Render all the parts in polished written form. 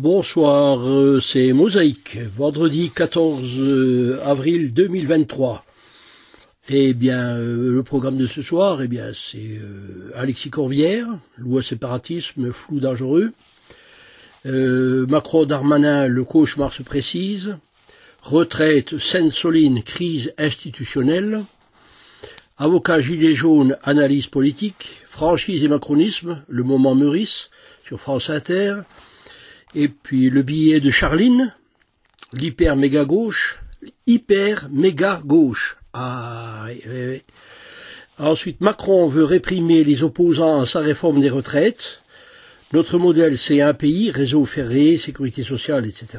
Bonsoir, c'est Mosaïque, vendredi 14 avril 2023. Eh bien, le programme de ce soir, c'est Alexis Corbière, loi séparatisme, flou dangereux. Macron Darmanin, le cauchemar se précise. Retraite, Seine-Soline, crise institutionnelle. Avocat gilet jaune, analyse politique. Franchise et macronisme, le moment Meurice, sur France Inter. Et puis le billet de Charline, l'hyper-méga-gauche. Ensuite, Macron veut réprimer les opposants à sa réforme des retraites. Notre modèle, c'est un pays, réseau ferré, sécurité sociale, etc.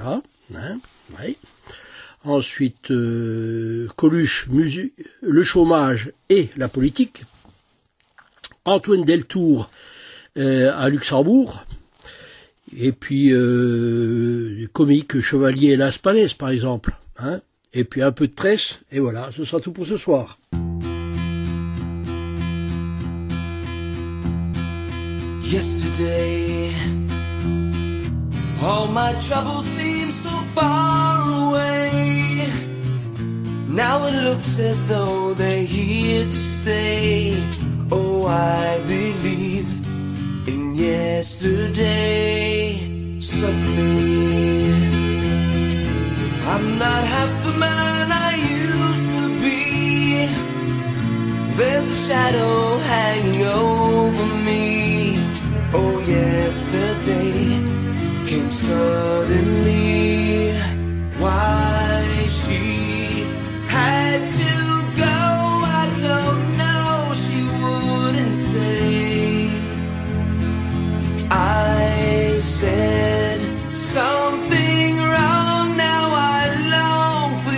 Ensuite, Coluche, le chômage et la politique. Antoine Deltour à Luxembourg. Et puis, comique Chevalier Las Palais, par exemple. Et puis un peu de presse, et voilà, ce sera tout pour ce soir. Yesterday, all my troubles seem so far away. Now it looks as though they're here to stay. Oh, I believe in yesterday. Suddenly, I'm not half the man I used to be. There's a shadow hanging over me. Oh, yesterday came suddenly. Why she had to go, I don't know, she wouldn't say. I said something wrong, now I long for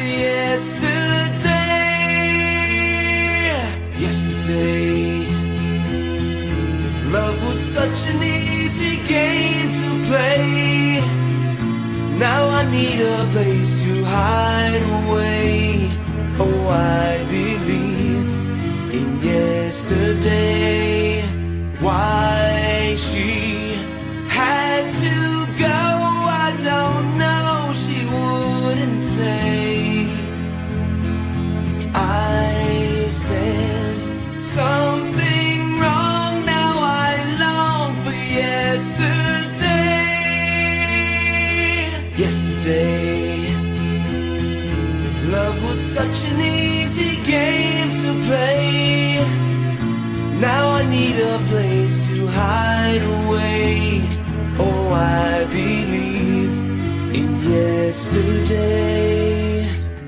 yesterday. Yesterday, love was such an easy game to play. Now I need a place to hide away. Oh, I believe in yesterday. Why she had to go, I don't know, she wouldn't say. I said something wrong, now I long for yesterday. Yesterday, love was such an easy game to play. Now I need a place to hide away. Oh, I believe in yesterday.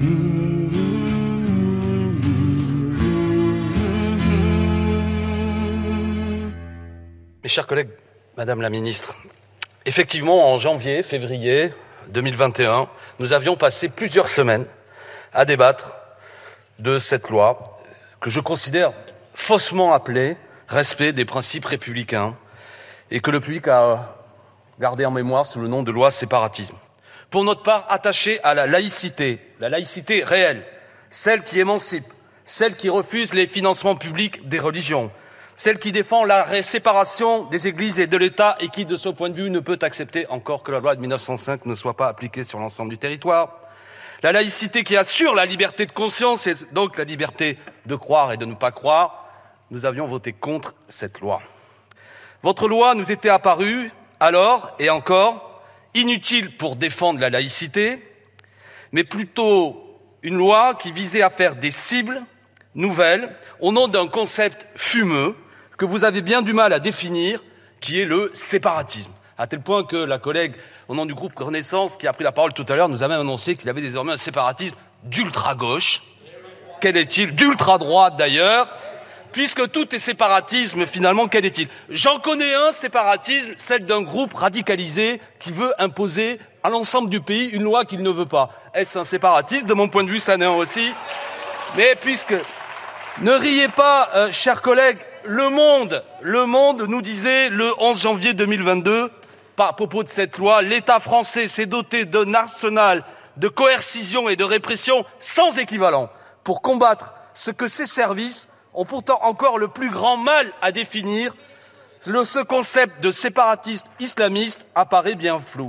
Mes chers collègues, Madame la Ministre, effectivement, en janvier, février 2021, nous avions passé plusieurs semaines à débattre de cette loi que je considère faussement appelée respect des principes républicains et que le public a gardé en mémoire sous le nom de loi séparatisme. Pour notre part, attachés à la laïcité réelle, celle qui émancipe, celle qui refuse les financements publics des religions, celle qui défend la séparation des églises et de l'État et qui, de ce point de vue, ne peut accepter encore que la loi de 1905 ne soit pas appliquée sur l'ensemble du territoire. La laïcité qui assure la liberté de conscience et donc la liberté de croire et de ne pas croire. Nous avions voté contre cette loi. Votre loi nous était apparue, alors et encore, inutile pour défendre la laïcité, mais plutôt une loi qui visait à faire des cibles nouvelles au nom d'un concept fumeux que vous avez bien du mal à définir, qui est le séparatisme. À tel point que la collègue, au nom du groupe Renaissance, qui a pris la parole tout à l'heure, nous a même annoncé qu'il y avait désormais un séparatisme d'ultra-gauche. Quel est-il? D'ultra-droite d'ailleurs. Puisque tout est séparatisme, finalement, quel est-il? J'en connais un séparatisme, celle d'un groupe radicalisé qui veut imposer à l'ensemble du pays une loi qu'il ne veut pas. Est-ce un séparatisme? De mon point de vue, ça n'est un aussi. Mais puisque... Ne riez pas, chers collègues, Le Monde nous disait le 11 janvier 2022, à propos de cette loi, l'État français s'est doté d'un arsenal de coercition et de répression sans équivalent pour combattre ce que ses services ont pourtant encore le plus grand mal à définir. Ce concept de séparatiste islamiste apparaît bien flou.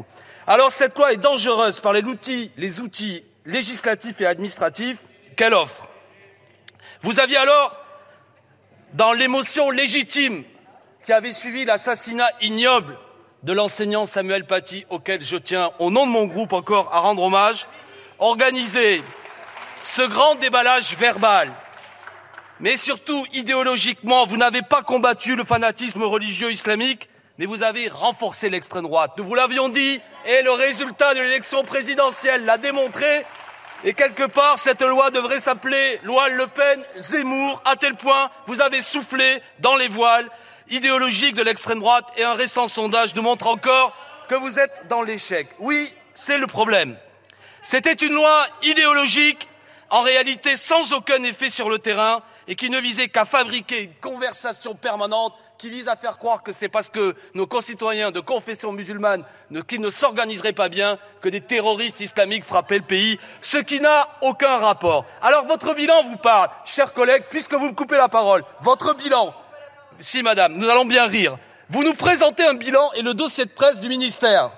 Alors cette loi est dangereuse par les outils législatifs et administratifs qu'elle offre. Vous aviez alors, dans l'émotion légitime qui avait suivi l'assassinat ignoble de l'enseignant Samuel Paty, auquel je tiens, au nom de mon groupe encore, à rendre hommage, organisé ce grand déballage verbal. Mais surtout, idéologiquement, vous n'avez pas combattu le fanatisme religieux islamique, mais vous avez renforcé l'extrême droite. Nous vous l'avions dit, et le résultat de l'élection présidentielle l'a démontré. Et quelque part, cette loi devrait s'appeler loi Le Pen-Zemmour, à tel point vous avez soufflé dans les voiles idéologiques de l'extrême droite. Et un récent sondage nous montre encore que vous êtes dans l'échec. Oui, c'est le problème. C'était une loi idéologique, en réalité sans aucun effet sur le terrain, et qui ne visait qu'à fabriquer une conversation permanente qui vise à faire croire que c'est parce que nos concitoyens de confession musulmane qui ne s'organiseraient pas bien que des terroristes islamiques frappaient le pays, ce qui n'a aucun rapport. Alors votre bilan vous parle, chers collègues, puisque vous me coupez la parole. Votre bilan, si madame, nous allons bien rire. Vous nous présentez un bilan et le dossier de presse du ministère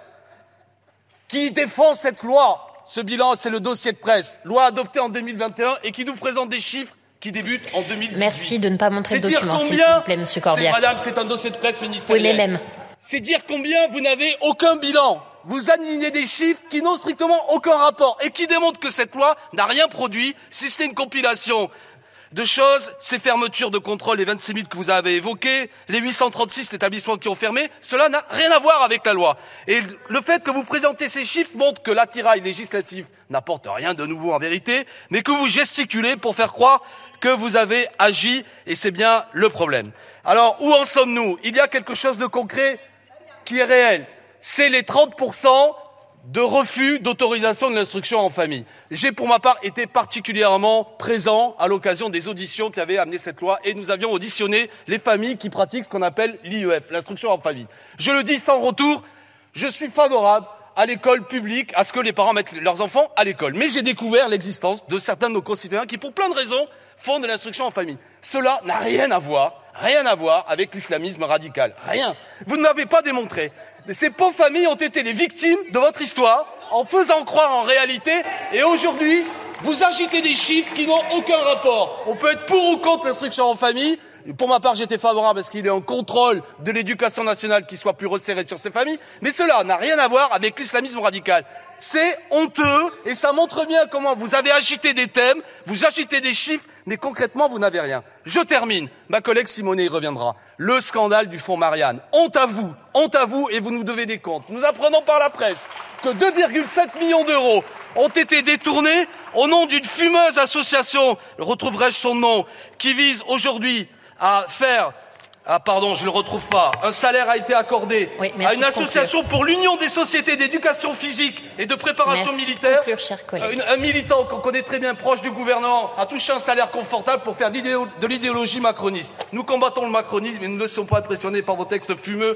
qui défend cette loi. Ce bilan, c'est le dossier de presse, loi adoptée en 2021 et qui nous présente des chiffres qui débute en 2018. Merci de ne pas montrer le document, s'il vous plaît, Monsieur Corbière. Madame, c'est un dossier de presse ministériel. Oui, mais même. C'est dire combien vous n'avez aucun bilan. Vous alignez des chiffres qui n'ont strictement aucun rapport et qui démontrent que cette loi n'a rien produit, si c'était une compilation de choses, ces fermetures de contrôle, les 26 000 que vous avez évoquées, les 836 établissements qui ont fermé, cela n'a rien à voir avec la loi. Et le fait que vous présentiez ces chiffres montre que l'attirail législatif n'apporte rien de nouveau en vérité, mais que vous gesticulez pour faire croire que vous avez agi, et c'est bien le problème. Alors, où en sommes-nous? Il y a quelque chose de concret qui est réel. C'est les 30% de refus d'autorisation de l'instruction en famille. J'ai pour ma part été particulièrement présent à l'occasion des auditions qui avaient amené cette loi et nous avions auditionné les familles qui pratiquent ce qu'on appelle l'IEF, l'instruction en famille. Je le dis sans retour, je suis favorable à l'école publique, à ce que les parents mettent leurs enfants à l'école. Mais j'ai découvert l'existence de certains de nos concitoyens qui, pour plein de raisons, font de l'instruction en famille. Cela n'a rien à voir avec l'islamisme radical. Rien. Vous ne l'avez pas démontré. Ces pauvres familles ont été les victimes de votre histoire en faisant croire en réalité et aujourd'hui, vous agitez des chiffres qui n'ont aucun rapport. On peut être pour ou contre l'instruction en famille. Pour ma part, j'étais favorable à ce qu'il y ait un contrôle de l'éducation nationale qui soit plus resserré sur ces familles. Mais cela n'a rien à voir avec l'islamisme radical. C'est honteux et ça montre bien comment vous avez agité des thèmes, vous agitez des chiffres, mais concrètement, vous n'avez rien. Je termine. Ma collègue Simonet y reviendra. Le scandale du fonds Marianne. Honte à vous et vous nous devez des comptes. Nous apprenons par la presse que 2,7 millions d'euros ont été détournés au nom d'une fumeuse association, retrouverai-je son nom, qui vise aujourd'hui à faire... Ah pardon, je le retrouve pas. Un salaire a été accordé à une association pour l'Union des sociétés d'éducation physique et de préparation militaire. Un militant qu'on connaît très bien proche du gouvernement a touché un salaire confortable pour faire de l'idéologie macroniste. Nous combattons le macronisme et nous ne laissons pas impressionner par vos textes fumeux.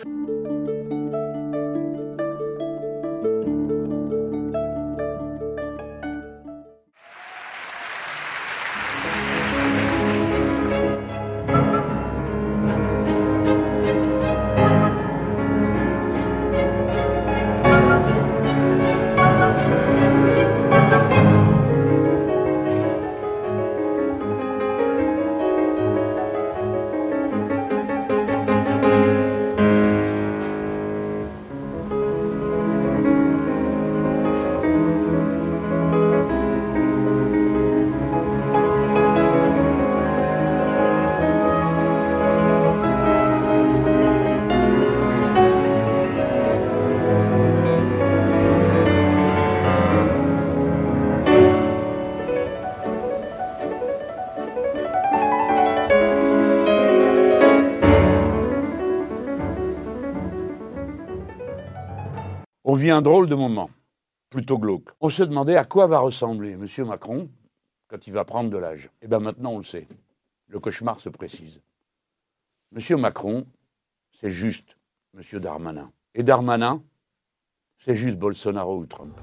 On vit un drôle de moment, plutôt glauque. On se demandait à quoi va ressembler M. Macron quand il va prendre de l'âge. Eh bien maintenant on le sait, le cauchemar se précise. M. Macron, c'est juste M. Darmanin. Et Darmanin, c'est juste Bolsonaro ou Trump.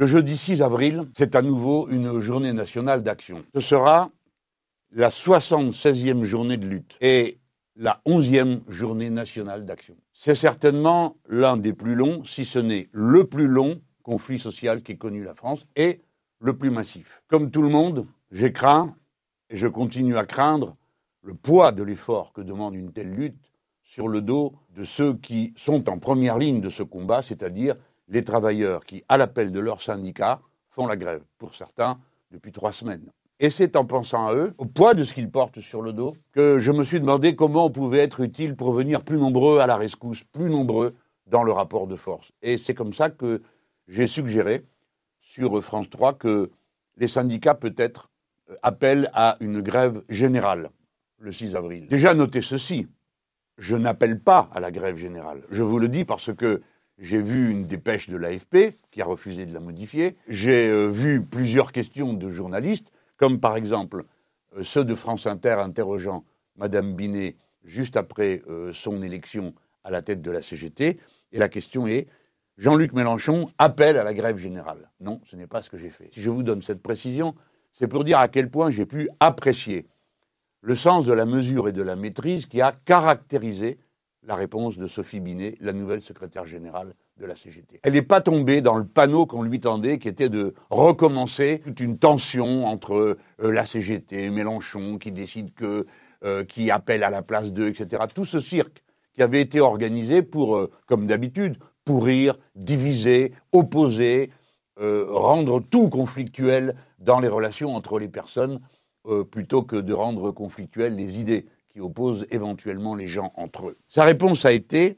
Le jeudi 6 avril, c'est à nouveau une journée nationale d'action. Ce sera la 76e journée de lutte et la 11e journée nationale d'action. C'est certainement l'un des plus longs, si ce n'est le plus long conflit social qu'ait connu la France et le plus massif. Comme tout le monde, j'ai craint et je continue à craindre le poids de l'effort que demande une telle lutte sur le dos de ceux qui sont en première ligne de ce combat, c'est-à-dire les travailleurs qui, à l'appel de leur syndicat, font la grève, pour certains, depuis 3 semaines. Et c'est en pensant à eux, au poids de ce qu'ils portent sur le dos, que je me suis demandé comment on pouvait être utile pour venir plus nombreux à la rescousse, plus nombreux dans le rapport de force. Et c'est comme ça que j'ai suggéré sur France 3 que les syndicats peut-être appellent à une grève générale le 6 avril. Déjà notez ceci, je n'appelle pas à la grève générale. Je vous le dis parce que j'ai vu une dépêche de l'AFP qui a refusé de la modifier. J'ai vu plusieurs questions de journalistes, comme par exemple ceux de France Inter interrogeant Madame Binet juste après son élection à la tête de la CGT. Et la question est, Jean-Luc Mélenchon appelle à la grève générale. Non, ce n'est pas ce que j'ai fait. Si je vous donne cette précision, c'est pour dire à quel point j'ai pu apprécier le sens de la mesure et de la maîtrise qui a caractérisé la réponse de Sophie Binet, la nouvelle secrétaire générale de la CGT. Elle n'est pas tombée dans le panneau qu'on lui tendait, qui était de recommencer toute une tension entre la CGT, Mélenchon, qui décide que, qui appelle à la place d'eux, etc. Tout ce cirque qui avait été organisé pour, comme d'habitude, pourrir, diviser, opposer, rendre tout conflictuel dans les relations entre les personnes, plutôt que de rendre conflictuelles les idées qui opposent éventuellement les gens entre eux. Sa réponse a été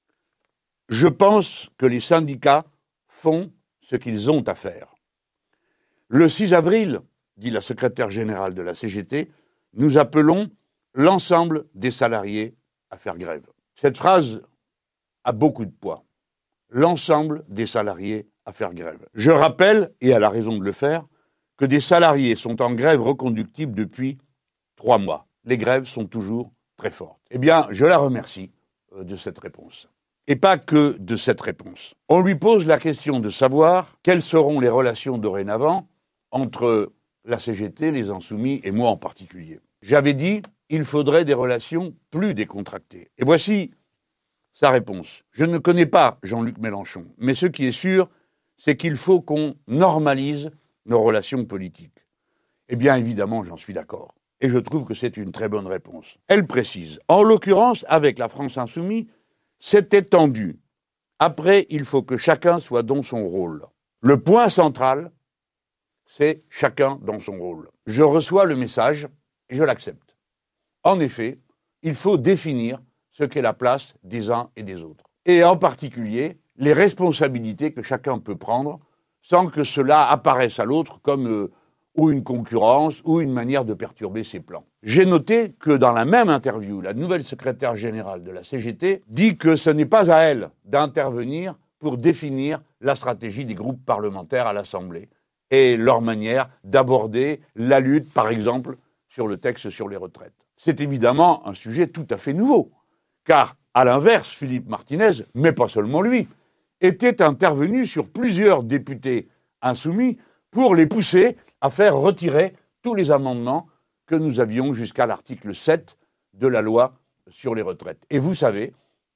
« Je pense que les syndicats font ce qu'ils ont à faire ». Le 6 avril, dit la secrétaire générale de la CGT, nous appelons l'ensemble des salariés à faire grève. Cette phrase a beaucoup de poids. L'ensemble des salariés à faire grève. Je rappelle, et elle a raison de le faire, que des salariés sont en grève reconductible depuis 3 mois. Les grèves sont toujours très fortes. Eh bien, je la remercie de cette réponse. Et pas que de cette réponse. On lui pose la question de savoir quelles seront les relations dorénavant entre la CGT, les Insoumis et moi en particulier. J'avais dit, il faudrait des relations plus décontractées. Et voici sa réponse. Je ne connais pas Jean-Luc Mélenchon, mais ce qui est sûr, c'est qu'il faut qu'on normalise nos relations politiques. Eh bien, évidemment, j'en suis d'accord. Et je trouve que c'est une très bonne réponse. Elle précise, en l'occurrence, avec la France Insoumise, c'est étendu. Après, il faut que chacun soit dans son rôle. Le point central, c'est chacun dans son rôle. Je reçois le message et je l'accepte. En effet, il faut définir ce qu'est la place des uns et des autres. Et en particulier, les responsabilités que chacun peut prendre sans que cela apparaisse à l'autre comme ou une concurrence, ou une manière de perturber ses plans. J'ai noté que dans la même interview, la nouvelle secrétaire générale de la CGT dit que ce n'est pas à elle d'intervenir pour définir la stratégie des groupes parlementaires à l'Assemblée et leur manière d'aborder la lutte, par exemple, sur le texte sur les retraites. C'est évidemment un sujet tout à fait nouveau, car, à l'inverse, Philippe Martinez, mais pas seulement lui, était intervenu sur plusieurs députés insoumis pour les pousser à faire retirer tous les amendements que nous avions jusqu'à l'article 7 de la loi sur les retraites. Et vous savez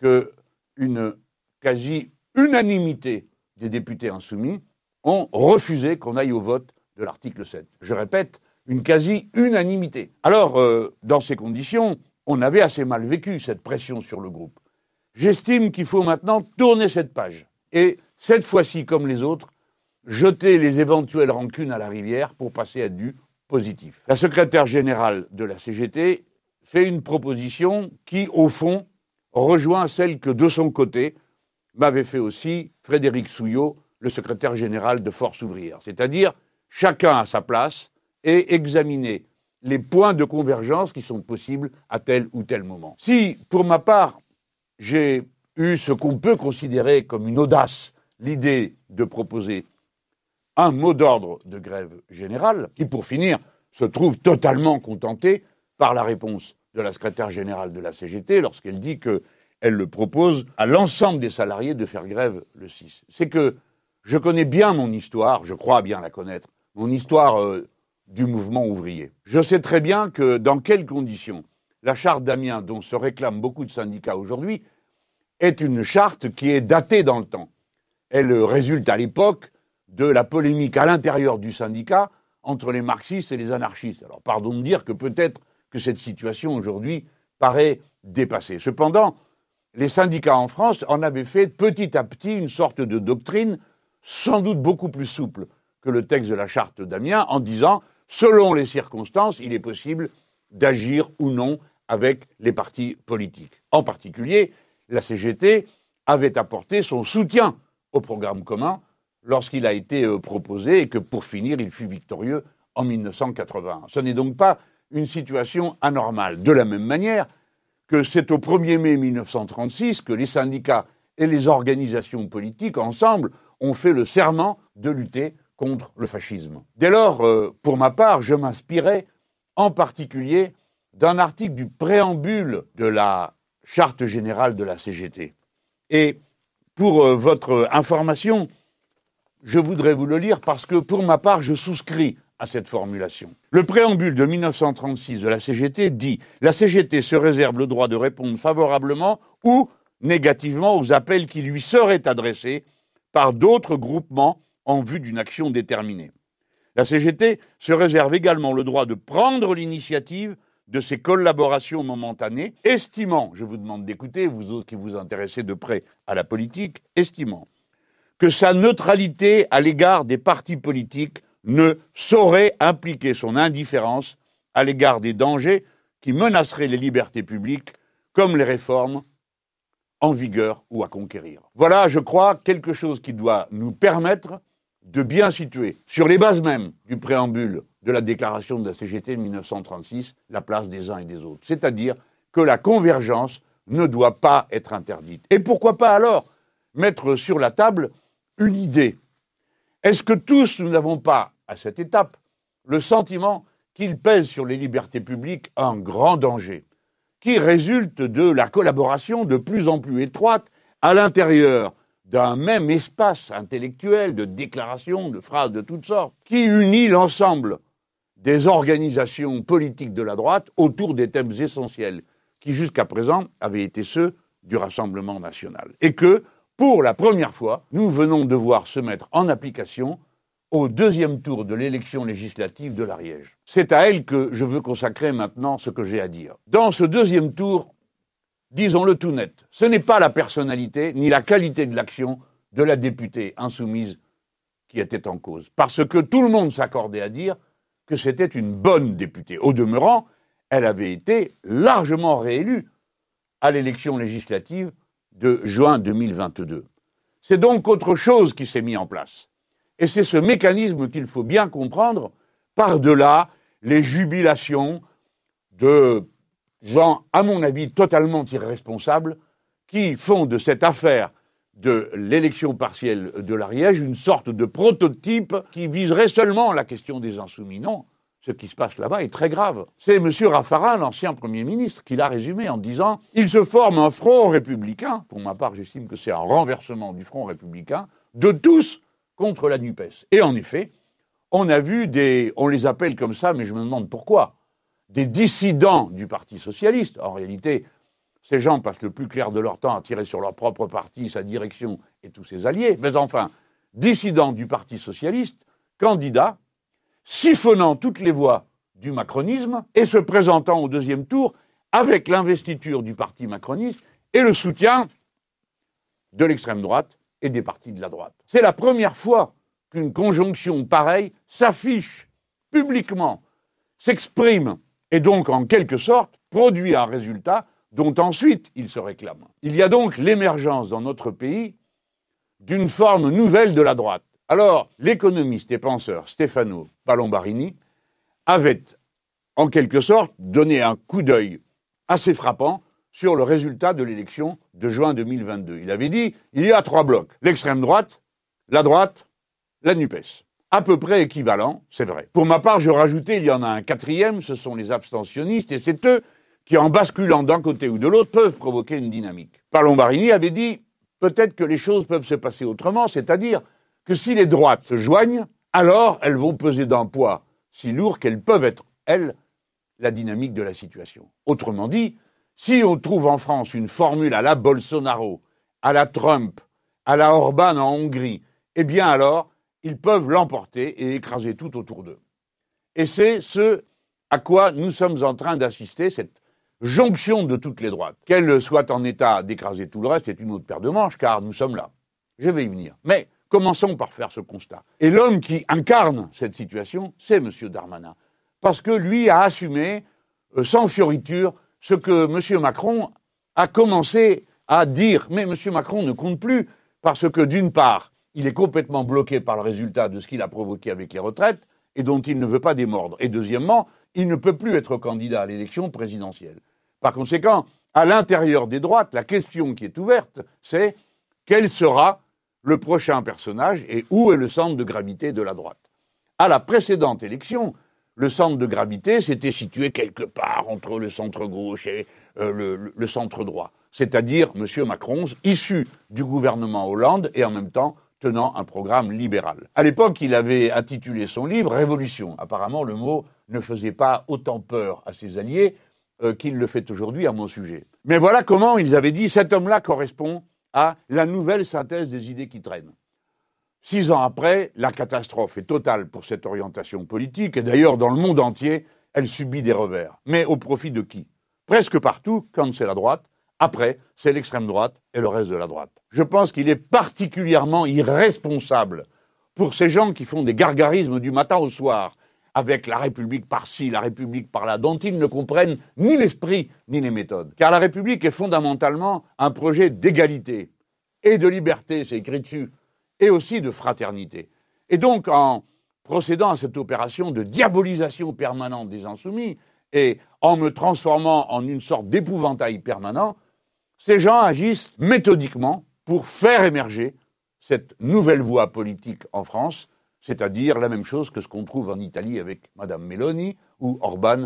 qu'une quasi-unanimité des députés insoumis ont refusé qu'on aille au vote de l'article 7. Je répète, une quasi-unanimité. Alors, dans ces conditions, on avait assez mal vécu cette pression sur le groupe. J'estime qu'il faut maintenant tourner cette page. Et cette fois-ci, comme les autres, jeter les éventuelles rancunes à la rivière pour passer à du positif. La secrétaire générale de la CGT fait une proposition qui, au fond, rejoint celle que, de son côté, m'avait fait aussi Frédéric Souillot, le secrétaire général de Force ouvrière. C'est-à-dire, chacun à sa place et examiner les points de convergence qui sont possibles à tel ou tel moment. Si, pour ma part, j'ai eu ce qu'on peut considérer comme une audace, l'idée de proposer un mot d'ordre de grève générale, qui, pour finir, se trouve totalement contenté par la réponse de la secrétaire générale de la CGT lorsqu'elle dit qu'elle le propose à l'ensemble des salariés de faire grève le 6. C'est que Je connais bien mon histoire, je crois bien la connaître, mon histoire du mouvement ouvrier. Je sais très bien que dans quelles conditions la charte d'Amiens, dont se réclament beaucoup de syndicats aujourd'hui, est une charte qui est datée dans le temps. Elle résulte à l'époque de la polémique à l'intérieur du syndicat entre les marxistes et les anarchistes. Alors pardon de dire que peut-être que cette situation aujourd'hui paraît dépassée. Cependant, les syndicats en France en avaient fait petit à petit une sorte de doctrine sans doute beaucoup plus souple que le texte de la charte d'Amiens en disant, selon les circonstances, il est possible d'agir ou non avec les partis politiques. En particulier, la CGT avait apporté son soutien au programme commun lorsqu'il a été proposé et que, pour finir, il fut victorieux en 1981. Ce n'est donc pas une situation anormale. De la même manière que c'est au 1er mai 1936 que les syndicats et les organisations politiques, ensemble, ont fait le serment de lutter contre le fascisme. Dès lors, pour ma part, je m'inspirais en particulier d'un article du préambule de la Charte générale de la CGT. Et pour votre information, je voudrais vous le lire parce que, pour ma part, je souscris à cette formulation. Le préambule de 1936 de la CGT dit « La CGT se réserve le droit de répondre favorablement ou négativement aux appels qui lui seraient adressés par d'autres groupements en vue d'une action déterminée. La CGT se réserve également le droit de prendre l'initiative de ces collaborations momentanées, estimant, je vous demande d'écouter, vous autres qui vous intéressez de près à la politique, estimant que sa neutralité à l'égard des partis politiques ne saurait impliquer son indifférence à l'égard des dangers qui menaceraient les libertés publiques, comme les réformes en vigueur ou à conquérir. Voilà, je crois, quelque chose qui doit nous permettre de bien situer, sur les bases même du préambule de la déclaration de la CGT de 1936, la place des uns et des autres. C'est-à-dire que la convergence ne doit pas être interdite. Et pourquoi pas alors mettre sur la table une idée? Est-ce que tous nous n'avons pas, à cette étape, le sentiment qu'il pèse sur les libertés publiques un grand danger, qui résulte de la collaboration de plus en plus étroite à l'intérieur d'un même espace intellectuel de déclarations, de phrases de toutes sortes, qui unit l'ensemble des organisations politiques de la droite autour des thèmes essentiels qui jusqu'à présent avaient été ceux du Rassemblement national. Et que, pour la première fois, nous venons de voir se mettre en application au deuxième tour de l'élection législative de l'Ariège. C'est à elle que je veux consacrer maintenant ce que j'ai à dire. Dans ce deuxième tour, disons-le tout net, ce n'est pas la personnalité ni la qualité de l'action de la députée insoumise qui était en cause. Parce que tout le monde s'accordait à dire que c'était une bonne députée. Au demeurant, elle avait été largement réélue à l'élection législative de juin 2022. C'est donc autre chose qui s'est mis en place. Et c'est ce mécanisme qu'il faut bien comprendre par-delà les jubilations de gens, à mon avis, totalement irresponsables, qui font de cette affaire de l'élection partielle de l'Ariège une sorte de prototype qui viserait seulement la question des insoumis. Non, ce qui se passe là-bas est très grave. C'est M. Raffarin, l'ancien Premier ministre, qui l'a résumé en disant « Il se forme un front républicain », pour ma part j'estime que c'est un renversement du front républicain, de tous contre la NUPES. Et en effet, on a vu on les appelle comme ça, mais je me demande pourquoi, des dissidents du Parti socialiste. En réalité, ces gens passent le plus clair de leur temps à tirer sur leur propre parti, sa direction et tous ses alliés. Mais enfin, dissidents du Parti socialiste, candidats, siphonnant toutes les voix du macronisme et se présentant au deuxième tour avec l'investiture du parti macroniste et le soutien de l'extrême droite et des partis de la droite. C'est la première fois qu'une conjonction pareille s'affiche publiquement, s'exprime et donc en quelque sorte produit un résultat dont ensuite il se réclame. Il y a donc l'émergence dans notre pays d'une forme nouvelle de la droite. Alors, l'économiste et penseur Stefano Palombarini avait en quelque sorte donné un coup d'œil assez frappant sur le résultat de l'élection de juin 2022. Il avait dit, il y a 3 blocs, l'extrême droite, la NUPES. À peu près équivalent, c'est vrai. Pour ma part, je rajoutais, il y en a un 4e, ce sont les abstentionnistes, et c'est eux qui, en basculant d'un côté ou de l'autre, peuvent provoquer une dynamique. Palombarini avait dit, peut-être que les choses peuvent se passer autrement, c'est-à-dire que si les droites se joignent, alors elles vont peser d'un poids si lourd qu'elles peuvent être, elles, la dynamique de la situation. Autrement dit, si on trouve en France une formule à la Bolsonaro, à la Trump, à la Orban en Hongrie, eh bien alors, ils peuvent l'emporter et écraser tout autour d'eux. Et c'est ce à quoi nous sommes en train d'assister, cette jonction de toutes les droites. Qu'elles soient en état d'écraser tout le reste, c'est une autre paire de manches, car nous sommes là. Je vais y venir. Mais commençons par faire ce constat. Et l'homme qui incarne cette situation, c'est M. Darmanin. Parce que lui a assumé, sans fioriture, ce que M. Macron a commencé à dire. Mais M. Macron ne compte plus, parce que d'une part, il est complètement bloqué par le résultat de ce qu'il a provoqué avec les retraites, et dont il ne veut pas démordre. Et deuxièmement, il ne peut plus être candidat à l'élection présidentielle. Par conséquent, à l'intérieur des droites, la question qui est ouverte, c'est quel sera le prochain personnage et où est le centre de gravité de la droite. À la précédente élection, le centre de gravité s'était situé quelque part entre le centre-gauche et le centre-droit. C'est-à-dire M. Macron, issu du gouvernement Hollande et en même temps tenant un programme libéral. À l'époque, il avait intitulé son livre « Révolution ». Apparemment, le mot ne faisait pas autant peur à ses alliés qu'il le fait aujourd'hui à mon sujet. Mais voilà comment ils avaient dit « cet homme-là correspond à la nouvelle synthèse des idées qui traînent ». 6 ans après, la catastrophe est totale pour cette orientation politique, et d'ailleurs, dans le monde entier, elle subit des revers. Mais au profit de qui? Presque partout, quand c'est la droite, après, c'est l'extrême droite et le reste de la droite. Je pense qu'il est particulièrement irresponsable pour ces gens qui font des gargarismes du matin au soir, avec la République par-ci, la République par-là, dont ils ne comprennent ni l'esprit ni les méthodes. Car la République est fondamentalement un projet d'égalité et de liberté, c'est écrit dessus, et aussi de fraternité. Et donc, en procédant à cette opération de diabolisation permanente des insoumis, et en me transformant en une sorte d'épouvantail permanent, ces gens agissent méthodiquement pour faire émerger cette nouvelle voie politique en France, c'est-à-dire la même chose que ce qu'on trouve en Italie avec Mme Meloni ou Orban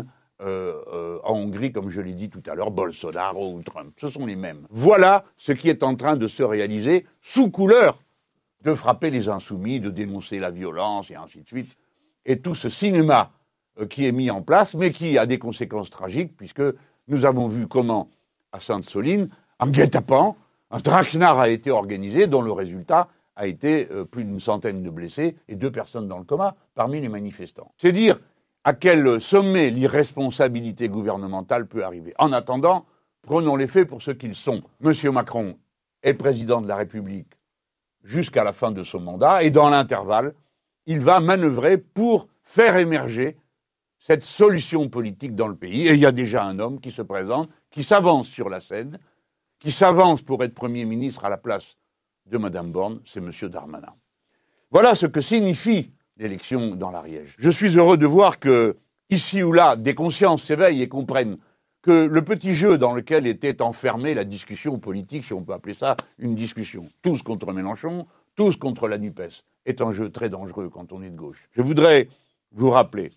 en Hongrie, comme je l'ai dit tout à l'heure, Bolsonaro ou Trump. Ce sont les mêmes. Voilà ce qui est en train de se réaliser sous couleur de frapper les insoumis, de dénoncer la violence et ainsi de suite. Et tout ce cinéma qui est mis en place, mais qui a des conséquences tragiques, puisque nous avons vu comment, à Sainte-Soline, en guet-apens, un traquenard a été organisé, dont le résultat a été plus d'une centaine de blessés et 2 personnes dans le coma parmi les manifestants. C'est dire à quel sommet l'irresponsabilité gouvernementale peut arriver. En attendant, prenons les faits pour ce qu'ils sont. M. Macron est président de la République jusqu'à la fin de son mandat, et dans l'intervalle, il va manœuvrer pour faire émerger cette solution politique dans le pays. Et il y a déjà un homme qui se présente, qui s'avance sur la scène, qui s'avance pour être Premier ministre à la place de Mme Borne, c'est M. Darmanin. Voilà ce que signifie l'élection dans l'Ariège. Je suis heureux de voir que, ici ou là, des consciences s'éveillent et comprennent que le petit jeu dans lequel était enfermée la discussion politique, si on peut appeler ça une discussion, tous contre Mélenchon, tous contre la NUPES, est un jeu très dangereux quand on est de gauche. Je voudrais vous rappeler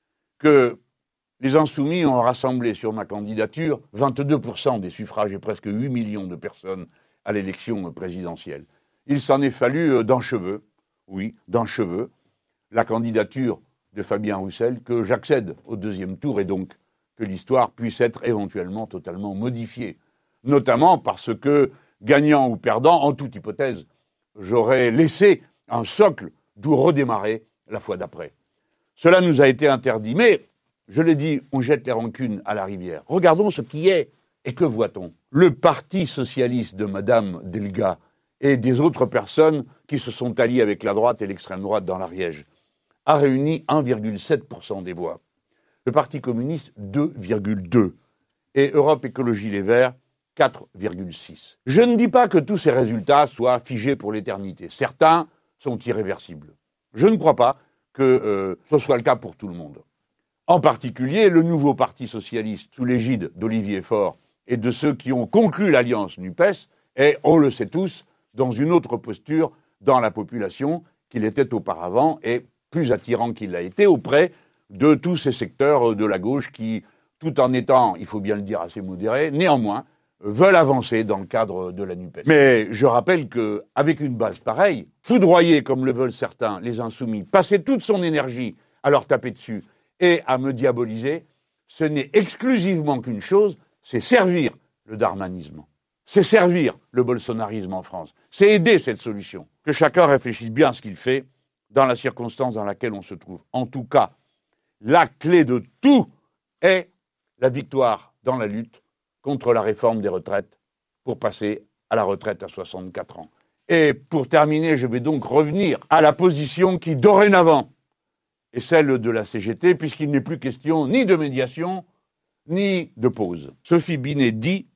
que les Insoumis ont rassemblé sur ma candidature 22% des suffrages et presque 8 millions de personnes à l'élection présidentielle. Il s'en est fallu d'un cheveu, oui, d'un cheveu, la candidature de Fabien Roussel, que j'accède au 2e tour et donc que l'histoire puisse être éventuellement totalement modifiée. Notamment parce que, gagnant ou perdant, en toute hypothèse, j'aurais laissé un socle d'où redémarrer la fois d'après. Cela nous a été interdit, mais, je l'ai dit, on jette les rancunes à la rivière. Regardons ce qui est, et que voit-on? Le Parti socialiste de Mme Delga et des autres personnes qui se sont alliées avec la droite et l'extrême droite dans l'Ariège a réuni 1,7% des voix. Le Parti communiste, 2,2%. Et Europe Écologie Les Verts, 4,6%. Je ne dis pas que tous ces résultats soient figés pour l'éternité. Certains sont irréversibles. Je ne crois pas que ce soit le cas pour tout le monde. En particulier, le nouveau Parti socialiste, sous l'égide d'Olivier Faure et de ceux qui ont conclu l'alliance NUPES, est, on le sait tous, dans une autre posture dans la population qu'il était auparavant et plus attirant qu'il l'a été auprès de tous ces secteurs de la gauche qui, tout en étant, il faut bien le dire, assez modérés, néanmoins, veulent avancer dans le cadre de la NUPES. Mais je rappelle qu'avec une base pareille, foudroyer comme le veulent certains, les insoumis, passer toute son énergie à leur taper dessus et à me diaboliser, ce n'est exclusivement qu'une chose, c'est servir le darmanisme. C'est servir le bolsonarisme en France. C'est aider cette solution. Que chacun réfléchisse bien à ce qu'il fait dans la circonstance dans laquelle on se trouve. En tout cas, la clé de tout est la victoire dans la lutte contre la réforme des retraites pour passer à la retraite à 64 ans. Et pour terminer, je vais donc revenir à la position qui, dorénavant, est celle de la CGT, puisqu'il n'est plus question ni de médiation, ni de pause. Sophie Binet dit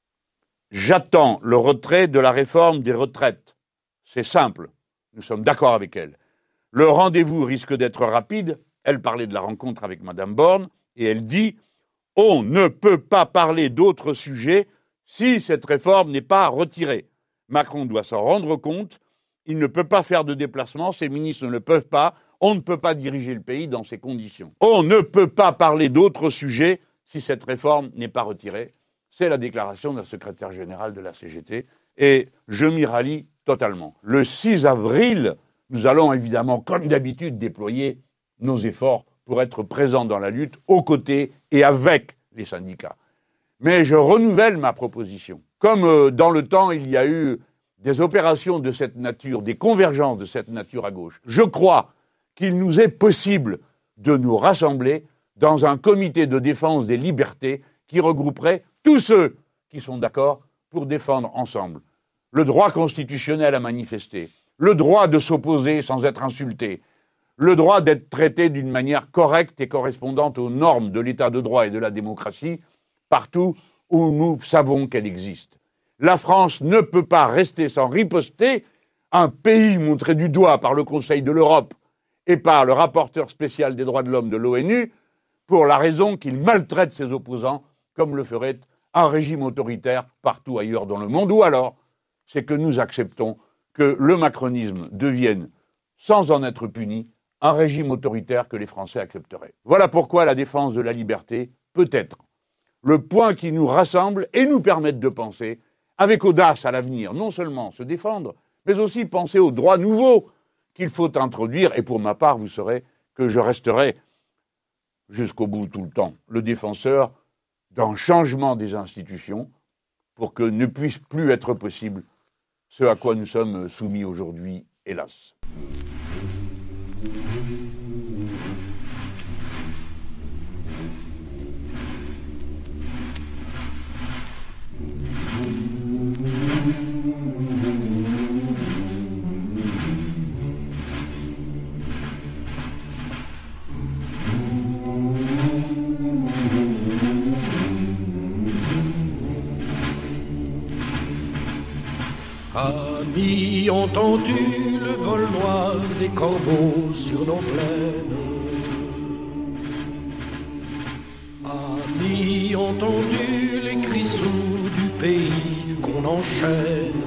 « J'attends le retrait de la réforme des retraites. » C'est simple, nous sommes d'accord avec elle. Le rendez-vous risque d'être rapide. Elle parlait de la rencontre avec Madame Borne, et elle dit « On ne peut pas parler d'autres sujets si cette réforme n'est pas retirée. Macron doit s'en rendre compte, il ne peut pas faire de déplacement, ses ministres ne le peuvent pas, on ne peut pas diriger le pays dans ces conditions. On ne peut pas parler d'autres sujets si cette réforme n'est pas retirée. » C'est la déclaration d'un secrétaire général de la CGT, et je m'y rallie totalement. Le 6 avril, nous allons évidemment, comme d'habitude, déployer nos efforts pour être présents dans la lutte, aux côtés et avec les syndicats. Mais je renouvelle ma proposition. Comme dans le temps, il y a eu des opérations de cette nature, des convergences de cette nature à gauche, je crois qu'il nous est possible de nous rassembler dans un comité de défense des libertés qui regrouperait tous ceux qui sont d'accord pour défendre ensemble le droit constitutionnel à manifester, le droit de s'opposer sans être insulté, le droit d'être traité d'une manière correcte et correspondante aux normes de l'état de droit et de la démocratie, partout où nous savons qu'elle existe. La France ne peut pas rester sans riposter, un pays montré du doigt par le Conseil de l'Europe et par le rapporteur spécial des droits de l'homme de l'ONU, pour la raison qu'il maltraite ses opposants, comme le ferait un régime autoritaire partout ailleurs dans le monde, ou alors c'est que nous acceptons que le macronisme devienne, sans en être puni, un régime autoritaire que les Français accepteraient. Voilà pourquoi la défense de la liberté peut être le point qui nous rassemble et nous permette de penser avec audace à l'avenir, non seulement se défendre, mais aussi penser aux droits nouveaux qu'il faut introduire. Et pour ma part, vous saurez que je resterai jusqu'au bout tout le temps le défenseur d'un changement des institutions pour que ne puisse plus être possible ce à quoi nous sommes soumis aujourd'hui, hélas. Amis, entendu le vol noir des corbeaux sur nos plaines. Amis, entendu les cris sourds du pays qu'on enchaîne.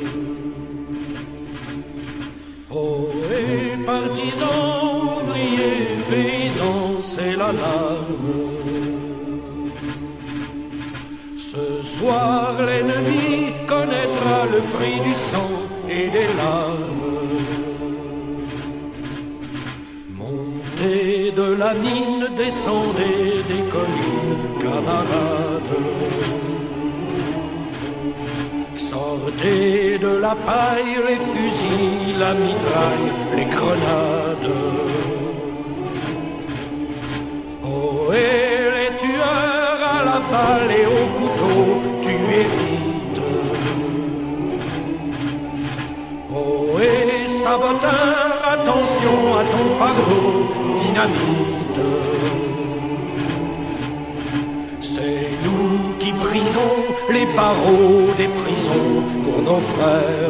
Oh, et partisans, ouvriers, paysans, c'est la larme. Ce soir, l'ennemi connaîtra le prix du sang et des larmes. Montez de la mine, descendez des collines, camarades. Sortez de la paille, les fusils, la mitraille, les grenades. Oh, et les tueurs à la balle et au couteau, tuez vite. Oh, et saboteur, attention à ton fardeau, dynamite. C'est nous qui brisons les barreaux des prisons pour nos frères.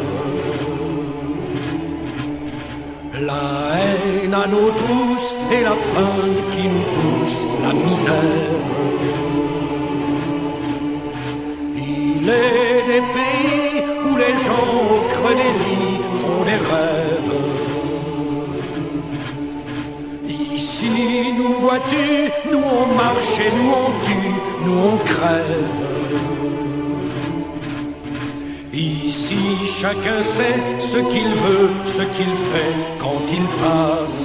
La haine à nos trousses et la faim qui nous pousse, la misère. Il est des pays où les gens au creux des lits font des rêves. Ici, nous vois-tu, nous on marche et nous on tue, nous on crève. Ici, chacun sait ce qu'il veut, ce qu'il fait quand il passe.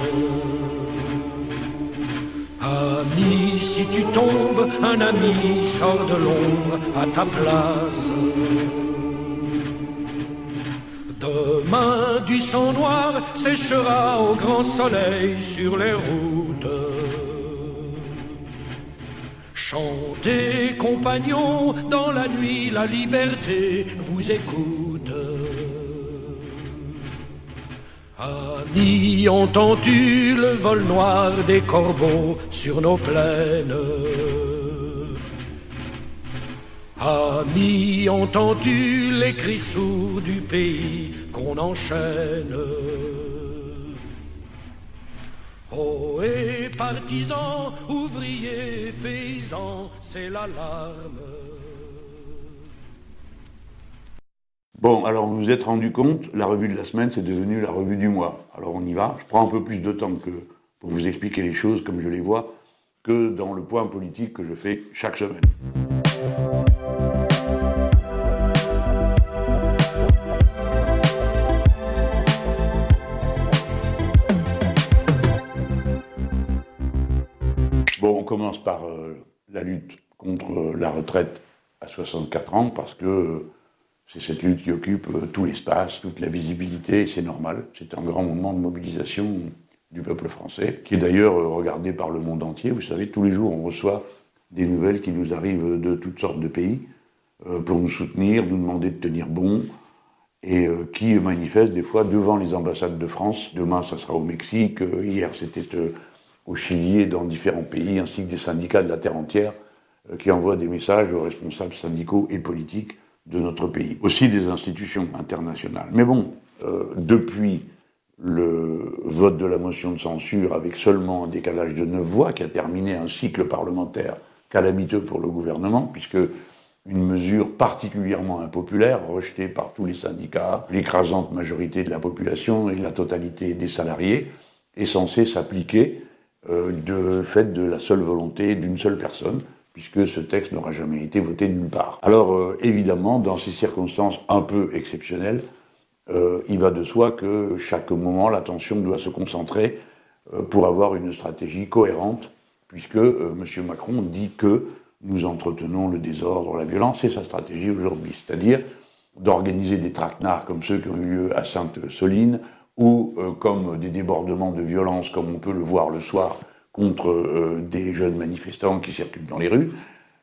Ami, si tu tombes, un ami sort de l'ombre à ta place. Demain, du sang noir séchera au grand soleil sur les routes. Chantez, compagnons, dans la nuit, la liberté vous écoute. Amis, entends-tu le vol noir des corbeaux sur nos plaines? Amis, entends-tu les cris sourds du pays qu'on enchaîne? Oh, et partisans, ouvriers, paysans, c'est l'alarme. Bon, alors vous vous êtes rendu compte, la revue de la semaine, c'est devenu la revue du mois. Alors on y va. Je prends un peu plus de temps que pour vous expliquer les choses comme je les vois, que dans le point politique que je fais chaque semaine. Bon, on commence par la lutte contre la retraite à 64 ans, parce que c'est cette lutte qui occupe tout l'espace, toute la visibilité, et c'est normal. C'est un grand moment de mobilisation du peuple français, qui est d'ailleurs regardé par le monde entier. Vous savez, tous les jours, on reçoit des nouvelles qui nous arrivent de toutes sortes de pays pour nous soutenir, nous demander de tenir bon, et qui manifestent des fois devant les ambassades de France. Demain, ça sera au Mexique. Hier, c'était au Chili et dans différents pays, ainsi que des syndicats de la terre entière qui envoient des messages aux responsables syndicaux et politiques de notre pays. Aussi des institutions internationales. Mais bon, depuis le vote de la motion de censure, avec seulement un décalage de 9 voix, qui a terminé un cycle parlementaire calamiteux pour le gouvernement, puisque une mesure particulièrement impopulaire, rejetée par tous les syndicats, l'écrasante majorité de la population et la totalité des salariés, est censée s'appliquer de fait de la seule volonté d'une seule personne, puisque ce texte n'aura jamais été voté nulle part. Alors, évidemment, dans ces circonstances un peu exceptionnelles, il va de soi que chaque moment, l'attention doit se concentrer pour avoir une stratégie cohérente, puisque M. Macron dit que nous entretenons le désordre, la violence, c'est sa stratégie aujourd'hui, c'est-à-dire d'organiser des traquenards comme ceux qui ont eu lieu à Sainte-Soline, ou comme des débordements de violence, comme on peut le voir le soir, contre des jeunes manifestants qui circulent dans les rues,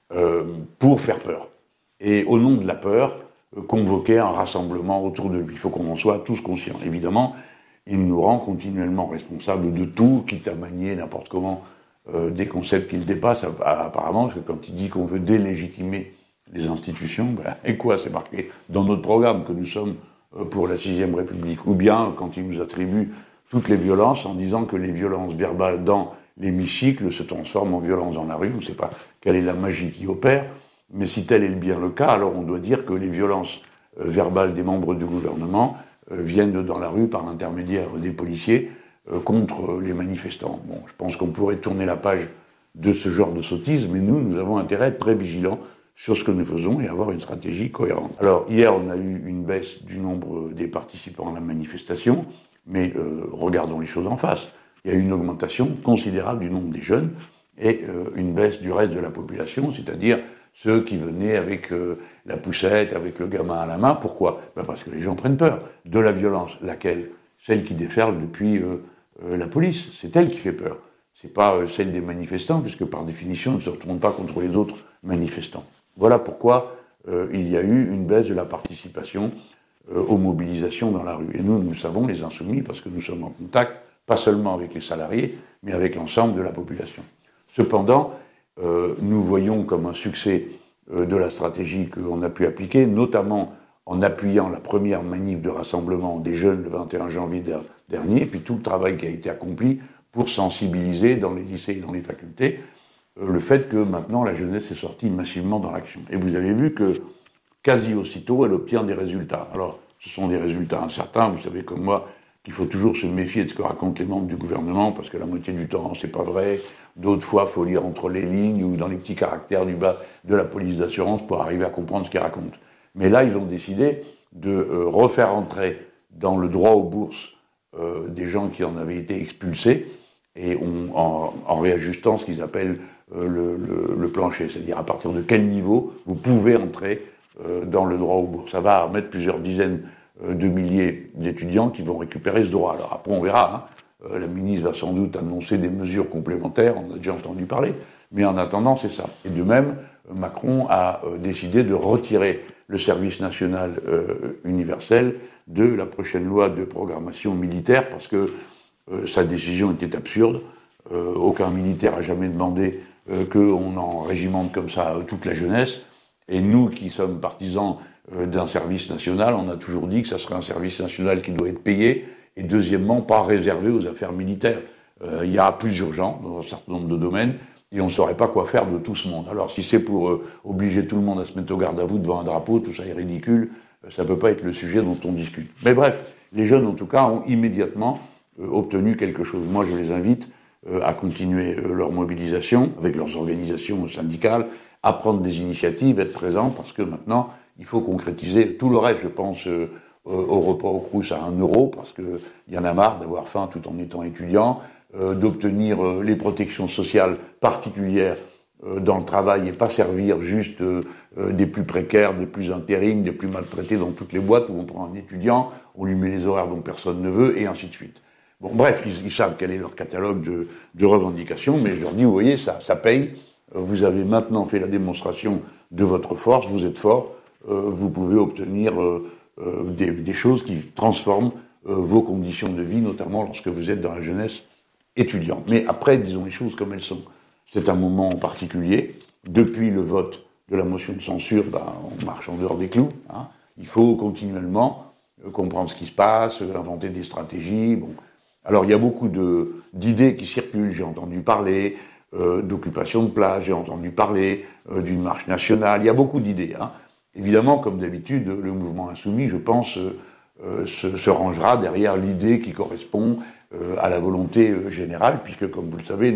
pour faire peur. Et au nom de la peur, convoquer un rassemblement autour de lui. Il faut qu'on en soit tous conscients. Évidemment, il nous rend continuellement responsables de tout, quitte à manier n'importe comment des concepts qu'il dépasse apparemment, parce que quand il dit qu'on veut délégitimer les institutions, et quoi, c'est marqué dans notre programme que nous sommes pour la 6e République. Ou bien quand il nous attribue toutes les violences en disant que les violences verbales dans l'hémicycle se transforment en violence dans la rue. On ne sait pas quelle est la magie qui opère, mais si tel est bien le cas, alors on doit dire que les violences verbales des membres du gouvernement viennent dans la rue par l'intermédiaire des policiers contre les manifestants. Bon, je pense qu'on pourrait tourner la page de ce genre de sottise, mais nous avons intérêt à être très vigilants sur ce que nous faisons et avoir une stratégie cohérente. Alors, hier, on a eu une baisse du nombre des participants à la manifestation, mais regardons les choses en face. Il y a eu une augmentation considérable du nombre des jeunes et une baisse du reste de la population, c'est-à-dire ceux qui venaient avec la poussette, avec le gamin à la main. Pourquoi ? Parce que les gens prennent peur de la violence. Laquelle ? Celle qui déferle depuis la police. C'est elle qui fait peur. C'est pas celle des manifestants, puisque par définition, ils ne se retournent pas contre les autres manifestants. Voilà pourquoi il y a eu une baisse de la participation aux mobilisations dans la rue. Et nous savons, les Insoumis, parce que nous sommes en contact, pas seulement avec les salariés, mais avec l'ensemble de la population. Cependant, nous voyons comme un succès de la stratégie qu'on a pu appliquer, notamment en appuyant la première manif de rassemblement des jeunes le 21 janvier dernier, puis tout le travail qui a été accompli pour sensibiliser dans les lycées et dans les facultés le fait que maintenant la jeunesse est sortie massivement dans l'action. Et vous avez vu que quasi aussitôt elle obtient des résultats. Alors, ce sont des résultats incertains, vous savez comme moi, qu'il faut toujours se méfier de ce que racontent les membres du gouvernement, parce que la moitié du temps, c'est pas vrai. D'autres fois, il faut lire entre les lignes ou dans les petits caractères du bas de la police d'assurance pour arriver à comprendre ce qu'ils racontent. Mais là, ils ont décidé de refaire entrer dans le droit aux bourses des gens qui en avaient été expulsés, et en réajustant ce qu'ils appellent le plancher, c'est-à-dire à partir de quel niveau vous pouvez entrer dans le droit aux bourses. Ça va mettre plusieurs dizaines de milliers d'étudiants qui vont récupérer ce droit. Alors après, on verra. La ministre va sans doute annoncer des mesures complémentaires, on a déjà entendu parler, mais en attendant, c'est ça. Et de même, Macron a décidé de retirer le service national universel de la prochaine loi de programmation militaire, parce que sa décision était absurde. Aucun militaire n'a jamais demandé qu'on en régimente comme ça toute la jeunesse. Et nous, qui sommes partisans d'un service national, on a toujours dit que ça serait un service national qui doit être payé, et deuxièmement, pas réservé aux affaires militaires. Il y a plus urgent dans un certain nombre de domaines, et on ne saurait pas quoi faire de tout ce monde. Alors si c'est pour obliger tout le monde à se mettre au garde à vous devant un drapeau, tout ça est ridicule, ça peut pas être le sujet dont on discute. Mais bref, les jeunes en tout cas ont immédiatement obtenu quelque chose. Moi je les invite à continuer leur mobilisation avec leurs organisations syndicales, à prendre des initiatives, être présents, parce que maintenant il faut concrétiser tout le reste. Je pense au repas au Crous à 1 €, parce que il y en a marre d'avoir faim tout en étant étudiant, d'obtenir les protections sociales particulières dans le travail et pas servir juste des plus précaires, des plus intérims, des plus maltraités dans toutes les boîtes où on prend un étudiant, on lui met les horaires dont personne ne veut, et ainsi de suite. Bon, bref, ils savent quel est leur catalogue de revendications, mais je leur dis, vous voyez, ça paye. Vous avez maintenant fait la démonstration de votre force, vous êtes fort, vous pouvez obtenir des choses qui transforment vos conditions de vie, notamment lorsque vous êtes dans la jeunesse étudiante. Mais après, disons les choses comme elles sont. C'est un moment particulier. Depuis le vote de la motion de censure, on marche en dehors des clous. Il faut continuellement comprendre ce qui se passe, inventer des stratégies. Bon. Alors il y a beaucoup d'idées qui circulent. J'ai entendu parler d'occupation de place, j'ai entendu parler d'une marche nationale. Il y a beaucoup d'idées. Évidemment, comme d'habitude, le mouvement insoumis, je pense, se rangera derrière l'idée qui correspond à la volonté générale, puisque, comme vous le savez,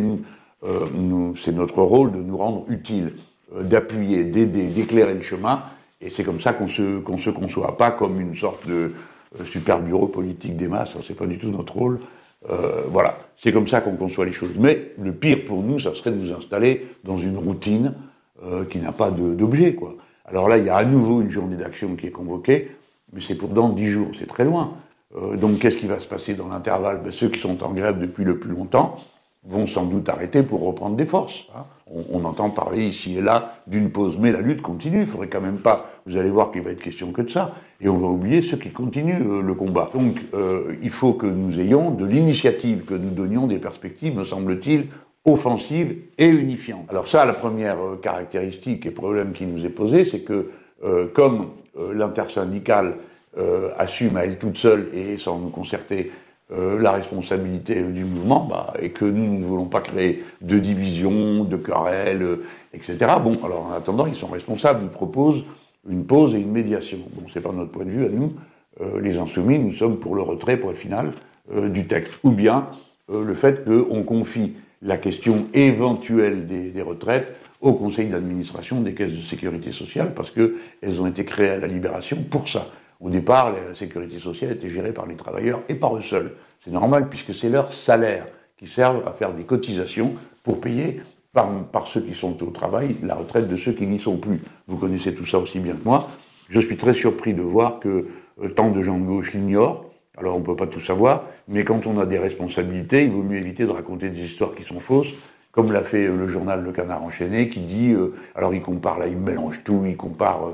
nous, c'est notre rôle de nous rendre utiles, d'appuyer, d'aider, d'éclairer le chemin, et c'est comme ça qu'on se conçoit, pas comme une sorte de super bureau politique des masses, c'est pas du tout notre rôle. Voilà, c'est comme ça qu'on conçoit les choses. Mais le pire pour nous, ça serait de nous installer dans une routine qui n'a pas d'objet, quoi. Alors là, il y a à nouveau une journée d'action qui est convoquée, mais c'est pour dans 10 jours, c'est très loin. Donc qu'est-ce qui va se passer dans l'intervalle ? Ceux qui sont en grève depuis le plus longtemps vont sans doute arrêter pour reprendre des forces. On entend parler ici et là d'une pause, mais la lutte continue, il faudrait quand même pas, vous allez voir qu'il va être question que de ça, et on va oublier ceux qui continuent le combat. Donc il faut que nous ayons de l'initiative, que nous donnions des perspectives, me semble-t-il, offensive et unifiante. Alors ça, la première caractéristique et problème qui nous est posé, c'est que comme l'intersyndicale assume à elle toute seule et sans nous concerter la responsabilité du mouvement, et que nous ne voulons pas créer de divisions, de querelles, etc. Bon, alors en attendant, ils sont responsables, ils proposent une pause et une médiation. Bon, c'est pas notre point de vue à nous, les insoumis, nous sommes pour le retrait, point final, du texte. Ou bien le fait qu'on confie la question éventuelle des retraites au conseil d'administration des caisses de sécurité sociale, parce qu'elles ont été créées à la Libération pour ça. Au départ, la sécurité sociale était gérée par les travailleurs et par eux seuls. C'est normal, puisque c'est leur salaire qui servent à faire des cotisations pour payer par ceux qui sont au travail la retraite de ceux qui n'y sont plus. Vous connaissez tout ça aussi bien que moi. Je suis très surpris de voir que tant de gens de gauche l'ignorent. Alors on ne peut pas tout savoir, mais quand on a des responsabilités, il vaut mieux éviter de raconter des histoires qui sont fausses, comme l'a fait le journal Le Canard Enchaîné, qui dit, alors il compare, là il mélange tout, il compare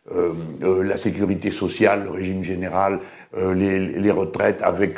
la sécurité sociale, le régime général, les retraites avec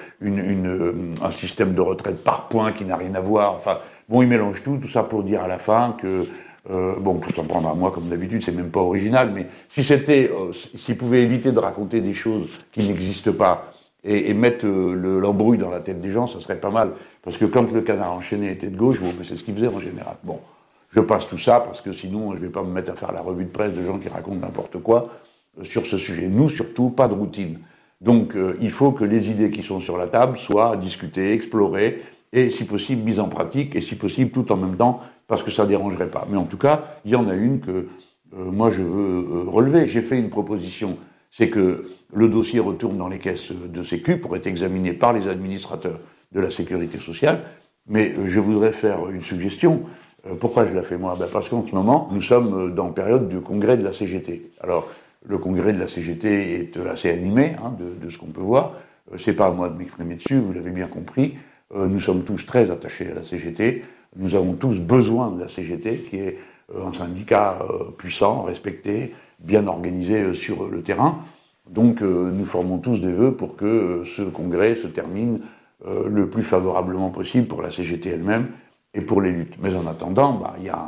un système de retraite par points qui n'a rien à voir. Enfin, bon, il mélange tout ça pour dire à la fin que bon, faut s'en prendre à moi comme d'habitude, c'est même pas original, mais s'il pouvait éviter de raconter des choses qui n'existent pas et mettre l'embrouille dans la tête des gens, ça serait pas mal. Parce que quand le Canard Enchaîné était de gauche, bon, c'est ce qu'il faisait en général. Bon, je passe tout ça parce que sinon, je vais pas me mettre à faire la revue de presse de gens qui racontent n'importe quoi sur ce sujet. Nous, surtout, pas de routine. Donc, il faut que les idées qui sont sur la table soient discutées, explorées, et si possible, mises en pratique, et si possible, tout en même temps, parce que ça dérangerait pas. Mais en tout cas, il y en a une que moi je veux relever. J'ai fait une proposition, c'est que le dossier retourne dans les caisses de Sécu pour être examiné par les administrateurs de la sécurité sociale, mais je voudrais faire une suggestion. Pourquoi je la fais moi ? Parce qu'en ce moment, nous sommes dans la période du congrès de la CGT. Alors, le congrès de la CGT est assez animé, de ce qu'on peut voir. C'est pas à moi de m'exprimer dessus, vous l'avez bien compris. Nous sommes tous très attachés à la CGT. Nous avons tous besoin de la CGT, qui est un syndicat puissant, respecté, bien organisé sur le terrain. Donc nous formons tous des vœux pour que ce congrès se termine le plus favorablement possible pour la CGT elle-même et pour les luttes. Mais en attendant, il y a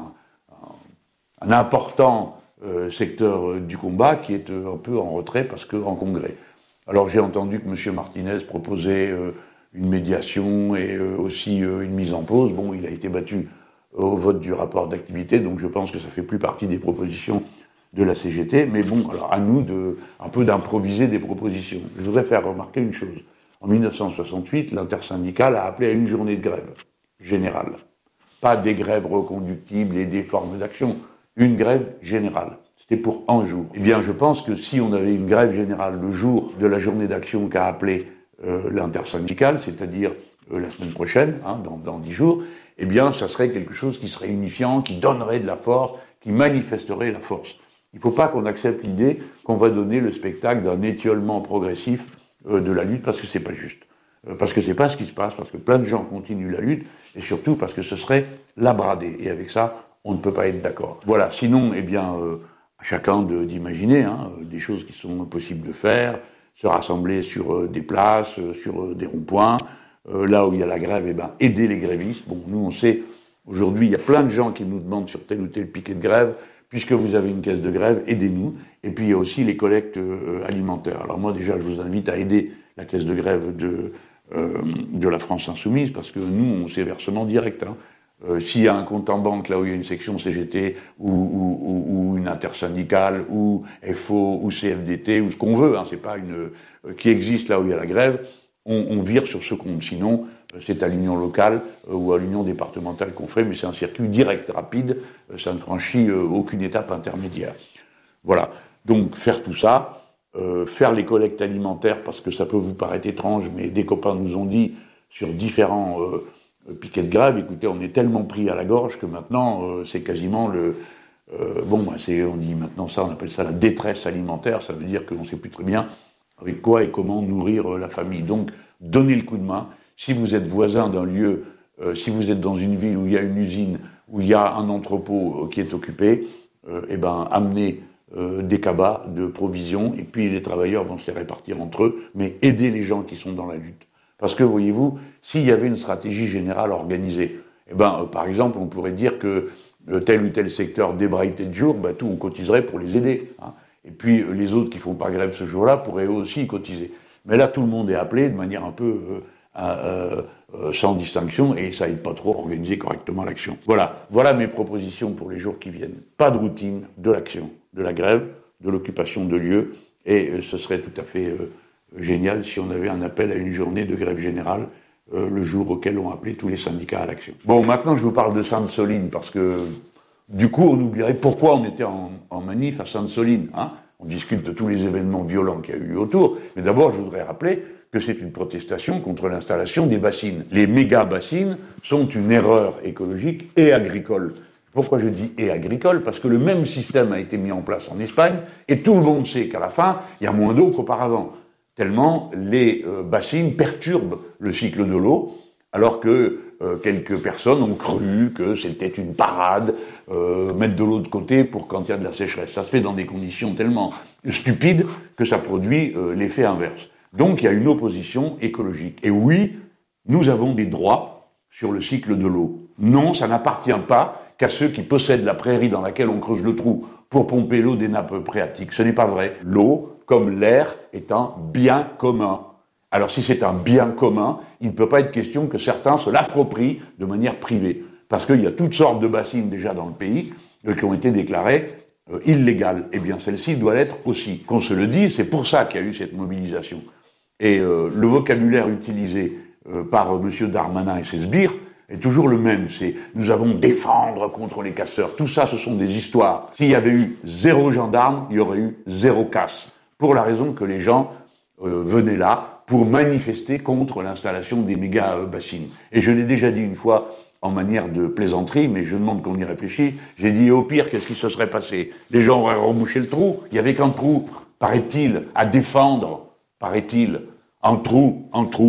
un important secteur du combat qui est un peu en retrait parce qu'en congrès. Alors j'ai entendu que M. Martinez proposait une médiation et aussi une mise en pause. Bon, il a été battu au vote du rapport d'activité, donc je pense que ça fait plus partie des propositions de la CGT. Mais bon, alors à nous un peu d'improviser des propositions. Je voudrais faire remarquer une chose. En 1968, l'intersyndicale a appelé à une journée de grève générale. Pas des grèves reconductibles et des formes d'action. Une grève générale. C'était pour un jour. Eh bien, je pense que si on avait une grève générale le jour de la journée d'action qu'a appelé l'intersyndicale, c'est-à-dire la semaine prochaine, dans 10 jours, eh bien, ça serait quelque chose qui serait unifiant, qui donnerait de la force, qui manifesterait la force. Il ne faut pas qu'on accepte l'idée qu'on va donner le spectacle d'un étiolement progressif de la lutte, parce que c'est pas juste. Parce que c'est pas ce qui se passe, parce que plein de gens continuent la lutte, et surtout parce que ce serait la brader. Et avec ça, on ne peut pas être d'accord. Voilà. Sinon, eh bien, à chacun d'imaginer des choses qui sont possibles de faire, se rassembler sur des places, sur des ronds-points, là où il y a la grève, eh ben, aider les grévistes. Bon, nous, on sait, aujourd'hui, il y a plein de gens qui nous demandent sur tel ou tel piquet de grève, puisque vous avez une caisse de grève, aidez-nous. Et puis, il y a aussi les collectes alimentaires. Alors moi, déjà, je vous invite à aider la caisse de grève de la France Insoumise, parce que nous, on sait versement direct. S'il y a un compte en banque, là où il y a une section CGT, ou une intersyndicale, ou FO, ou CFDT, ou ce qu'on veut, c'est pas qui existe là où il y a la grève, on vire sur ce compte. Sinon, c'est à l'union locale ou à l'union départementale qu'on ferait, mais c'est un circuit direct, rapide, ça ne franchit aucune étape intermédiaire. Voilà. Donc, faire tout ça, faire les collectes alimentaires, parce que ça peut vous paraître étrange, mais des copains nous ont dit, sur différents piquets de grève, écoutez, on est tellement pris à la gorge que maintenant, c'est quasiment on dit maintenant ça, on appelle ça la détresse alimentaire, ça veut dire qu'on ne sait plus très bien avec quoi et comment nourrir la famille. Donc, donnez le coup de main. Si vous êtes voisin d'un lieu, si vous êtes dans une ville où il y a une usine, où il y a un entrepôt qui est occupé, amenez des cabas de provisions, et puis les travailleurs vont se les répartir entre eux, mais aidez les gens qui sont dans la lutte. Parce que, voyez-vous, s'il y avait une stratégie générale organisée, par exemple, on pourrait dire que tel ou tel secteur débraille tel jour, tout, on cotiserait pour les aider. Et puis, les autres qui font pas grève ce jour-là pourraient eux aussi cotiser. Mais là, tout le monde est appelé de manière un peu sans distinction, et ça aide pas trop à organiser correctement l'action. Voilà mes propositions pour les jours qui viennent. Pas de routine, de l'action, de la grève, de l'occupation de lieux, et ce serait tout à fait génial si on avait un appel à une journée de grève générale le jour auquel on appelait tous les syndicats à l'action. Bon, maintenant je vous parle de Sainte-Soline, parce que du coup on oublierait pourquoi on était en manif à Sainte-Soline. On discute de tous les événements violents qu'il y a eu autour, mais d'abord je voudrais rappeler que c'est une protestation contre l'installation des bassines. Les méga-bassines sont une erreur écologique et agricole. Pourquoi je dis et agricole ? Parce que le même système a été mis en place en Espagne, et tout le monde sait qu'à la fin, il y a moins d'eau qu'auparavant. Tellement les bassines perturbent le cycle de l'eau, alors que quelques personnes ont cru que c'était une parade, mettre de l'eau de côté pour quand il y a de la sécheresse. Ça se fait dans des conditions tellement stupides que ça produit l'effet inverse. Donc il y a une opposition écologique. Et oui, nous avons des droits sur le cycle de l'eau. Non, ça n'appartient pas qu'à ceux qui possèdent la prairie dans laquelle on creuse le trou pour pomper l'eau des nappes phréatiques. Ce n'est pas vrai. L'eau, comme l'air, est un bien commun. Alors si c'est un bien commun, il ne peut pas être question que certains se l'approprient de manière privée. Parce qu'il y a toutes sortes de bassines déjà dans le pays qui ont été déclarées illégales. Eh bien celle-ci doit l'être aussi. Qu'on se le dise, c'est pour ça qu'il y a eu cette mobilisation. Et le vocabulaire utilisé par M. Darmanin et ses sbires, est toujours le même. C'est nous allons défendre contre les casseurs. Tout ça, ce sont des histoires. S'il y avait eu 0 gendarme, il y aurait eu 0 casse. Pour la raison que les gens venaient là pour manifester contre l'installation des méga-bassines. Et je l'ai déjà dit une fois en manière de plaisanterie, mais je demande qu'on y réfléchisse. J'ai dit, au pire, qu'est-ce qui se serait passé? Les gens auraient rebouché le trou. Il y avait qu'un trou, paraît-il, à défendre, paraît-il, un trou,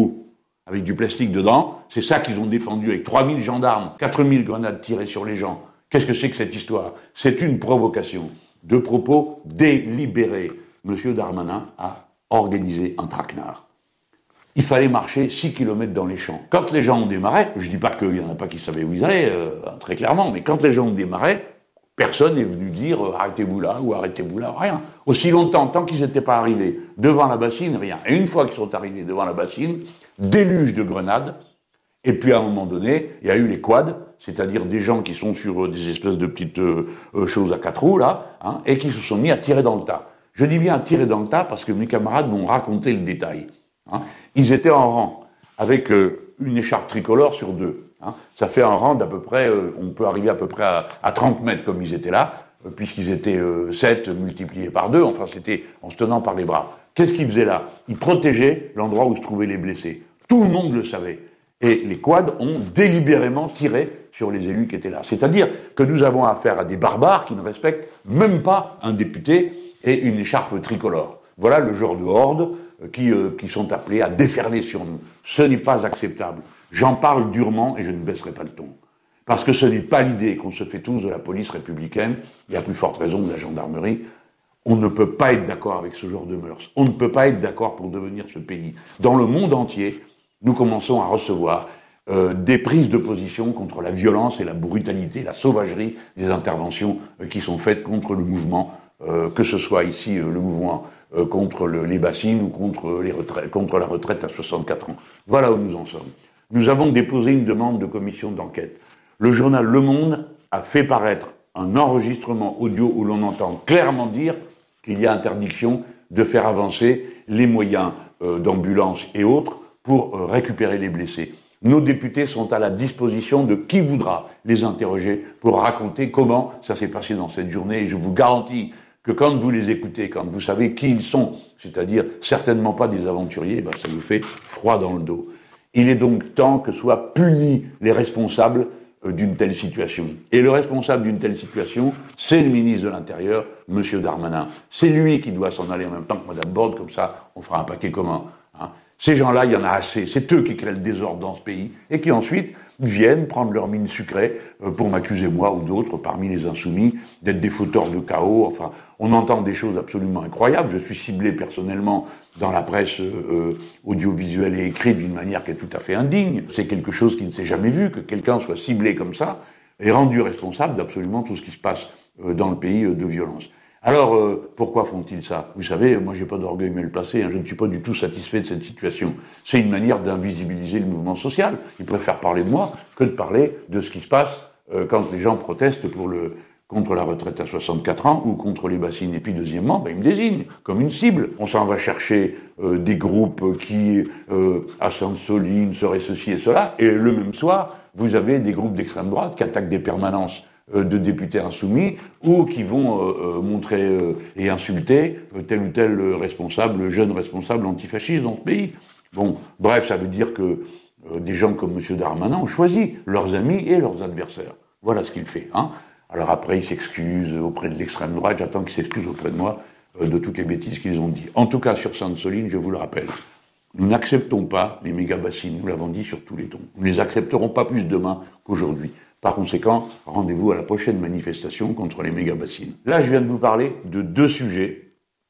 avec du plastique dedans. C'est ça qu'ils ont défendu avec 3000 gendarmes, 4000 grenades tirées sur les gens. Qu'est-ce que c'est que cette histoire? C'est une provocation de propos délibérés. Monsieur Darmanin a organisé un traquenard. Il fallait marcher 6 kilomètres dans les champs. Quand les gens ont démarré, je dis pas qu'il y en a pas qui savaient où ils allaient, très clairement, mais quand les gens ont démarré, personne n'est venu dire arrêtez-vous là ou arrêtez-vous là, rien. Aussi longtemps, tant qu'ils n'étaient pas arrivés devant la bassine, rien. Et une fois qu'ils sont arrivés devant la bassine, déluge de grenades, et puis à un moment donné, il y a eu les quads, c'est-à-dire des gens qui sont sur des espèces de petites choses à 4 roues, là, hein, et qui se sont mis à tirer dans le tas. Je dis bien à tirer dans le tas parce que mes camarades m'ont raconté le détail. Hein. Ils étaient en rang, avec une écharpe tricolore sur 2. Hein. Ça fait un rang d'à peu près, on peut arriver à peu près à 30 mètres comme ils étaient là, puisqu'ils étaient 7 multipliés par 2, enfin c'était en se tenant par les bras. Qu'est-ce qu'ils faisaient là? Ils protégeaient l'endroit où se trouvaient les blessés. Tout le monde le savait. Et les quads ont délibérément tiré sur les élus qui étaient là. C'est-à-dire que nous avons affaire à des barbares qui ne respectent même pas un député et une écharpe tricolore. Voilà le genre de hordes qui sont appelés à déferler sur nous. Ce n'est pas acceptable. J'en parle durement et je ne baisserai pas le ton. Parce que ce n'est pas l'idée qu'on se fait tous de la police républicaine, et à plus forte raison de la gendarmerie. On ne peut pas être d'accord avec ce genre de mœurs. On ne peut pas être d'accord pour devenir ce pays. Dans le monde entier, nous commençons à recevoir des prises de position contre la violence et la brutalité, la sauvagerie des interventions qui sont faites contre le mouvement, que ce soit ici le mouvement contre les bassines ou contre la retraite à 64 ans. Voilà où nous en sommes. Nous avons déposé une demande de commission d'enquête. Le journal Le Monde a fait paraître un enregistrement audio où l'on entend clairement dire qu'il y a interdiction de faire avancer les moyens d'ambulance et autres pour récupérer les blessés. Nos députés sont à la disposition de qui voudra les interroger pour raconter comment ça s'est passé dans cette journée. Et je vous garantis que quand vous les écoutez, quand vous savez qui ils sont, c'est-à-dire certainement pas des aventuriers, ben ça vous fait froid dans le dos. Il est donc temps que soient punis les responsables d'une telle situation. Et le responsable d'une telle situation, c'est le ministre de l'Intérieur, Monsieur Darmanin. C'est lui qui doit s'en aller en même temps que Madame Borne, comme ça on fera un paquet commun. Hein. Ces gens-là, il y en a assez. C'est eux qui créent le désordre dans ce pays et qui ensuite viennent prendre leur mine sucrée pour m'accuser moi ou d'autres parmi les insoumis d'être des fauteurs de chaos. Enfin, on entend des choses absolument incroyables. Je suis ciblé personnellement dans la presse audiovisuelle et écrite d'une manière qui est tout à fait indigne. C'est quelque chose qui ne s'est jamais vu, que quelqu'un soit ciblé comme ça et rendu responsable d'absolument tout ce qui se passe dans le pays de violence. Alors, pourquoi font-ils ça? Vous savez, moi j'ai pas d'orgueil mal placé, hein, je ne suis pas du tout satisfait de cette situation. C'est une manière d'invisibiliser le mouvement social. Ils préfèrent parler de moi que de parler de ce qui se passe quand les gens protestent contre la retraite à 64 ans ou contre les bassines. Et puis deuxièmement, ben, ils me désignent comme une cible. On s'en va chercher des groupes qui, à Sainte-Soline, seraient ceci et cela, et le même soir, vous avez des groupes d'extrême droite qui attaquent des permanences de députés insoumis ou qui vont montrer et insulter tel ou tel responsable, jeune responsable antifasciste dans ce pays. Bon, bref, ça veut dire que des gens comme M. Darmanin ont choisi leurs amis et leurs adversaires. Voilà ce qu'il fait. Hein. Alors après, il s'excuse auprès de l'extrême droite, j'attends qu'il s'excuse auprès de moi de toutes les bêtises qu'ils ont dit. En tout cas, sur Sainte-Soline, je vous le rappelle, nous n'acceptons pas les méga-bassines, nous l'avons dit sur tous les tons. Nous ne les accepterons pas plus demain qu'aujourd'hui. Par conséquent, rendez-vous à la prochaine manifestation contre les méga-bassines. Là, je viens de vous parler de 2 sujets.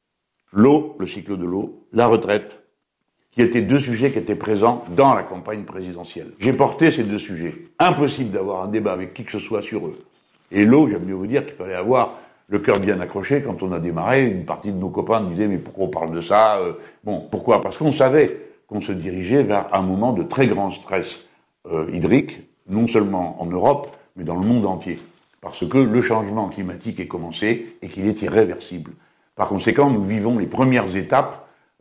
L'eau, le cycle de l'eau, la retraite, qui étaient 2 sujets qui étaient présents dans la campagne présidentielle. J'ai porté ces 2 sujets. Impossible d'avoir un débat avec qui que ce soit sur eux. Et l'eau, j'aime mieux vous dire qu'il fallait avoir le cœur bien accroché. Quand on a démarré, une partie de nos copains disaient « mais pourquoi on parle de ça ?» Bon, pourquoi? Parce qu'on savait qu'on se dirigeait vers un moment de très grand stress hydrique, non seulement en Europe, mais dans le monde entier. Parce que le changement climatique est commencé et qu'il est irréversible. Par conséquent, nous vivons les premières étapes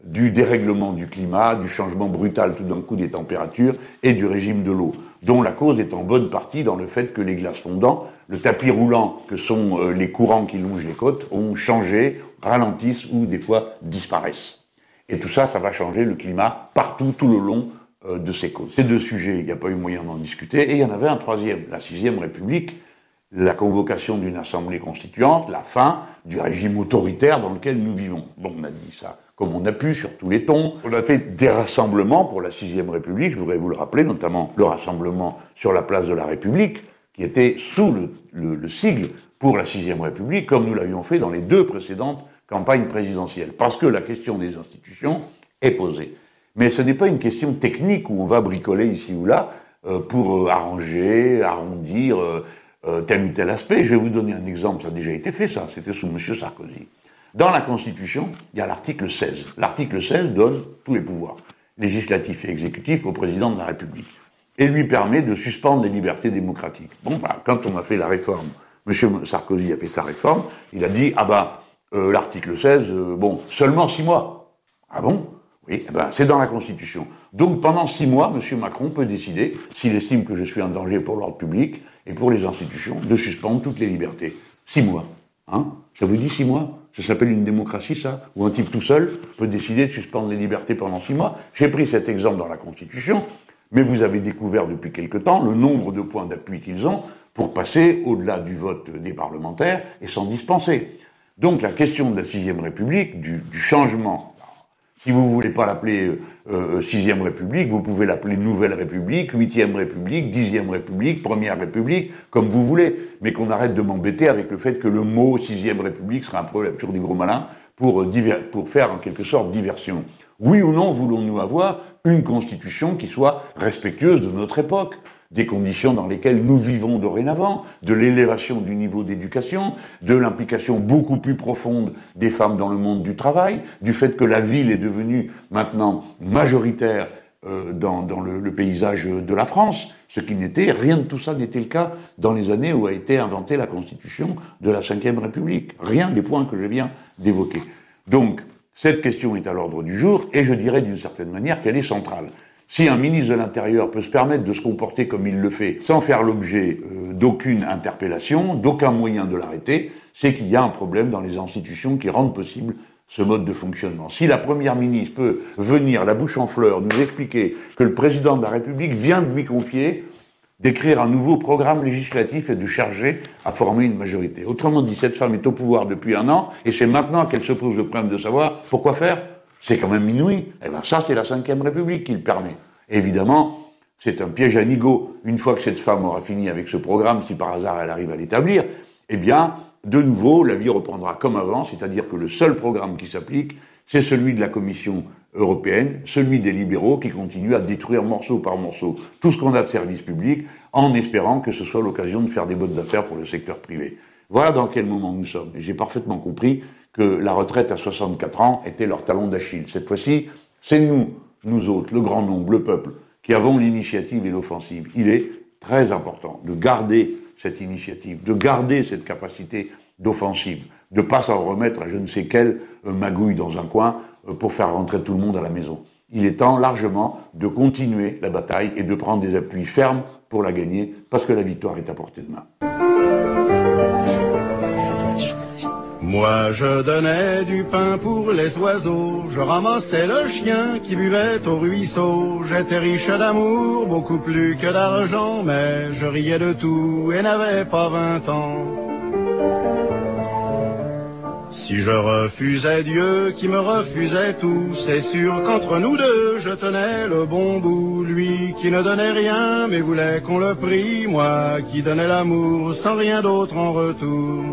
du dérèglement du climat, du changement brutal tout d'un coup des températures et du régime de l'eau, dont la cause est en bonne partie dans le fait que les glaces fondantes, le tapis roulant que sont les courants qui longent les côtes, ont changé, ralentissent ou des fois disparaissent. Et tout ça, ça va changer le climat partout, tout le long de ces côtes. Ces deux sujets, il n'y a pas eu moyen d'en discuter, et il y en avait un troisième, la 6e République, la convocation d'une assemblée constituante, la fin du régime autoritaire dans lequel nous vivons. Bon, on a dit ça comme on a pu, sur tous les tons. On a fait des rassemblements pour la 6e République, je voudrais vous le rappeler, notamment le rassemblement sur la place de la République, qui était sous le sigle pour la 6e République, comme nous l'avions fait dans les 2 précédentes campagnes présidentielles, parce que la question des institutions est posée. Mais ce n'est pas une question technique où on va bricoler ici ou là pour arranger, arrondir tel ou tel aspect. Je vais vous donner un exemple, ça a déjà été fait ça, c'était sous M. Sarkozy. Dans la Constitution, il y a l'article 16. L'article 16 donne tous les pouvoirs législatifs et exécutifs au président de la République et lui permet de suspendre les libertés démocratiques. Bon, bah, quand on a fait la réforme, M. Sarkozy a fait sa réforme, il a dit, l'article 16, seulement 6 mois. Ah bon? Oui, c'est dans la Constitution. Donc pendant 6 mois, M. Macron peut décider, s'il estime que je suis un danger pour l'ordre public et pour les institutions, de suspendre toutes les libertés. 6 mois. Hein? Ça vous dit 6 mois? Ça s'appelle une démocratie, ça? Où un type tout seul peut décider de suspendre les libertés pendant 6 mois? J'ai pris cet exemple dans la Constitution, mais vous avez découvert depuis quelque temps le nombre de points d'appui qu'ils ont pour passer au-delà du vote des parlementaires et s'en dispenser. Donc la question de la 6e République, du changement, si vous voulez pas l'appeler 6e République, vous pouvez l'appeler Nouvelle République, 8e République, 10e République, Première République, comme vous voulez, mais qu'on arrête de m'embêter avec le fait que le mot 6e République sera un problème sur des gros malins pour faire en quelque sorte diversion. Oui ou non voulons-nous avoir une constitution qui soit respectueuse de notre époque, des conditions dans lesquelles nous vivons dorénavant, de l'élévation du niveau d'éducation, de l'implication beaucoup plus profonde des femmes dans le monde du travail, du fait que la ville est devenue maintenant majoritaire dans le paysage de la France, ce qui n'était, rien de tout ça n'était le cas dans les années où a été inventée la Constitution de la Ve République. Rien des points que je viens d'évoquer. Donc, cette question est à l'ordre du jour, et je dirais d'une certaine manière qu'elle est centrale. Si un ministre de l'Intérieur peut se permettre de se comporter comme il le fait, sans faire l'objet d'aucune interpellation, d'aucun moyen de l'arrêter, c'est qu'il y a un problème dans les institutions qui rendent possible ce mode de fonctionnement. Si la Première ministre peut venir, la bouche en fleurs, nous expliquer que le président de la République vient de lui confier d'écrire un nouveau programme législatif et de chercher à former une majorité. Autrement dit, cette femme est au pouvoir depuis 1 an, et c'est maintenant qu'elle se pose le problème de savoir pourquoi faire. C'est quand même inouï. Eh ben ça, c'est la Ve République qui le permet. Évidemment, c'est un piège à nigaud. Une fois que cette femme aura fini avec ce programme, si par hasard elle arrive à l'établir, eh bien, de nouveau, la vie reprendra comme avant, c'est-à-dire que le seul programme qui s'applique, c'est celui de la Commission européenne, celui des libéraux qui continuent à détruire morceau par morceau tout ce qu'on a de service public, en espérant que ce soit l'occasion de faire des bonnes affaires pour le secteur privé. Voilà dans quel moment nous sommes. Et j'ai parfaitement compris que la retraite à 64 ans était leur talon d'Achille. Cette fois-ci, c'est nous autres, le grand nombre, le peuple, qui avons l'initiative et l'offensive. Il est très important de garder cette initiative, de garder cette capacité d'offensive, de ne pas s'en remettre à je ne sais quelle magouille dans un coin pour faire rentrer tout le monde à la maison. Il est temps largement de continuer la bataille et de prendre des appuis fermes pour la gagner, parce que la victoire est à portée de main. Moi je donnais du pain pour les oiseaux, je ramassais le chien qui buvait au ruisseau. J'étais riche d'amour, beaucoup plus que d'argent, mais je riais de tout et n'avais pas 20 ans. Si je refusais Dieu qui me refusait tout, c'est sûr qu'entre nous deux je tenais le bon bout. Lui qui ne donnait rien mais voulait qu'on le prît, moi qui donnais l'amour sans rien d'autre en retour.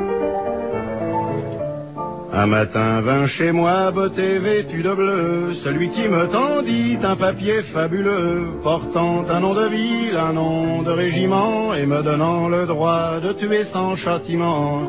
Un matin vint chez moi, botté vêtu de bleu, celui qui me tendit un papier fabuleux, portant un nom de ville, un nom de régiment, et me donnant le droit de tuer sans châtiment.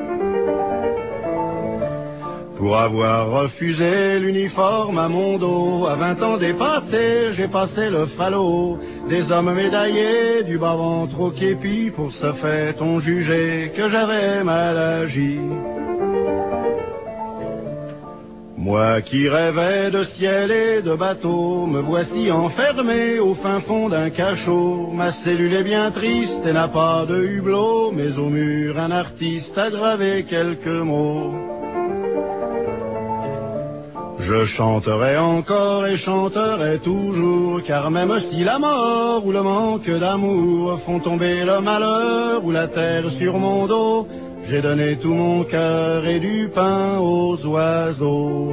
Pour avoir refusé l'uniforme à mon dos, à 20 ans dépassés, j'ai passé le falot. Des hommes médaillés, du bas-ventre au képi, pour ce fait ont jugé que j'avais mal agi. Moi qui rêvais de ciel et de bateau, me voici enfermé au fin fond d'un cachot. Ma cellule est bien triste et n'a pas de hublot, mais au mur un artiste a gravé quelques mots. Je chanterai encore et chanterai toujours, car même si la mort ou le manque d'amour font tomber le malheur ou la terre sur mon dos, j'ai donné tout mon cœur et du pain aux oiseaux.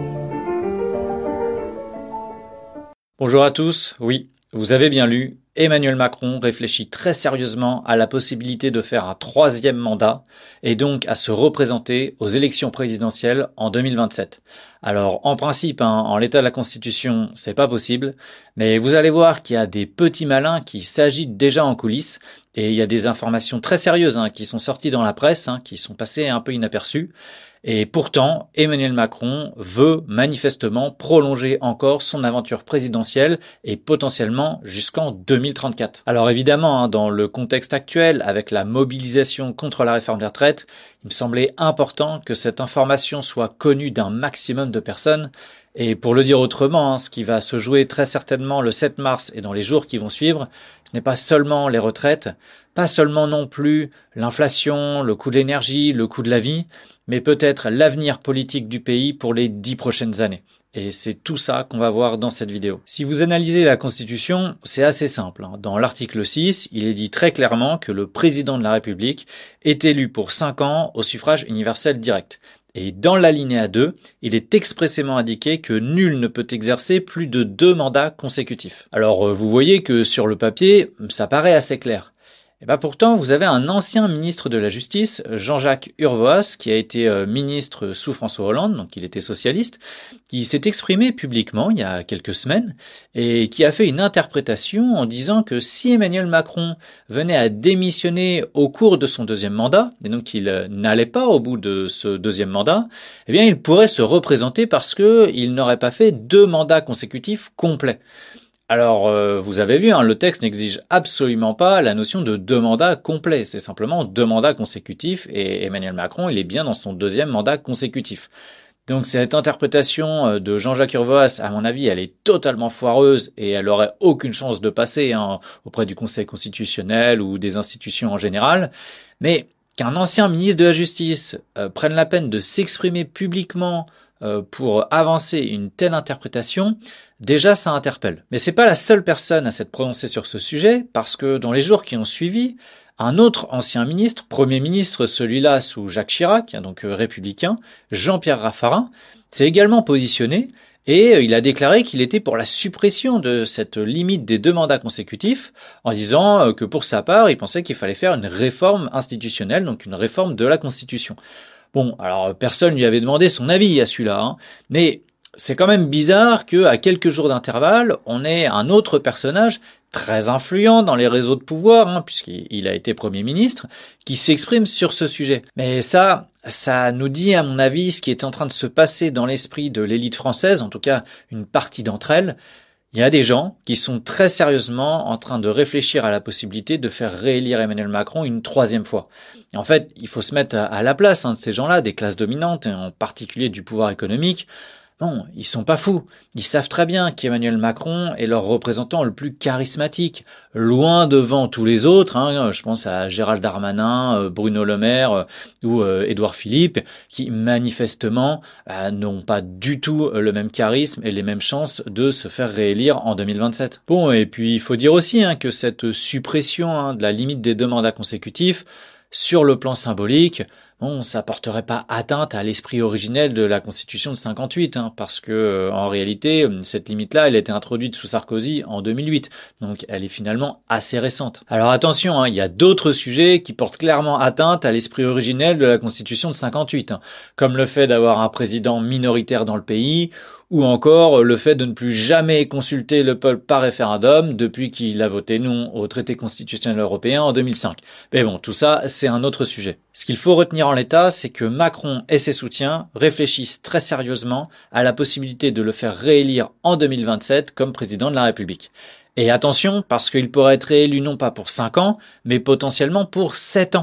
Bonjour à tous, oui, vous avez bien lu, Emmanuel Macron réfléchit très sérieusement à la possibilité de faire un 3e mandat et donc à se représenter aux élections présidentielles en 2027. Alors en principe, en l'état de la Constitution, c'est pas possible, mais vous allez voir qu'il y a des petits malins qui s'agitent déjà en coulisses et il y a des informations très sérieuses qui sont sorties dans la presse, qui sont passées un peu inaperçues. Et pourtant, Emmanuel Macron veut manifestement prolonger encore son aventure présidentielle et potentiellement jusqu'en 2034. Alors évidemment, dans le contexte actuel, avec la mobilisation contre la réforme des retraites, il me semblait important que cette information soit connue d'un maximum de personnes. Et pour le dire autrement, ce qui va se jouer très certainement le 7 mars et dans les jours qui vont suivre, ce n'est pas seulement les retraites, pas seulement non plus l'inflation, le coût de l'énergie, le coût de la vie, mais peut-être l'avenir politique du pays pour les 10 prochaines années. Et c'est tout ça qu'on va voir dans cette vidéo. Si vous analysez la Constitution, c'est assez simple. Dans l'article 6, il est dit très clairement que le président de la République est élu pour 5 ans au suffrage universel direct. Et dans l'alinéa 2, il est expressément indiqué que nul ne peut exercer plus de 2 mandats consécutifs. Alors vous voyez que sur le papier, ça paraît assez clair. Et pourtant, vous avez un ancien ministre de la Justice, Jean-Jacques Urvoas, qui a été ministre sous François Hollande, donc il était socialiste, qui s'est exprimé publiquement il y a quelques semaines et qui a fait une interprétation en disant que si Emmanuel Macron venait à démissionner au cours de son 2e mandat, et donc qu'il n'allait pas au bout de ce 2e mandat, eh bien il pourrait se représenter parce qu'il n'aurait pas fait 2 mandats consécutifs complets. Alors, vous avez vu, le texte n'exige absolument pas la notion de 2 mandats complets. C'est simplement 2 mandats consécutifs et Emmanuel Macron, il est bien dans son 2e mandat consécutif. Donc cette interprétation de Jean-Jacques Urvoas, à mon avis, elle est totalement foireuse et elle aurait aucune chance de passer auprès du Conseil constitutionnel ou des institutions en général. Mais qu'un ancien ministre de la Justice prenne la peine de s'exprimer publiquement pour avancer une telle interprétation, déjà ça interpelle. Mais c'est pas la seule personne à s'être prononcée sur ce sujet, parce que dans les jours qui ont suivi, un autre ancien ministre, Premier ministre, celui-là sous Jacques Chirac, donc républicain, Jean-Pierre Raffarin, s'est également positionné et il a déclaré qu'il était pour la suppression de cette limite des 2 mandats consécutifs, en disant que pour sa part, il pensait qu'il fallait faire une réforme institutionnelle, donc une réforme de la Constitution. Bon, alors personne lui avait demandé son avis à celui-là, mais c'est quand même bizarre qu'à quelques jours d'intervalle, on ait un autre personnage très influent dans les réseaux de pouvoir, puisqu'il a été Premier ministre, qui s'exprime sur ce sujet. Mais ça nous dit, à mon avis, ce qui est en train de se passer dans l'esprit de l'élite française, en tout cas une partie d'entre elles. Il y a des gens qui sont très sérieusement en train de réfléchir à la possibilité de faire réélire Emmanuel Macron une 3e fois. Et en fait, il faut se mettre à la place de ces gens-là, des classes dominantes, et en particulier du pouvoir économique. Non, ils sont pas fous. Ils savent très bien qu'Emmanuel Macron est leur représentant le plus charismatique, loin devant tous les autres. Je pense à Gérald Darmanin, Bruno Le Maire ou Édouard Philippe, qui manifestement n'ont pas du tout le même charisme et les mêmes chances de se faire réélire en 2027. Bon, et puis il faut dire aussi que cette suppression de la limite des 2 mandats consécutifs, sur le plan symbolique, ça porterait pas atteinte à l'esprit originel de la Constitution de 58, parce que en réalité, cette limite-là, elle a été introduite sous Sarkozy en 2008, donc elle est finalement assez récente. Alors attention, il y a d'autres sujets qui portent clairement atteinte à l'esprit originel de la Constitution de 58, comme le fait d'avoir un président minoritaire dans le pays, ou encore le fait de ne plus jamais consulter le peuple par référendum depuis qu'il a voté non au traité constitutionnel européen en 2005. Mais bon, tout ça, c'est un autre sujet. Ce qu'il faut retenir en l'état, c'est que Macron et ses soutiens réfléchissent très sérieusement à la possibilité de le faire réélire en 2027 comme président de la République. Et attention, parce qu'il pourrait être réélu non pas pour 5 ans, mais potentiellement pour 7 ans.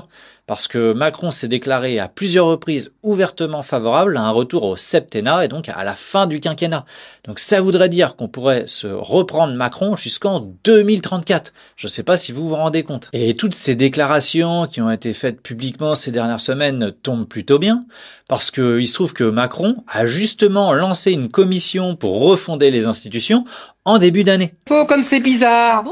parce que Macron s'est déclaré à plusieurs reprises ouvertement favorable à un retour au septennat et donc à la fin du quinquennat. Donc ça voudrait dire qu'on pourrait se reprendre Macron jusqu'en 2034. Je ne sais pas si vous vous rendez compte. Et toutes ces déclarations qui ont été faites publiquement ces dernières semaines tombent plutôt bien, parce qu'il se trouve que Macron a justement lancé une commission pour refonder les institutions en début d'année. Oh, comme c'est bizarre.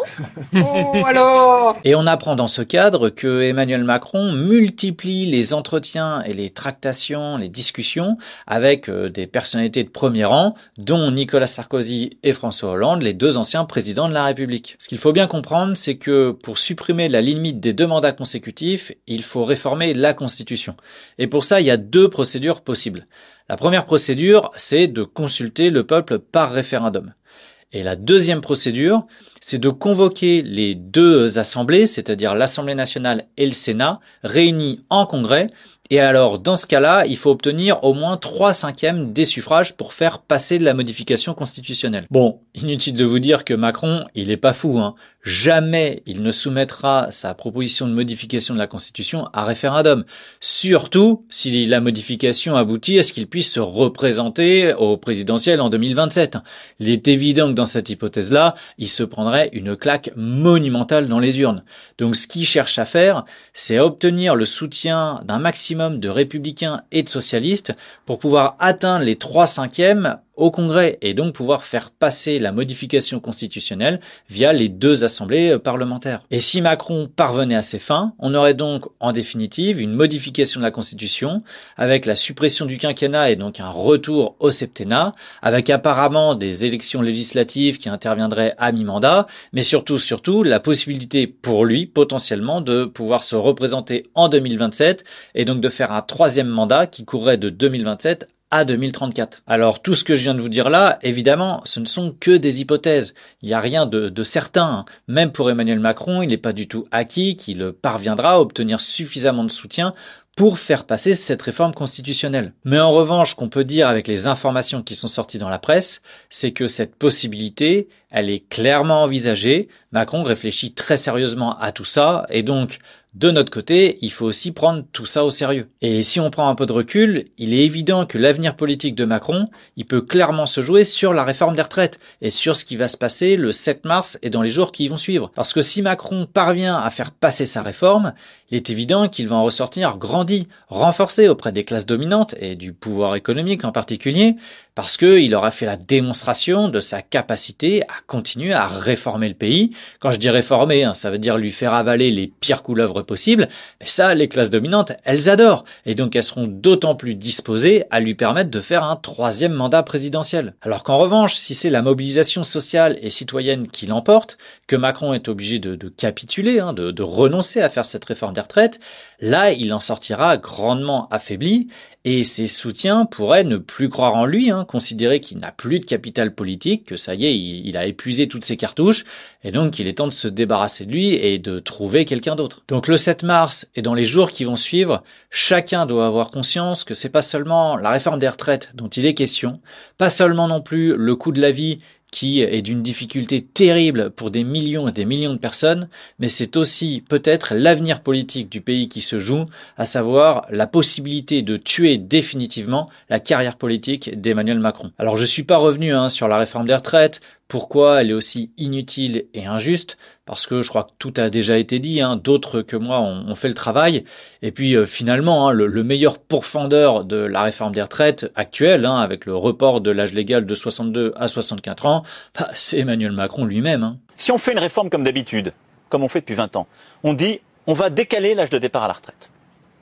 Oh, alors. Et on apprend dans ce cadre que Emmanuel Macron multiplie les entretiens et les tractations, les discussions avec des personnalités de premier rang, dont Nicolas Sarkozy et François Hollande, les deux anciens présidents de la République. Ce qu'il faut bien comprendre, c'est que pour supprimer la limite des 2 mandats consécutifs, il faut réformer la Constitution. Et pour ça, il y a 2 procédures possibles. La première procédure, c'est de consulter le peuple par référendum. Et la deuxième procédure, c'est de convoquer les 2 assemblées, c'est-à-dire l'Assemblée nationale et le Sénat, réunis en congrès. Et alors, dans ce cas-là, il faut obtenir au moins 3/5 des suffrages pour faire passer la modification constitutionnelle. Bon, inutile de vous dire que Macron, il est pas fou, hein. Jamais il ne soumettra sa proposition de modification de la Constitution à référendum. Surtout si la modification aboutit à ce qu'il puisse se représenter au présidentiel en 2027. Il est évident que dans cette hypothèse-là, il se prendrait une claque monumentale dans les urnes. Donc ce qu'il cherche à faire, c'est à obtenir le soutien d'un maximum de républicains et de socialistes pour pouvoir atteindre les 3/5 au Congrès et donc pouvoir faire passer la modification constitutionnelle via les 2 assemblées parlementaires. Et si Macron parvenait à ses fins, on aurait donc en définitive une modification de la Constitution avec la suppression du quinquennat et donc un retour au septennat, avec apparemment des élections législatives qui interviendraient à mi-mandat, mais surtout la possibilité pour lui potentiellement de pouvoir se représenter en 2027 et donc de faire un 3e mandat qui courrait de 2027 à 2034. Alors tout ce que je viens de vous dire là, évidemment, ce ne sont que des hypothèses. Il n'y a rien de certain. Même pour Emmanuel Macron, il n'est pas du tout acquis qu'il parviendra à obtenir suffisamment de soutien pour faire passer cette réforme constitutionnelle. Mais en revanche, ce qu'on peut dire avec les informations qui sont sorties dans la presse, c'est que cette possibilité, elle est clairement envisagée. Macron réfléchit très sérieusement à tout ça et donc de notre côté, il faut aussi prendre tout ça au sérieux. Et si on prend un peu de recul, il est évident que l'avenir politique de Macron, il peut clairement se jouer sur la réforme des retraites et sur ce qui va se passer le 7 mars et dans les jours qui vont suivre. Parce que si Macron parvient à faire passer sa réforme, il est évident qu'il va en ressortir grandi, renforcé auprès des classes dominantes et du pouvoir économique en particulier, parce qu'il aura fait la démonstration de sa capacité à continuer à réformer le pays. Quand je dis réformer, ça veut dire lui faire avaler les pires couleuvres possibles. Mais ça, les classes dominantes, elles adorent. Et donc elles seront d'autant plus disposées à lui permettre de faire un 3e mandat présidentiel. Alors qu'en revanche, si c'est la mobilisation sociale et citoyenne qui l'emporte, que Macron est obligé de capituler, de renoncer à faire cette réforme des retraites, là, il en sortira grandement affaibli et ses soutiens pourraient ne plus croire en lui, considérer qu'il n'a plus de capital politique, que ça y est, il a épuisé toutes ses cartouches et donc il est temps de se débarrasser de lui et de trouver quelqu'un d'autre. Donc le 7 mars et dans les jours qui vont suivre, chacun doit avoir conscience que c'est pas seulement la réforme des retraites dont il est question, pas seulement non plus le coût de la vie qui est d'une difficulté terrible pour des millions et des millions de personnes, mais c'est aussi peut-être l'avenir politique du pays qui se joue, à savoir la possibilité de tuer définitivement la carrière politique d'Emmanuel Macron. Alors je suis pas revenu sur la réforme des retraites, pourquoi elle est aussi inutile et injuste, parce que je crois que tout a déjà été dit, d'autres que moi ont fait le travail, et puis finalement le meilleur pourfendeur de la réforme des retraites actuelle, avec le report de l'âge légal de 62 à 64 ans, c'est Emmanuel Macron lui-même. Si on fait une réforme comme d'habitude, comme on fait depuis 20 ans, on dit on va décaler l'âge de départ à la retraite.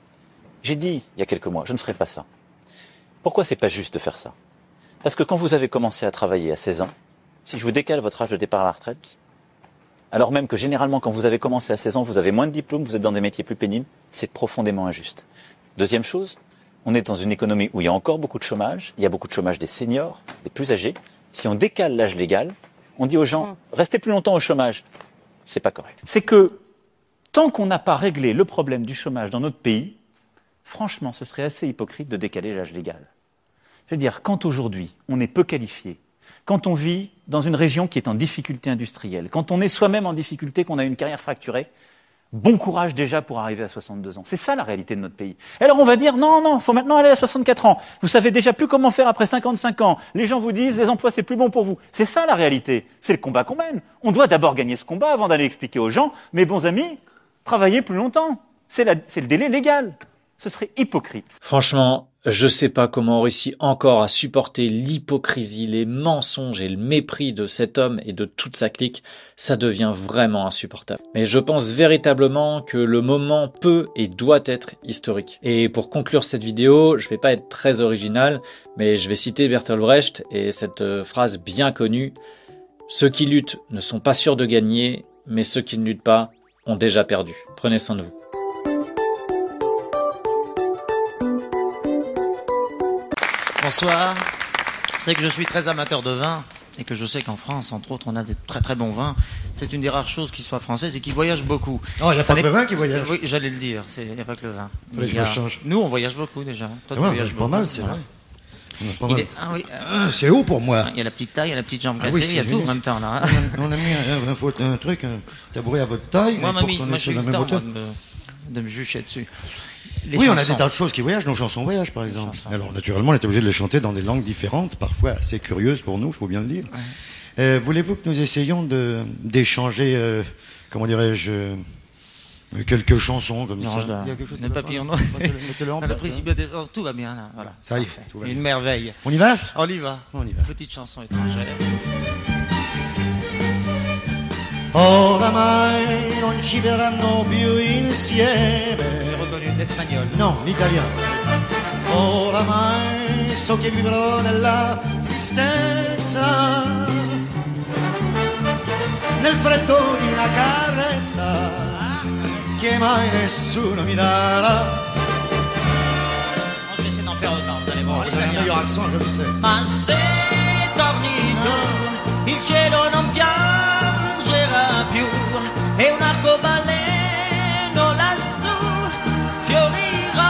J'ai dit il y a quelques mois, je ne ferai pas ça. Pourquoi c'est pas juste de faire ça? Parce que quand vous avez commencé à travailler à 16 ans, si je vous décale votre âge de départ à la retraite, alors même que généralement quand vous avez commencé à 16 ans, vous avez moins de diplômes, vous êtes dans des métiers plus pénibles, c'est profondément injuste. Deuxième chose, on est dans une économie où il y a encore beaucoup de chômage, il y a beaucoup de chômage des seniors, des plus âgés. Si on décale l'âge légal, on dit aux gens, restez plus longtemps au chômage. C'est pas correct. C'est que tant qu'on n'a pas réglé le problème du chômage dans notre pays, franchement, ce serait assez hypocrite de décaler l'âge légal. Je veux dire, quand aujourd'hui on est peu qualifié, quand on vit dans une région qui est en difficulté industrielle, quand on est soi-même en difficulté, qu'on a une carrière fracturée, Bon courage déjà pour arriver à 62 ans. C'est ça la réalité de notre pays. Et alors on va dire non, faut maintenant aller à 64 ans. Vous savez déjà plus comment faire après 55 ans. Les gens vous disent les emplois c'est plus bon pour vous. C'est ça la réalité. C'est le combat qu'on mène. On doit d'abord gagner ce combat avant d'aller expliquer aux gens, mes bons amis, travaillez plus longtemps. C'est le délai légal. Ce serait hypocrite. Franchement, je sais pas comment on réussit encore à supporter l'hypocrisie, les mensonges et le mépris de cet homme et de toute sa clique. Ça devient vraiment insupportable. Mais je pense véritablement que le moment peut et doit être historique. Et pour conclure cette vidéo, je vais pas être très original, mais je vais citer Bertolt Brecht et cette phrase bien connue. Ceux qui luttent ne sont pas sûrs de gagner, mais ceux qui ne luttent pas ont déjà perdu. Prenez soin de vous. Bonsoir. Vous savez que je suis très amateur de vin et que je sais qu'en France, entre autres, on a des très très bons vins. C'est une des rares choses qui soit française et qui voyage beaucoup. Oh, il n'y a pas que le vin qui voyage. Oui, j'allais le dire, il n'y a pas que le vin. Change. Nous, on voyage beaucoup déjà. Toi, tu voyages pas mal, c'est vrai. Pas mal. C'est haut pour moi. Il y a la petite taille, il y a la petite jambe cassée, il y a tout en même temps là. On a mis un truc, un tabouret à votre taille. Moi, mamie, moi, j'ai eu le temps de me jucher dessus. Oui, on a des tas de choses qui voyagent, nos chansons voyagent par exemple. Alors naturellement, on est obligé de les chanter dans des langues différentes, parfois assez curieuses pour nous, il faut bien le dire. Ouais. Voulez-vous que nous essayions d'échanger, comment dirais-je, quelques chansons comme ça? Il y a quelque chose de papillon noir. Mettez-le en place. Tout va bien là, voilà. Ça y est, tout va bien. Une merveille. On y va? On y va. On y va. Petite chanson étrangère. Oramai non ci verranno più insieme. J'ai reconnu l'espagnol. No, l'italiano. Oramai so che vivrò nella tristezza, nel freddo di una carezza che mai nessuno mi darà. Je vais essayer d'en faire autant, vous allez voir. Vous avez un meilleur accent, je le sais. Ma se tornito, il cielo non piangerà più e un arcobaleno lassù fiorirà.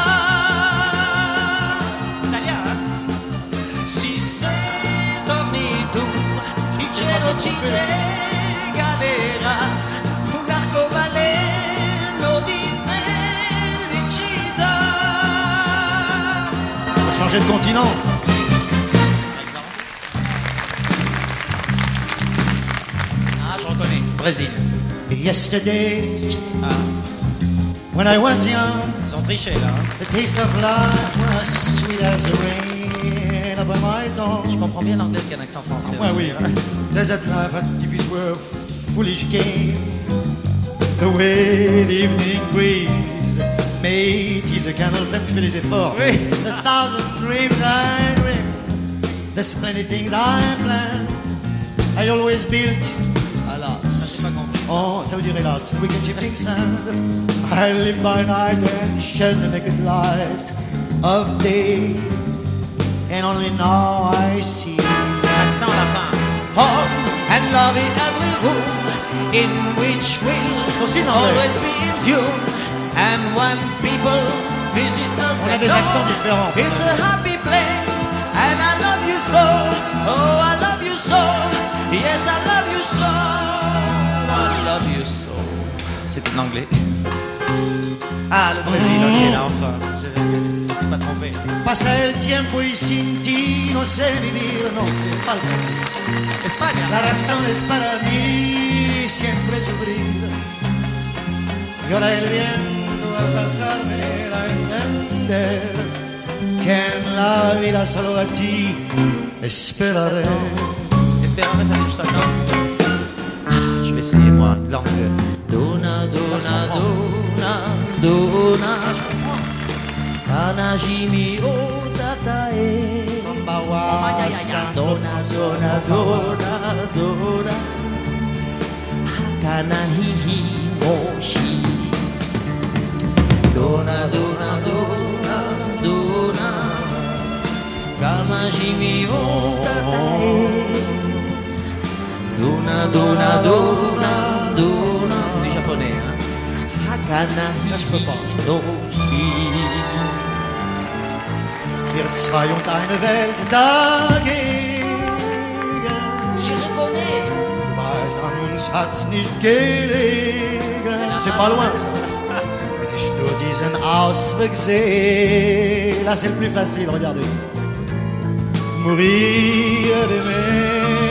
Si sei tornito, il cielo ci regalerà un arcobaleno di felicità. On va changer de continent. Brésil. Yesterday, when I was young, ils ont triché là. The taste of life was sweet as the rain upon my tongue. Je comprends bien l'anglais qu'un accent français. Ouais, oui. Says that life had if it were a foolish game, the way the evening breeze may tease a candle flame, tu fais les efforts. Oui. The thousand dreams I dream, there's many things I plan. I always built. Oh, ça veut dire hélas, we can shifting sand. I live by night and shed the naked light of day, and only now I see accent à la fin. Home and love in every room, in which we'll always be in tune. And when people visit us, on a des accents différents. It's a happy place, and I love you so. Oh, I love you so. Yes, I love you so. I love you so. C'est en anglais. Ah, le Brésil, ok, là, enfin. Je ne suis pas trompé. Pasa el tiempo y sin ti no sé vivir, no sé, falta. España. La razón es para mí siempre sufrir. Y ahora el viento al pasar me da a entender que en la vida solo a ti esperaré. Esperaré, ça dit juste attends. Je vais essayer moi une langue. Dona, dona, dona, dona. Kanajimi o tatae. Dona, dona, dona, dona. Hakanahihi moshi. Dona, dona, dona, dona. Kanajimi o tatae. Dona, dona, dona, dona. C'est du japonais, hein. Ça, je peux pas. Wir zwei und eine Welt dagegen. J'ai reconnu. Weißt, an uns hat's nicht gelegen. c'est pas loin. Ich nur diesen Ausweg sehe. Là, c'est le plus facile, regardez. Mourir d'aimer.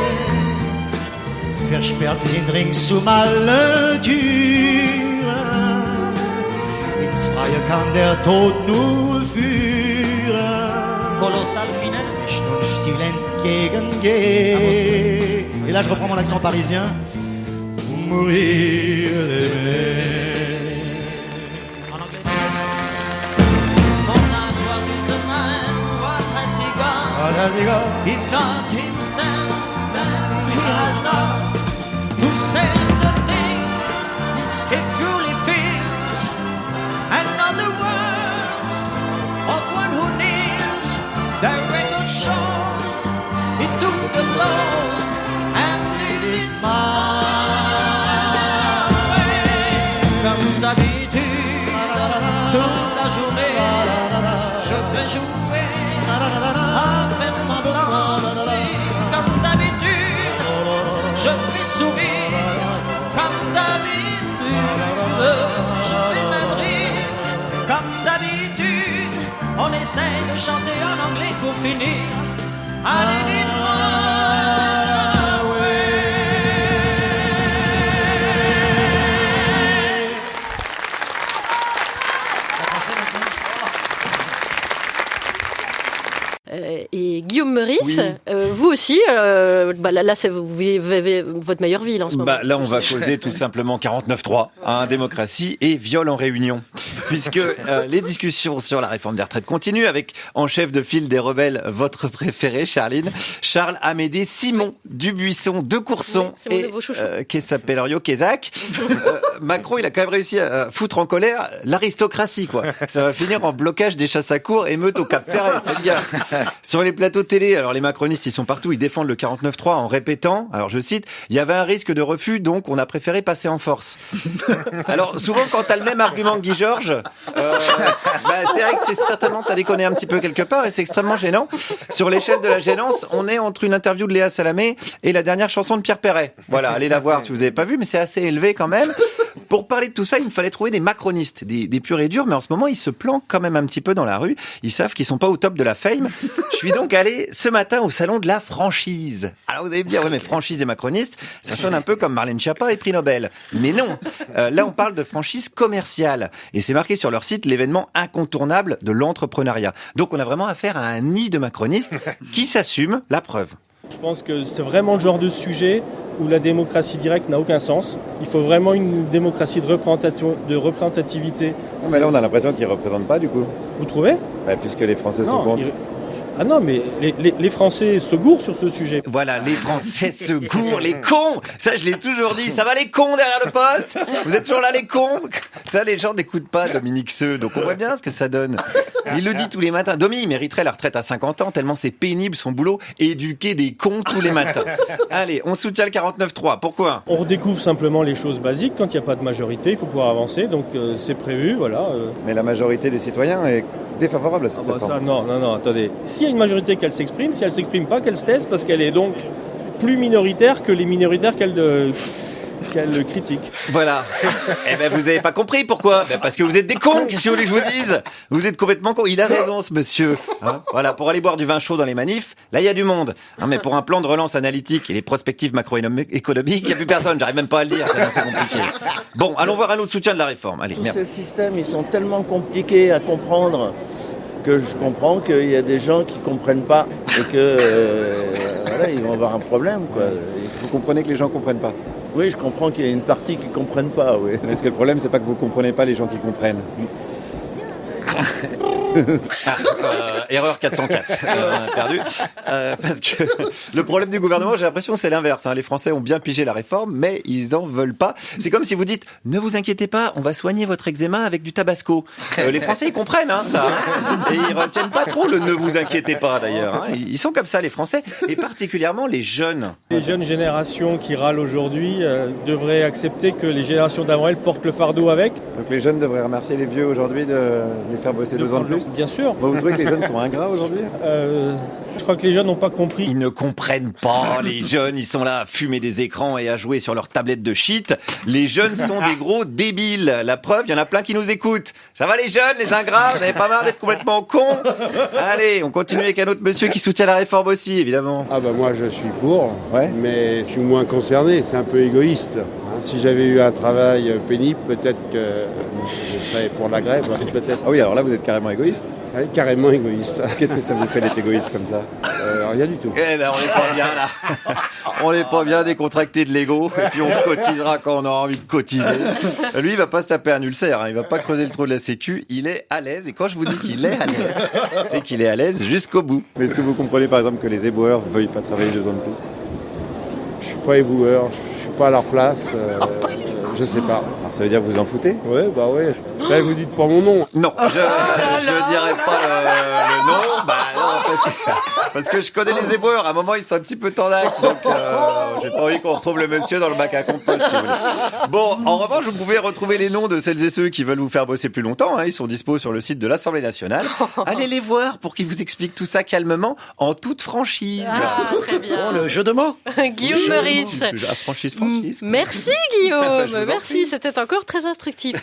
Versperrt sind ringsum alle Türen. Ins Freie kann der Tod nur führen. Colossal final. Ich nun still entgegengehe. Et là, je reprends mon accent parisien. Mourir d'aimer. What has he got? If not himself, then he has not to say the thing he truly feels, and not the words of one who kneels. The record shows he took the blows and did it my way. Comme d'habitude, toute la journée, je vais jouer à faire semblant, comme d'habitude, je vais sourire, comme d'habitude, je vais même rire, comme d'habitude, on essaye de chanter en anglais pour finir. Allez, dites-moi, et Guillaume Meurice, oui. Vous aussi, là vous vivez votre meilleure vie là, en ce moment. Là, on va causer tout simplement 49.3, démocratie et viol en réunion. Puisque les discussions sur la réforme des retraites continuent avec en chef de file des rebelles, votre préféré, Charline, Charles Amédée Simon Dubuisson de Courson et Kessapellerio Kézac. Macron, il a quand même réussi à foutre en colère l'aristocratie, quoi. Ça va finir en blocage des chasses à courre, émeute au Cap Ferret. Faites gaffe. Sur les plateaux télé, alors les macronistes, ils sont partout, ils défendent le 49.3 en répétant, alors je cite, il y avait un risque de refus, donc on a préféré passer en force. Alors souvent, quand t'as le même argument que Guy Georges, c'est vrai que c'est certainement, t'as déconné un petit peu quelque part et c'est extrêmement gênant. Sur l'échelle de la gênance, on est entre une interview de Léa Salamé et la dernière chanson de Pierre Perret. Voilà, allez la voir si vous avez pas vu, mais c'est assez élevé quand même. Pour parler de tout ça, il me fallait trouver des macronistes, des purs et durs, mais en ce moment, ils se planquent quand même un petit peu dans la rue. Ils savent qu'ils sont pas au top de la fame. Je suis donc allé ce matin au salon de la franchise. Alors vous allez me dire, ouais, mais franchise et macroniste, ça sonne un peu comme Marlène Schiappa et prix Nobel. Mais non, là on parle de franchise commerciale. Et c'est marqué sur leur site l'événement incontournable de l'entrepreneuriat. Donc on a vraiment affaire à un nid de macronistes qui s'assument, la preuve. Je pense que c'est vraiment le genre de sujet où la démocratie directe n'a aucun sens. Il faut vraiment une démocratie de représentativité. Mais là, on a l'impression qu'ils ne représentent pas, du coup. Vous trouvez ? Puisque les Français sont contre. Ah non, mais les Français se gourrent sur ce sujet. Voilà, les Français se gourrent, les cons. Ça, je l'ai toujours dit. Ça va les cons derrière le poste ? Vous êtes toujours là, les cons ? Ça, les gens n'écoutent pas Dominique Seux. Donc on voit bien ce que ça donne. Il le dit tous les matins. Domi, il mériterait la retraite à 50 ans tellement c'est pénible son boulot. Éduquer des cons tous les matins. Allez, on soutient le 49.3. Pourquoi ? On redécouvre simplement les choses basiques. Quand il n'y a pas de majorité, il faut pouvoir avancer. Donc c'est prévu, voilà. Mais la majorité des citoyens est défavorable à cette réforme. Non, attendez. S'il y a une majorité qu'elle s'exprime, si elle s'exprime pas, qu'elle se taise parce qu'elle est donc plus minoritaire que les minoritaires qu'elle critique. Voilà. Eh ben, vous avez pas compris pourquoi ? Parce que vous êtes des cons. Qu'est-ce que vous voulez que je vous dise ? Vous êtes complètement cons. Il a raison, ce monsieur. Voilà. Pour aller boire du vin chaud dans les manifs, là, il y a du monde. Mais pour un plan de relance analytique et les prospectives macroéconomiques, il n'y a plus personne. J'arrive même pas à le dire. C'est compliqué. Bon, allons voir un autre soutien de la réforme. Allez, tous ces systèmes, ils sont tellement compliqués à comprendre que je comprends qu'il y a des gens qui comprennent pas et que, voilà, ils vont avoir un problème, quoi. Vous comprenez que les gens comprennent pas ? Oui, je comprends qu'il y a une partie qui ne comprennent pas, oui. Est-ce que le problème, c'est pas que vous comprenez pas les gens qui comprennent ? Erreur 404. On a perdu. Parce que le problème du gouvernement, j'ai l'impression, c'est l'inverse. Les Français ont bien pigé la réforme, mais ils en veulent pas. C'est comme si vous dites, ne vous inquiétez pas, on va soigner votre eczéma avec du tabasco. Les Français, ils comprennent ça. Et ils retiennent pas trop le ne vous inquiétez pas, d'ailleurs. Ils sont comme ça, les Français, et particulièrement les jeunes. Les jeunes générations qui râlent aujourd'hui devraient accepter que les générations d'avant elles portent le fardeau avec. Donc les jeunes devraient remercier les vieux aujourd'hui de les faire bosser 2 ans de plus. plus. Bien sûr. Vous trouvez que les jeunes sont ingrats aujourd'hui? Je crois que les jeunes n'ont pas compris. Ils ne comprennent pas, les jeunes, ils sont là à fumer des écrans et à jouer sur leur tablette de shit. Les jeunes sont des gros débiles. La preuve, il y en a plein qui nous écoutent. Ça va les jeunes, les ingrats? Vous n'avez pas marre d'être complètement cons? Allez, on continue avec un autre monsieur qui soutient la réforme aussi, évidemment. Ah bah moi je suis pour, ouais. Mais je suis moins concerné, c'est un peu égoïste. Si j'avais eu un travail pénible, peut-être que je serais pour la grève. Peut-être. Ah oui, alors là vous êtes carrément égoïste? Oui, carrément égoïste. Qu'est-ce que ça vous fait d'être égoïste comme ça? Rien du tout. Eh ben on n'est pas bien là. On n'est pas bien décontracté de l'ego. Et puis on cotisera quand on aura envie de cotiser. Lui il va pas se taper un ulcère, hein. Il va pas creuser le trou de la sécu. Il est à l'aise. Et quand je vous dis qu'il est à l'aise, c'est qu'il est à l'aise jusqu'au bout. Mais est-ce que vous comprenez par exemple que les éboueurs ne veuillent pas travailler 2 ans de plus? Je suis pas éboueur, je suis pas à leur place. Je sais pas. Alors ça veut dire que vous en foutez? Ouais, bah ouais. Là, vous dites pas mon nom. Non, je dirais pas le nom. Bah non, parce que je connais les éboueurs. À un moment, ils sont un petit peu tendax. Donc, j'ai pas envie qu'on retrouve le monsieur dans le bac à compost. Si vous voulez. Bon, en revanche, vous pouvez retrouver les noms de celles et ceux qui veulent vous faire bosser plus longtemps. Hein. Ils sont dispo sur le site de l'Assemblée nationale. Allez les voir pour qu'ils vous expliquent tout ça calmement, en toute franchise. Ah, très bien. Le jeu de mots. Guillaume Meurice. Franchise. Merci Guillaume. Merci, c'était encore très instructif.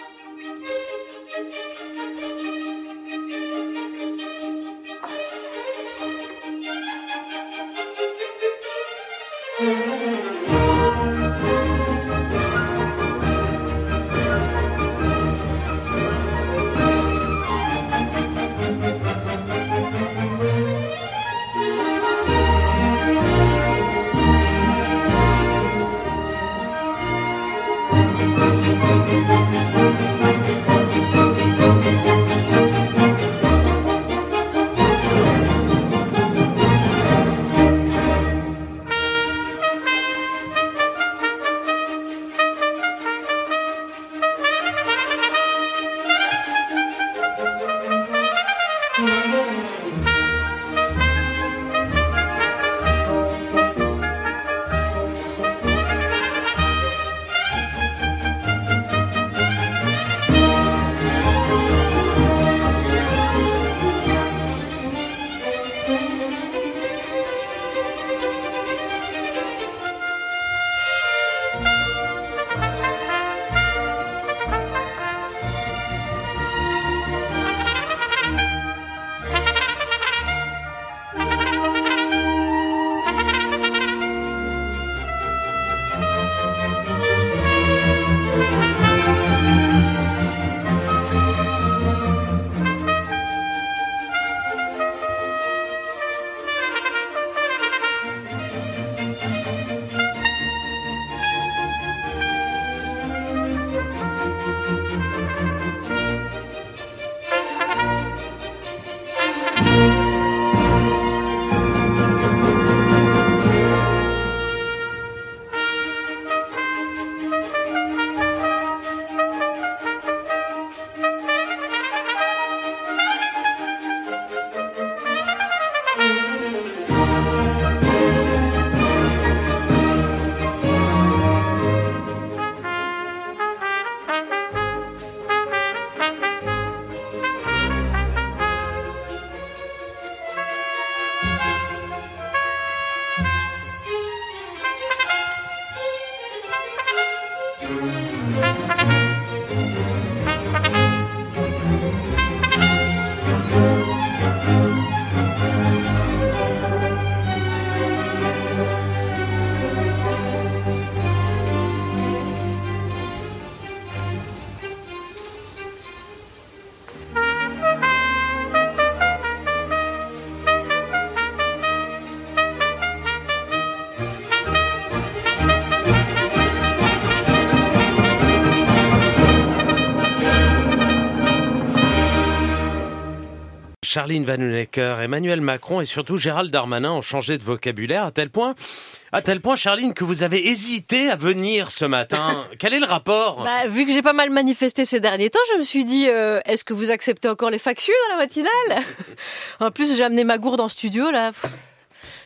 Charline Vanhoenacker, Emmanuel Macron et surtout Gérald Darmanin ont changé de vocabulaire à tel point, Charline, que vous avez hésité à venir ce matin. Quel est le rapport ? Vu que j'ai pas mal manifesté ces derniers temps, je me suis dit, est-ce que vous acceptez encore les factieux dans la matinale ? En plus, j'ai amené ma gourde en studio, là.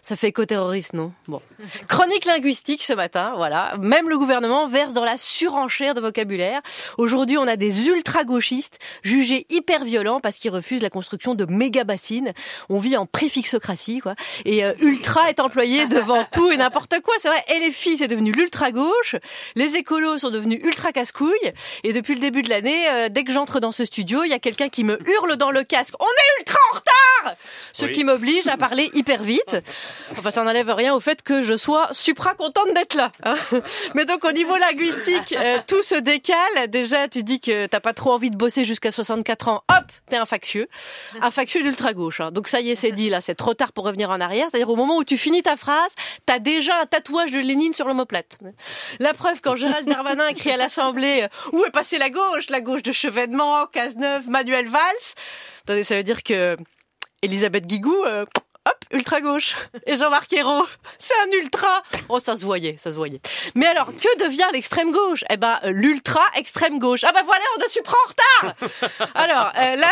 Ça fait éco-terroriste, non? Bon. Chronique linguistique ce matin, voilà. Même le gouvernement verse dans la surenchère de vocabulaire. Aujourd'hui, on a des ultra-gauchistes jugés hyper violents parce qu'ils refusent la construction de méga-bassines. On vit en préfixocratie, quoi. Et ultra est employé devant tout et n'importe quoi, c'est vrai. Et les filles, c'est devenu l'ultra-gauche. Les écolos sont devenus ultra-casse-couilles. Et depuis le début de l'année, dès que j'entre dans ce studio, il y a quelqu'un qui me hurle dans le casque. On est ultra en retard! Ce qui m'oblige à parler hyper vite. Enfin, ça n'enlève rien au fait que je sois supra contente d'être là. Hein. Mais donc, au niveau linguistique, tout se décale. Déjà, tu dis que t'as pas trop envie de bosser jusqu'à 64 ans. Hop, t'es un factieux d'ultra-gauche. Hein. Donc ça y est, c'est dit là. C'est trop tard pour revenir en arrière. C'est-à-dire au moment où tu finis ta phrase, t'as déjà un tatouage de Lénine sur l'omoplate. La preuve, quand Gérald Darmanin écrit à l'Assemblée « Où est passée la gauche de Chevènement, Cazeneuve, Manuel Valls ?» Attendez, ça veut dire que Elisabeth Guigou... hop, ultra-gauche. Et Jean-Marc Ayrault, c'est un ultra. Oh, ça se voyait. Mais alors, que devient l'extrême-gauche? Eh ben, l'ultra-extrême-gauche. Ah ben voilà, on a supra en retard. Alors, là,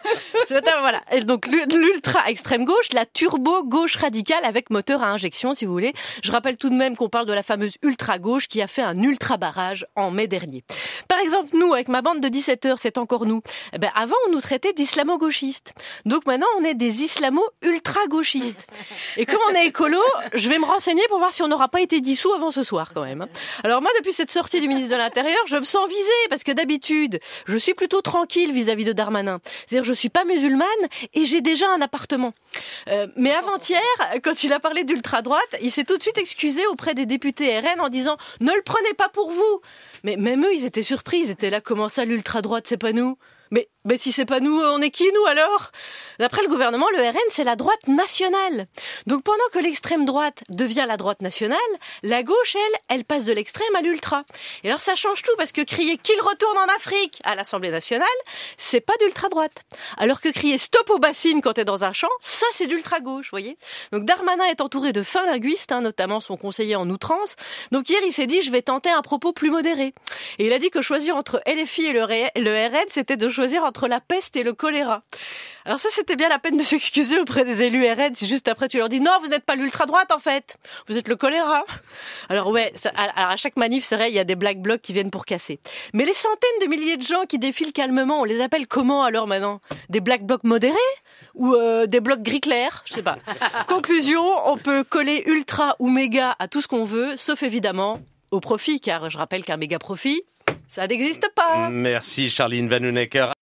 voilà. Et donc, l'ultra-extrême-gauche, la turbo-gauche radicale avec moteur à injection, si vous voulez. Je rappelle tout de même qu'on parle de la fameuse ultra-gauche qui a fait un ultra-barrage en mai dernier. Par exemple, nous, avec ma bande de 17h, c'est encore nous. Eh ben, avant, on nous traitait d'islamo-gauchistes. Donc maintenant, on est des islamo-ultra-gauchistes. Et comme on est écolo, je vais me renseigner pour voir si on n'aura pas été dissous avant ce soir quand même. Alors moi, depuis cette sortie du ministre de l'Intérieur, je me sens visée parce que d'habitude, je suis plutôt tranquille vis-à-vis de Darmanin. C'est-à-dire, je suis pas musulmane et j'ai déjà un appartement. Mais avant-hier, quand il a parlé d'ultra-droite, il s'est tout de suite excusé auprès des députés RN en disant « Ne le prenez pas pour vous !» Mais même eux, ils étaient surpris. Ils étaient là, comment ça, l'ultra-droite, c'est pas nous ? Mais si c'est pas nous, on est qui, nous, alors? D'après le gouvernement, le RN, c'est la droite nationale. Donc pendant que l'extrême droite devient la droite nationale, la gauche, elle passe de l'extrême à l'ultra. Et alors ça change tout, parce que crier qu'il retourne en Afrique à l'Assemblée nationale, c'est pas d'ultra-droite. Alors que crier stop aux bassines quand t'es dans un champ, ça c'est d'ultra-gauche, voyez? Donc Darmanin est entouré de fins linguistes, notamment son conseiller en outrance. Donc hier, il s'est dit, je vais tenter un propos plus modéré. Et il a dit que choisir entre LFI et le RN, c'était de choisir entre la peste et le choléra. Alors ça, c'était bien la peine de s'excuser auprès des élus RN si juste après tu leur dis non, vous n'êtes pas l'ultra-droite en fait, vous êtes le choléra. Alors ouais, alors à chaque manif, c'est vrai, il y a des black blocs qui viennent pour casser. Mais les centaines de milliers de gens qui défilent calmement, on les appelle comment alors maintenant? Des black blocs modérés? Ou des blocs gris clair, je sais pas. Conclusion, on peut coller ultra ou méga à tout ce qu'on veut, sauf évidemment au profit, car je rappelle qu'un méga profit, ça n'existe pas. Merci Charline Vanhoenacker.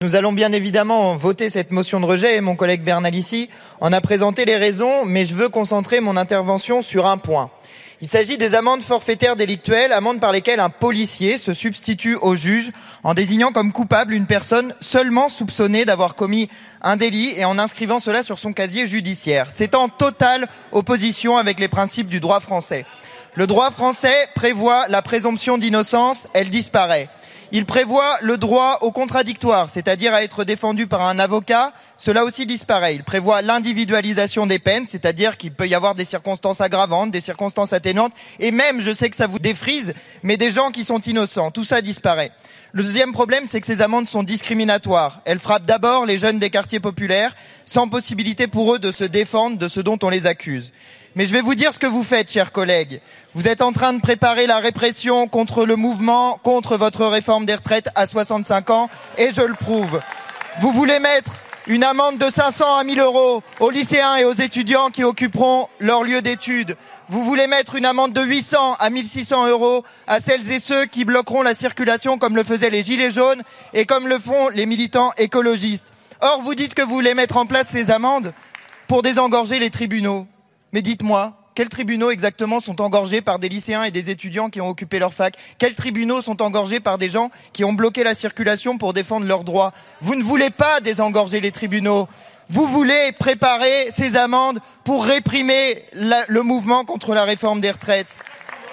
Nous allons bien évidemment voter cette motion de rejet et mon collègue Bernalicis en a présenté les raisons, mais je veux concentrer mon intervention sur un point. Il s'agit des amendes forfaitaires délictuelles, amendes par lesquelles un policier se substitue au juge en désignant comme coupable une personne seulement soupçonnée d'avoir commis un délit et en inscrivant cela sur son casier judiciaire. C'est en totale opposition avec les principes du droit français. Le droit français prévoit la présomption d'innocence, elle disparaît. Il prévoit le droit au contradictoire, c'est-à-dire à être défendu par un avocat, cela aussi disparaît. Il prévoit l'individualisation des peines, c'est-à-dire qu'il peut y avoir des circonstances aggravantes, des circonstances atténuantes, et même, je sais que ça vous défrise, mais des gens qui sont innocents, tout ça disparaît. Le deuxième problème, c'est que ces amendes sont discriminatoires. Elles frappent d'abord les jeunes des quartiers populaires, sans possibilité pour eux de se défendre de ce dont on les accuse. Mais je vais vous dire ce que vous faites, chers collègues. Vous êtes en train de préparer la répression contre le mouvement, contre votre réforme des retraites à 65 ans, et je le prouve. Vous voulez mettre une amende de 500 à 1000 euros aux lycéens et aux étudiants qui occuperont leur lieu d'études. Vous voulez mettre une amende de 800 à 1600 euros à celles et ceux qui bloqueront la circulation comme le faisaient les gilets jaunes et comme le font les militants écologistes. Or, vous dites que vous voulez mettre en place ces amendes pour désengorger les tribunaux. Mais dites-moi, quels tribunaux exactement sont engorgés par des lycéens et des étudiants qui ont occupé leur fac? Quels tribunaux sont engorgés par des gens qui ont bloqué la circulation pour défendre leurs droits? Vous ne voulez pas désengorger les tribunaux. Vous voulez préparer ces amendes pour réprimer le mouvement contre la réforme des retraites.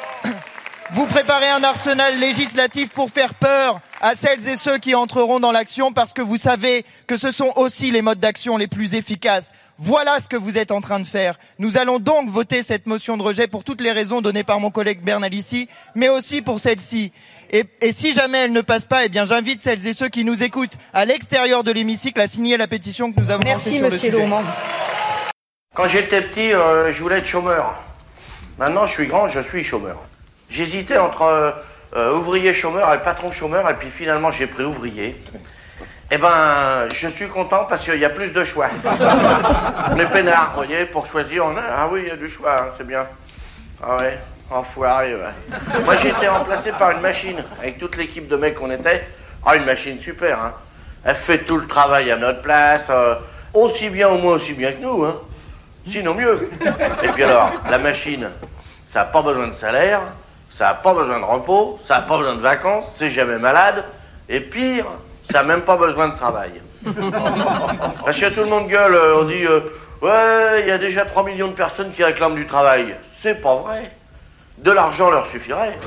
Vous préparez un arsenal législatif pour faire peur à celles et ceux qui entreront dans l'action parce que vous savez que ce sont aussi les modes d'action les plus efficaces. Voilà ce que vous êtes en train de faire. Nous allons donc voter cette motion de rejet pour toutes les raisons données par mon collègue Bernalicis, mais aussi pour celle-ci. Et si jamais elle ne passe pas, eh bien j'invite celles et ceux qui nous écoutent à l'extérieur de l'hémicycle à signer la pétition que nous avons lancée sur le sujet. Merci, monsieur. Quand j'étais petit, je voulais être chômeur. Maintenant, je suis grand, je suis chômeur. J'hésitais entre ouvrier chômeur et patron chômeur, et puis finalement j'ai pris ouvrier. Eh ben, je suis content parce qu'il y a plus de choix. On est peinards, vous voyez, pour choisir, ah oui, il y a du choix, hein, c'est bien. Ah ouais, enfoiré, ouais. Moi j'ai été remplacé par une machine, avec toute l'équipe de mecs qu'on était. Ah, une machine super, hein. Elle fait tout le travail à notre place, aussi bien, au moins aussi bien que nous, hein. Sinon mieux. Et puis alors, la machine, ça n'a pas besoin de salaire, ça n'a pas besoin de repos, ça n'a pas besoin de vacances, c'est jamais malade, et pire, ça n'a même pas besoin de travail. Parce que tout le monde gueule, on dit ouais, il y a déjà 3 millions de personnes qui réclament du travail. C'est pas vrai. De l'argent leur suffirait.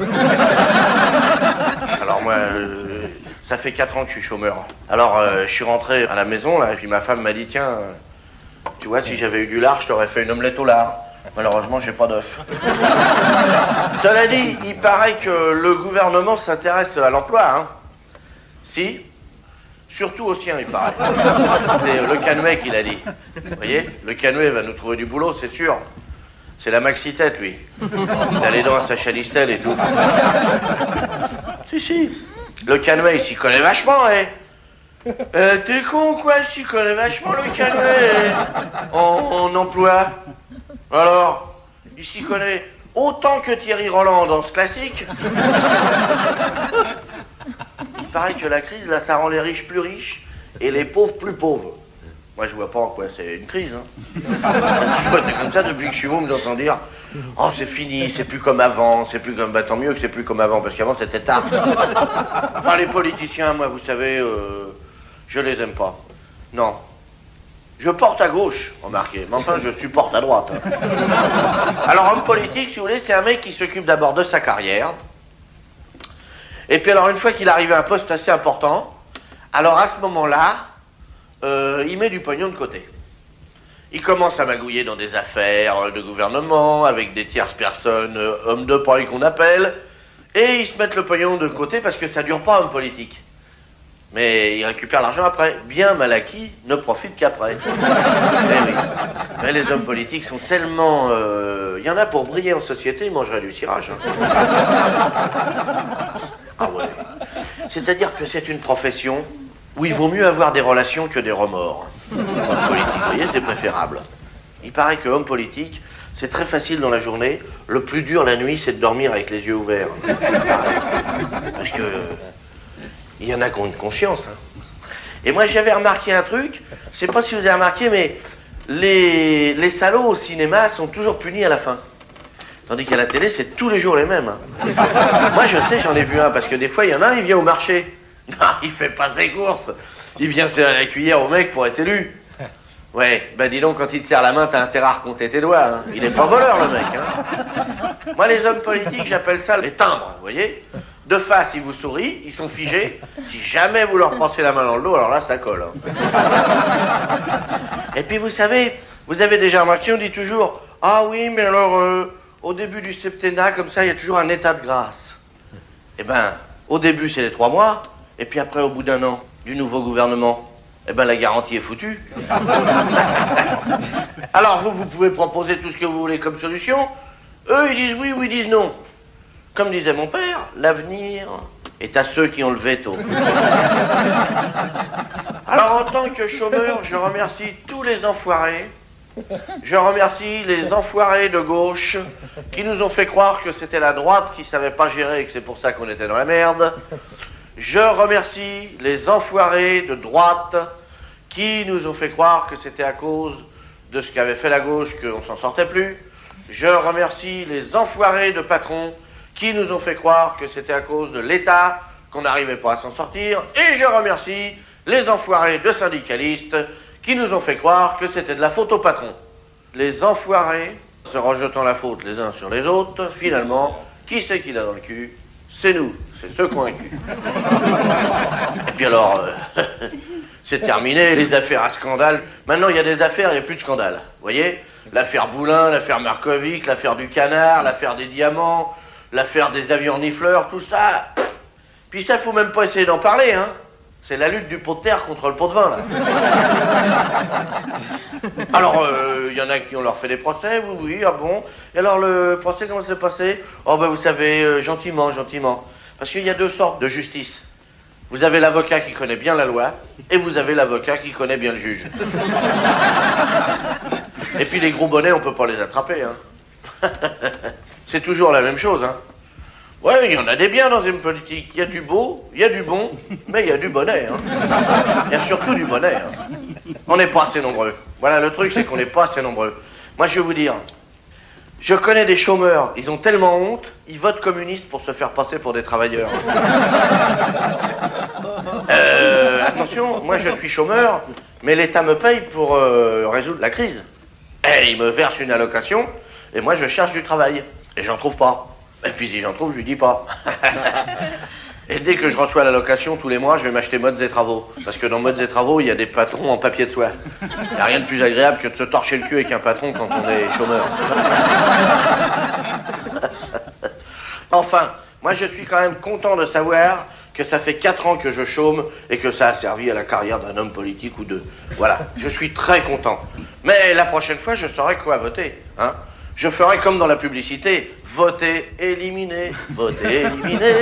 Alors moi, ça fait 4 ans que je suis chômeur. Alors je suis rentré à la maison, là, et puis ma femme m'a dit, tiens, tu vois, si j'avais eu du lard, je t'aurais fait une omelette au lard. Malheureusement, j'ai pas d'œuf. Cela dit, il paraît que le gouvernement s'intéresse à l'emploi, hein. Si. Surtout au sien, il paraît. C'est le Canouet qui l'a dit. Vous voyez, le Canouet va nous trouver du boulot, c'est sûr. C'est la maxi-tête, lui. Il a les dents à sa chalistelle et tout. Si. Le Canouet, il s'y connaît vachement, hein. T'es con, quoi? Il s'y connaît vachement, le Canouet, en emploi. Alors, il s'y connaît autant que Thierry Roland dans ce classique. Il paraît que la crise, là, ça rend les riches plus riches et les pauvres plus pauvres. Moi, je vois pas en quoi c'est une crise, hein. Je vois comme ça depuis que je suis môme, j'entends dire « Oh, c'est fini, c'est plus comme avant, c'est plus comme... » Bah, tant mieux que c'est plus comme avant, parce qu'avant, c'était tard. Enfin, les politiciens, moi, vous savez, je les aime pas. Non. Je porte à gauche, remarquez, mais enfin, je supporte à droite. Alors, homme politique, si vous voulez, c'est un mec qui s'occupe d'abord de sa carrière. Et puis alors, une fois qu'il arrive à un poste assez important, alors à ce moment-là, il met du pognon de côté. Il commence à magouiller dans des affaires de gouvernement, avec des tierces personnes, hommes de paille qu'on appelle, et ils se mettent le pognon de côté parce que ça dure pas, homme politique. Mais il récupère l'argent après. Bien mal acquis ne profite qu'après. Oui. Mais les hommes politiques sont tellement... Il y en a pour briller en société, ils mangeraient du cirage. Hein. Ah ouais. C'est-à-dire que c'est une profession où il vaut mieux avoir des relations que des remords. Homme politique, vous voyez, c'est préférable. Il paraît que homme politique, c'est très facile dans la journée. Le plus dur la nuit, c'est de dormir avec les yeux ouverts. Parce que... il y en a qui ont une conscience, hein. Et moi, j'avais remarqué un truc, je sais pas si vous avez remarqué, mais les salauds au cinéma sont toujours punis à la fin. Tandis qu'à la télé, c'est tous les jours les mêmes. Moi, je sais, j'en ai vu un, parce que des fois, il y en a un, il vient au marché. Non, il fait pas ses courses. Il vient serrer la cuillère au mec pour être élu. Ouais, ben dis donc, quand il te serre la main, t'as intérêt à recompter tes doigts. Hein. Il est pas voleur, le mec. Hein. Moi, les hommes politiques, j'appelle ça les timbres, vous voyez. De face, ils vous sourient, ils sont figés. Si jamais vous leur passez la main dans le dos, alors là, ça colle. Hein. Et puis, vous savez, vous avez déjà remarqué, on dit toujours, ah oui, mais alors, au début du septennat, comme ça, il y a toujours un état de grâce. Eh ben, au début, c'est les 3 mois, et puis après, au bout d'un an, du nouveau gouvernement, eh ben, la garantie est foutue. Alors, vous pouvez proposer tout ce que vous voulez comme solution. Eux, ils disent oui ou ils disent non. Comme disait mon père, l'avenir est à ceux qui ont le veto. Alors, en tant que chômeur, je remercie tous les enfoirés. Je remercie les enfoirés de gauche qui nous ont fait croire que c'était la droite qui savait pas gérer et que c'est pour ça qu'on était dans la merde. Je remercie les enfoirés de droite qui nous ont fait croire que c'était à cause de ce qu'avait fait la gauche qu'on s'en sortait plus. Je remercie les enfoirés de patrons qui nous ont fait croire que c'était à cause de l'État qu'on n'arrivait pas à s'en sortir. Et je remercie les enfoirés de syndicalistes qui nous ont fait croire que c'était de la faute au patron. Les enfoirés, se rejetant la faute les uns sur les autres, finalement, qui c'est qui l'a dans le cul? C'est nous, c'est ceux qui ont un cul. Et puis alors, c'est terminé, les affaires à scandale. Maintenant, il y a des affaires, il n'y a plus de scandale. Vous voyez? L'affaire Boulin, l'affaire Markovic, l'affaire du canard, l'affaire des diamants, l'affaire des avions renifleurs, tout ça. Puis ça, faut même pas essayer d'en parler, hein. C'est la lutte du pot de terre contre le pot de vin, là. Alors, il y en a qui on leur fait des procès, oui, ah bon. Et alors, le procès, comment ça s'est passé? Oh, ben, vous savez, gentiment. Parce qu'il y a 2 sortes de justice. Vous avez l'avocat qui connaît bien la loi, et vous avez l'avocat qui connaît bien le juge. Et puis, les gros bonnets, on peut pas les attraper, hein. C'est toujours la même chose, hein. Ouais, il y en a des biens dans une politique. Il y a du beau, il y a du bon, mais il y a du bonnet. Hein. Il y a surtout du bonnet. Hein. On n'est pas assez nombreux. Voilà, le truc, c'est qu'on n'est pas assez nombreux. Moi, je vais vous dire, je connais des chômeurs, ils ont tellement honte, ils votent communistes pour se faire passer pour des travailleurs. Attention, moi je suis chômeur, mais l'État me paye pour résoudre la crise. Et il me verse une allocation, et moi je cherche du travail. Et j'en trouve pas. Et puis si j'en trouve, je lui dis pas. Et dès que je reçois l'allocation, tous les mois, je vais m'acheter Modes et Travaux. Parce que dans Modes et Travaux, il y a des patrons en papier de soie. Il n'y a rien de plus agréable que de se torcher le cul avec un patron quand on est chômeur. Enfin, moi je suis quand même content de savoir que ça fait 4 ans que je chôme et que ça a servi à la carrière d'un homme politique ou deux. Voilà, je suis très content. Mais la prochaine fois, je saurai quoi voter, hein. Je ferai comme dans la publicité, voter, éliminer, voter, éliminer.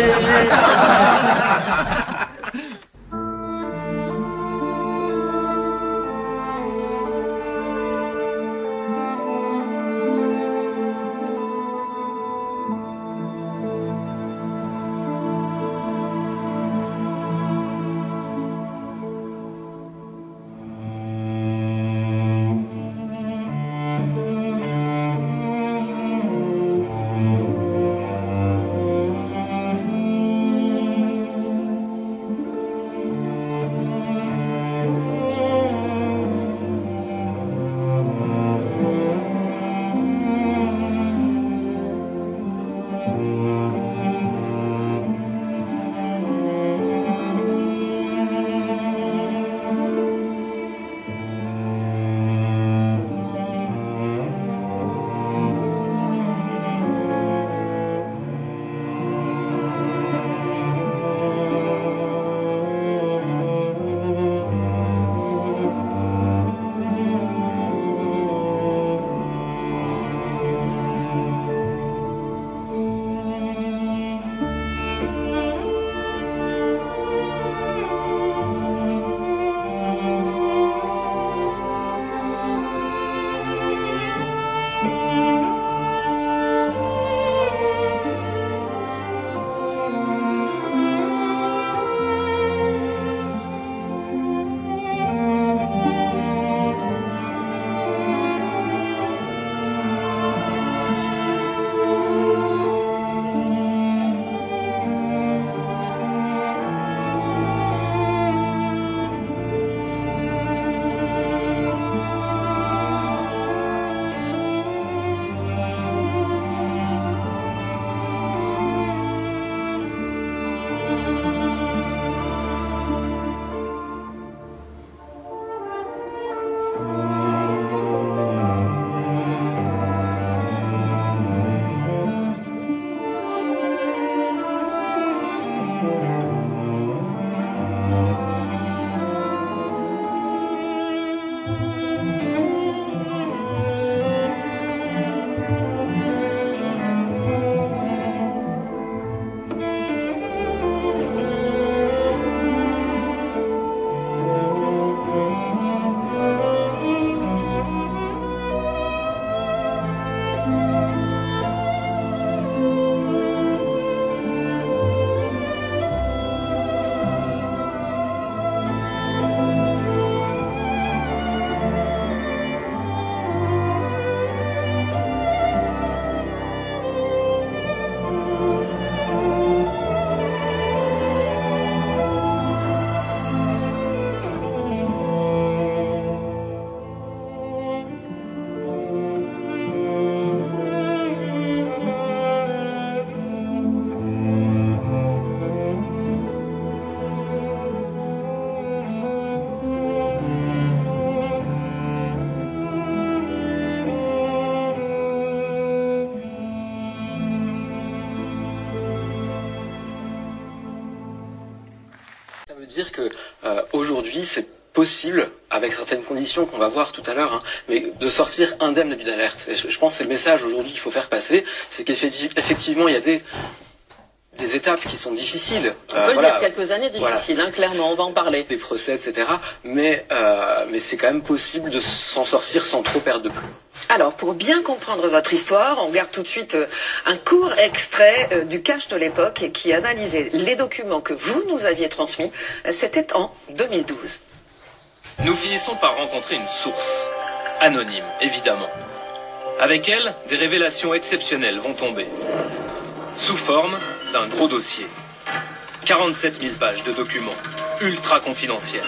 dire que aujourd'hui, c'est possible, avec certaines conditions qu'on va voir tout à l'heure, mais de sortir indemne de bilan d'alerte. Je pense que c'est le message aujourd'hui qu'il faut faire passer, c'est qu'effectivement, il y a des étapes qui sont difficiles. On peut le dire, quelques années difficiles, clairement, on va en parler. Des procès, etc. Mais c'est quand même possible de s'en sortir sans trop perdre de plume. Alors, pour bien comprendre votre histoire, on regarde tout de suite un court extrait du Cache de l'époque qui analysait les documents que vous nous aviez transmis. C'était en 2012. Nous finissons par rencontrer une source, anonyme, évidemment. Avec elle, des révélations exceptionnelles vont tomber. Sous forme d'un gros dossier. 47 000 pages de documents, ultra confidentiels.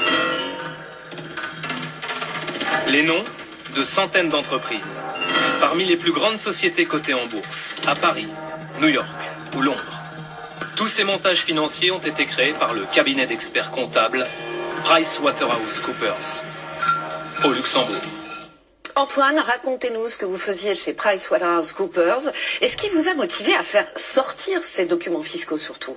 Les noms de centaines d'entreprises, parmi les plus grandes sociétés cotées en bourse, à Paris, New York ou Londres. Tous ces montages financiers ont été créés par le cabinet d'experts comptables PricewaterhouseCoopers, au Luxembourg. Antoine, racontez-nous ce que vous faisiez chez PricewaterhouseCoopers et ce qui vous a motivé à faire sortir ces documents fiscaux surtout.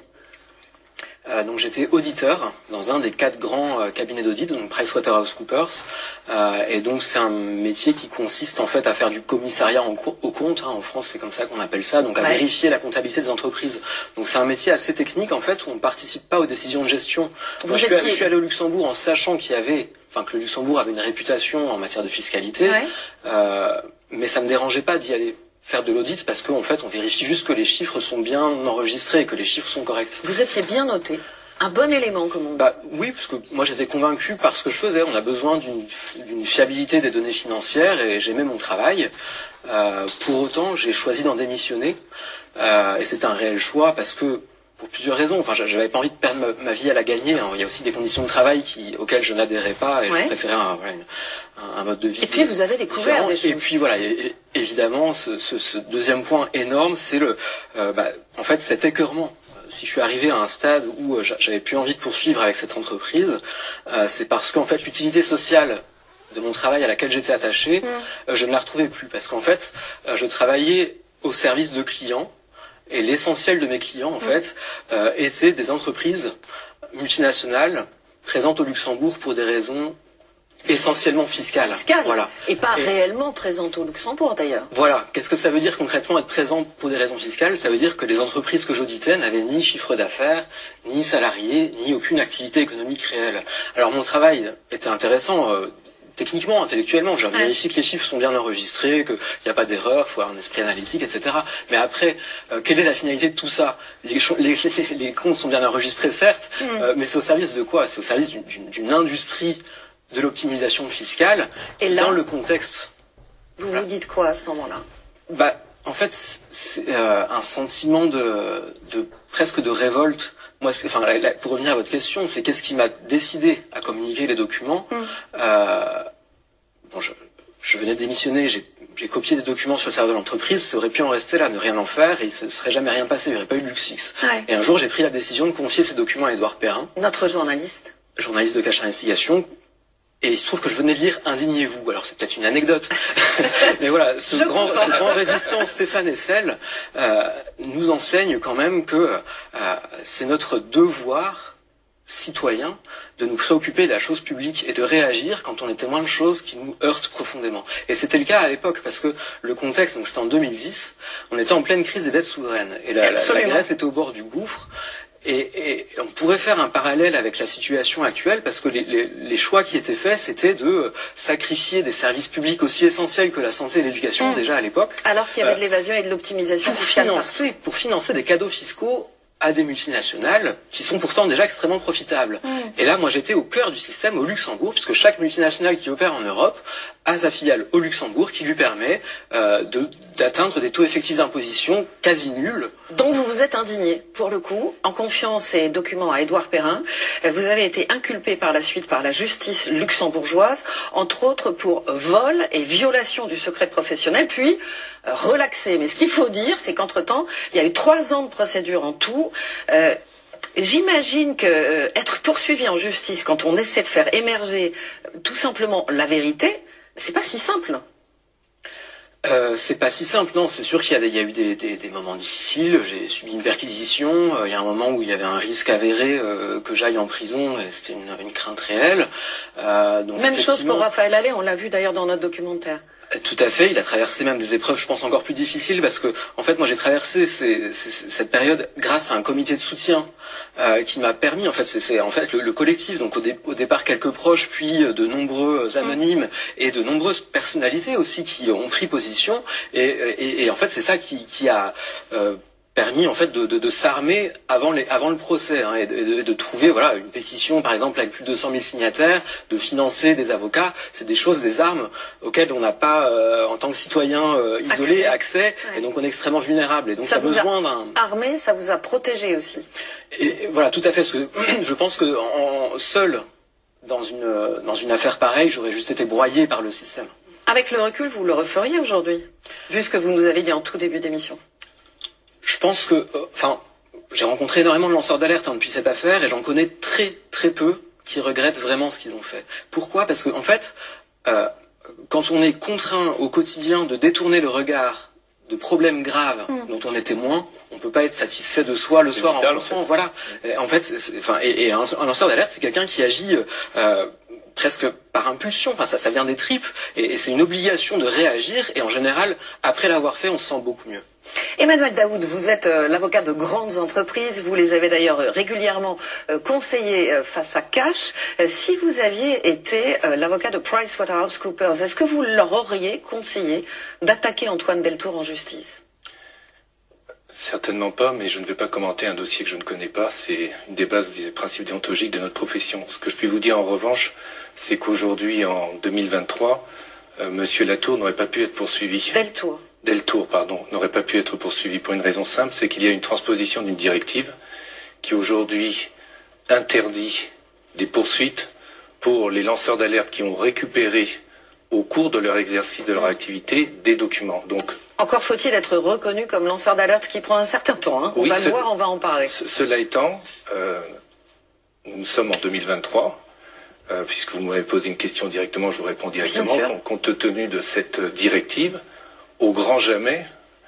Donc j'étais auditeur dans un des 4 grands cabinets d'audit, donc PricewaterhouseCoopers, et donc c'est un métier qui consiste en fait à faire du commissariat au compte, en France c'est comme ça qu'on appelle ça, donc à vérifier la comptabilité des entreprises. Donc c'est un métier assez technique en fait où on ne participe pas aux décisions de gestion. Moi, je suis allé au Luxembourg en sachant que le Luxembourg avait une réputation en matière de fiscalité, mais ça me dérangeait pas d'y aller faire de l'audit parce qu'en fait on vérifie juste que les chiffres sont bien enregistrés et que les chiffres sont corrects. Vous étiez bien noté, un bon élément comme on dit. Oui, parce que moi j'étais convaincu par ce que je faisais. On a besoin d'une fiabilité des données financières et j'aimais mon travail. Pour autant, j'ai choisi d'en démissionner et c'était un réel choix parce que pour plusieurs raisons. Enfin, j'avais pas envie de perdre ma vie à la gagner. Il y a aussi des conditions de travail auxquelles je n'adhérais pas et je préférais un mode de vie. Et puis vous avez découvert des choses. Et puis voilà, évidemment, ce deuxième point énorme, c'est en fait cet écœurement. Si je suis arrivé à un stade où j'avais plus envie de poursuivre avec cette entreprise, c'est parce qu'en fait l'utilité sociale de mon travail à laquelle j'étais attaché, je ne la retrouvais plus parce qu'en fait, je travaillais au service de clients. Et l'essentiel de mes clients, en fait, étaient des entreprises multinationales présentes au Luxembourg pour des raisons essentiellement fiscales. Voilà. Et pas réellement présentes au Luxembourg, d'ailleurs. Voilà. Qu'est-ce que ça veut dire concrètement être présent pour des raisons fiscales? Ça veut dire que les entreprises que j'auditais n'avaient ni chiffre d'affaires, ni salariés, ni aucune activité économique réelle. Alors mon travail était intéressant. Techniquement, intellectuellement, je vérifie que les chiffres sont bien enregistrés, qu'il n'y a pas d'erreur, il faut avoir un esprit analytique, etc. Mais après, quelle est la finalité de tout ça? Les comptes sont bien enregistrés, certes, mais c'est au service de quoi? C'est au service d'une industrie de l'optimisation fiscale et là, dans le contexte. Vous vous dites quoi à ce moment-là? En fait, c'est un sentiment presque de révolte. Moi, pour revenir à votre question, c'est qu'est-ce qui m'a décidé à communiquer les documents. Je venais de démissionner, j'ai copié des documents sur le serveur de l'entreprise, ça aurait pu en rester là, ne rien en faire, et il ne serait jamais rien passé, il n'y aurait pas eu de LuxLeaks. Et un jour, j'ai pris la décision de confier ces documents à Édouard Perrin. Notre journaliste. Journaliste de Cache Investigation. Et il se trouve que je venais de lire Indignez-vous. Alors c'est peut-être une anecdote, mais voilà, ce grand résistant Stéphane Hessel nous enseigne quand même que c'est notre devoir citoyen de nous préoccuper de la chose publique et de réagir quand on est témoin de choses qui nous heurtent profondément. Et c'était le cas à l'époque parce que le contexte, donc c'était en 2010, on était en pleine crise des dettes souveraines et la Grèce était au bord du gouffre. Et on pourrait faire un parallèle avec la situation actuelle parce que les choix qui étaient faits, c'était de sacrifier des services publics aussi essentiels que la santé et l'éducation déjà à l'époque. Alors qu'il y avait de l'évasion et de l'optimisation pour financer des cadeaux fiscaux à des multinationales qui sont pourtant déjà extrêmement profitables. Et là, moi, j'étais au cœur du système au Luxembourg, puisque chaque multinationale qui opère en Europe a sa filiale au Luxembourg qui lui permet d'atteindre des taux effectifs d'imposition quasi nuls. Donc vous vous êtes indigné, pour le coup, en confiant ces documents à Édouard Perrin. Vous avez été inculpé par la suite par la justice luxembourgeoise, entre autres pour vol et violation du secret professionnel, puis relaxé. Mais ce qu'il faut dire, c'est qu'entre-temps, il y a eu 3 ans de procédure en tout. J'imagine que être poursuivi en justice quand on essaie de faire émerger tout simplement la vérité, c'est pas si simple. C'est pas si simple, non. C'est sûr qu'il y a eu des moments difficiles. J'ai subi une perquisition. Il y a un moment où il y avait un risque avéré que j'aille en prison. Et c'était une crainte réelle. Donc même chose pour Raphaël Allais. On l'a vu d'ailleurs dans notre documentaire. Tout à fait, il a traversé même des épreuves, je pense, encore plus difficiles parce que, en fait, moi j'ai traversé cette période grâce à un comité de soutien qui m'a permis, en fait, c'est en fait le collectif, donc au départ quelques proches, puis de nombreux anonymes et de nombreuses personnalités aussi qui ont pris position et en fait c'est ça qui a permis en fait de s'armer avant le procès hein, et de trouver voilà une pétition par exemple avec plus de 200 000 signataires, de financer des avocats, c'est des choses, des armes auxquelles on n'a pas en tant que citoyen isolé accès ouais. Et donc on est extrêmement vulnérable et donc ça a besoin d'un armé, ça vous a protégé aussi. Et voilà tout à fait parce que je pense que seul dans une affaire pareille j'aurais juste été broyé par le système. Avec le recul vous le referiez aujourd'hui vu ce que vous nous avez dit en tout début d'émission? Je pense que, j'ai rencontré énormément de lanceurs d'alerte depuis cette affaire et j'en connais très très peu qui regrettent vraiment ce qu'ils ont fait. Pourquoi? Parce que en fait, quand on est contraint au quotidien de détourner le regard de problèmes graves dont on est témoin, on peut pas être satisfait de soi le soir en rentrant. Voilà. En fait, un lanceur d'alerte, c'est quelqu'un qui agit presque par impulsion. Enfin, ça vient des tripes et c'est une obligation de réagir. Et en général, après l'avoir fait, on se sent beaucoup mieux. Emmanuel Daoud, vous êtes l'avocat de grandes entreprises, vous les avez d'ailleurs régulièrement conseillés face à Cash. Si vous aviez été l'avocat de PricewaterhouseCoopers, est-ce que vous leur auriez conseillé d'attaquer Antoine Deltour en justice? Certainement pas, mais je ne vais pas commenter un dossier que je ne connais pas. C'est une des bases des principes déontologiques de notre profession. Ce que je puis vous dire en revanche, c'est qu'aujourd'hui, en 2023, Monsieur Latour n'aurait pas pu être poursuivi. Deltour, n'aurait pas pu être poursuivi pour une raison simple, c'est qu'il y a une transposition d'une directive qui aujourd'hui interdit des poursuites pour les lanceurs d'alerte qui ont récupéré au cours de leur exercice de leur activité des documents. Donc, encore faut-il être reconnu comme lanceur d'alerte, ce qui prend un certain temps. Hein. On va le voir, on va en parler. Cela étant, nous sommes en 2023. Puisque vous m'avez posé une question directement, je vous réponds directement. Compte tenu de cette directive, au grand jamais,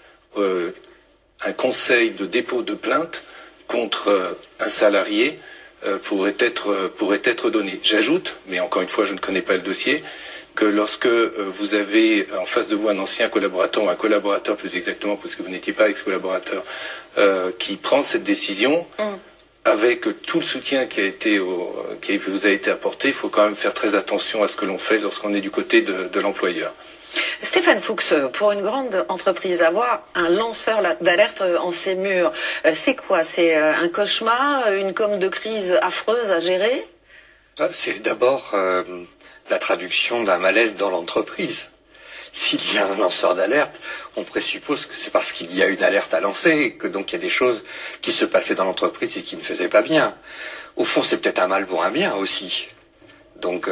un conseil de dépôt de plainte contre un salarié pourrait être donné. J'ajoute, mais encore une fois, je ne connais pas le dossier, que lorsque vous avez en face de vous un ancien collaborateur, ou un collaborateur plus exactement, parce que vous n'étiez pas ex-collaborateur, qui prend cette décision, avec tout le soutien qui vous a été apporté, il faut quand même faire très attention à ce que l'on fait lorsqu'on est du côté de l'employeur. Stéphane Fuchs, pour une grande entreprise, avoir un lanceur d'alerte en ses murs, c'est quoi? C'est un cauchemar, une com de crise affreuse à gérer? C'est d'abord la traduction d'un malaise dans l'entreprise. S'il y a un lanceur d'alerte, on présuppose que c'est parce qu'il y a une alerte à lancer, et que donc il y a des choses qui se passaient dans l'entreprise et qui ne faisaient pas bien. Au fond, c'est peut-être un mal pour un bien aussi. Donc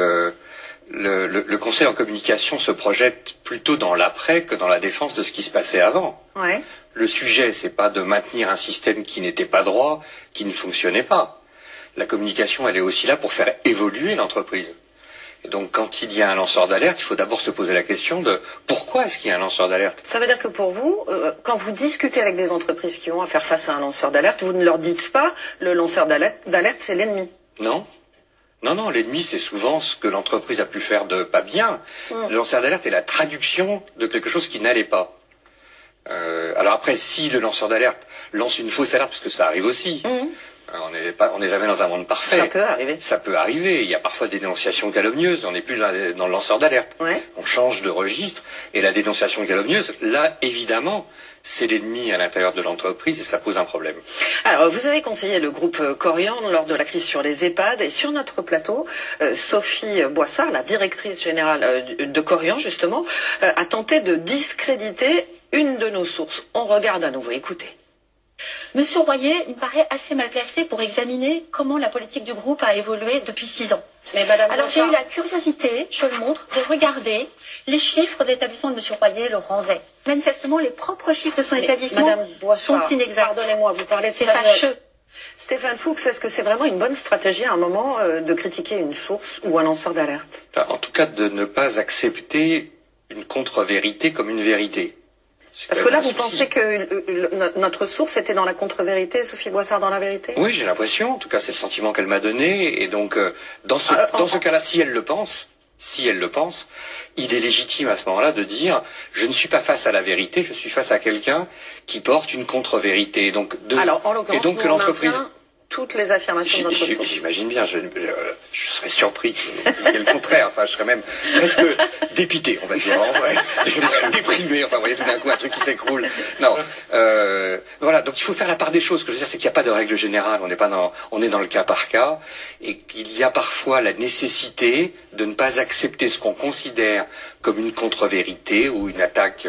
le conseil en communication se projette plutôt dans l'après que dans la défense de ce qui se passait avant. Ouais. Le sujet, c'est pas de maintenir un système qui n'était pas droit, qui ne fonctionnait pas. La communication, elle est aussi là pour faire évoluer l'entreprise. Et donc, quand il y a un lanceur d'alerte, il faut d'abord se poser la question de pourquoi est-ce qu'il y a un lanceur d'alerte? Ça veut dire que pour vous, quand vous discutez avec des entreprises qui ont à faire face à un lanceur d'alerte, vous ne leur dites pas le lanceur d'alerte, c'est l'ennemi. Non. Non, l'ennemi, c'est souvent ce que l'entreprise a pu faire de pas bien. Le lanceur d'alerte est la traduction de quelque chose qui n'allait pas. Alors après, si le lanceur d'alerte lance une fausse alerte, parce que ça arrive aussi, on n'est jamais dans un monde parfait. Ça peut arriver. Ça peut arriver. Il y a parfois des dénonciations calomnieuses. On n'est plus dans le lanceur d'alerte. Ouais. On change de registre. Et la dénonciation calomnieuse, là, évidemment, c'est l'ennemi à l'intérieur de l'entreprise et ça pose un problème. Alors, vous avez conseillé le groupe Coriandre lors de la crise sur les EHPAD. Et sur notre plateau, Sophie Boissard, la directrice générale de Coriandre, justement, a tenté de discréditer une de nos sources. On regarde à nouveau. Écoutez. Monsieur Royer me paraît assez mal placé pour examiner comment la politique du groupe a évolué depuis 6 ans. Mais Madame Alors j'ai eu la curiosité, je le montre, de regarder les chiffres de l'établissement de Monsieur Royer, le Ranzay. Manifestement, les propres chiffres de son établissement sont inexacts. Pardonnez-moi, vous parlez de c'est fâcheux. Stéphane Fuchs, est-ce que c'est vraiment une bonne stratégie à un moment de critiquer une source ou un lanceur d'alerte? En tout cas, de ne pas accepter une contre-vérité comme une vérité. Parce que là, vous pensez que notre source était dans la contre-vérité, Sophie Boissard dans la vérité? Oui, j'ai l'impression. En tout cas, c'est le sentiment qu'elle m'a donné. Et donc, dans ce cas-là, si elle le pense, il est légitime à ce moment-là de dire je ne suis pas face à la vérité, je suis face à quelqu'un qui porte une contre-vérité. Donc, alors, en l'occurrence, nous, l'entreprise toutes les affirmations de notre source. J'imagine bien, je serais surpris qu'il y ait le contraire. Enfin, je serais même presque dépité, on va dire. En vrai, déprimé. Enfin, vous voyez, tout d'un coup, un truc qui s'écroule. Non, voilà. Donc, il faut faire la part des choses. Ce que je veux dire, c'est qu'il n'y a pas de règle générale. On est dans le cas par cas, et qu'il y a parfois la nécessité de ne pas accepter ce qu'on considère comme une contre-vérité ou une attaque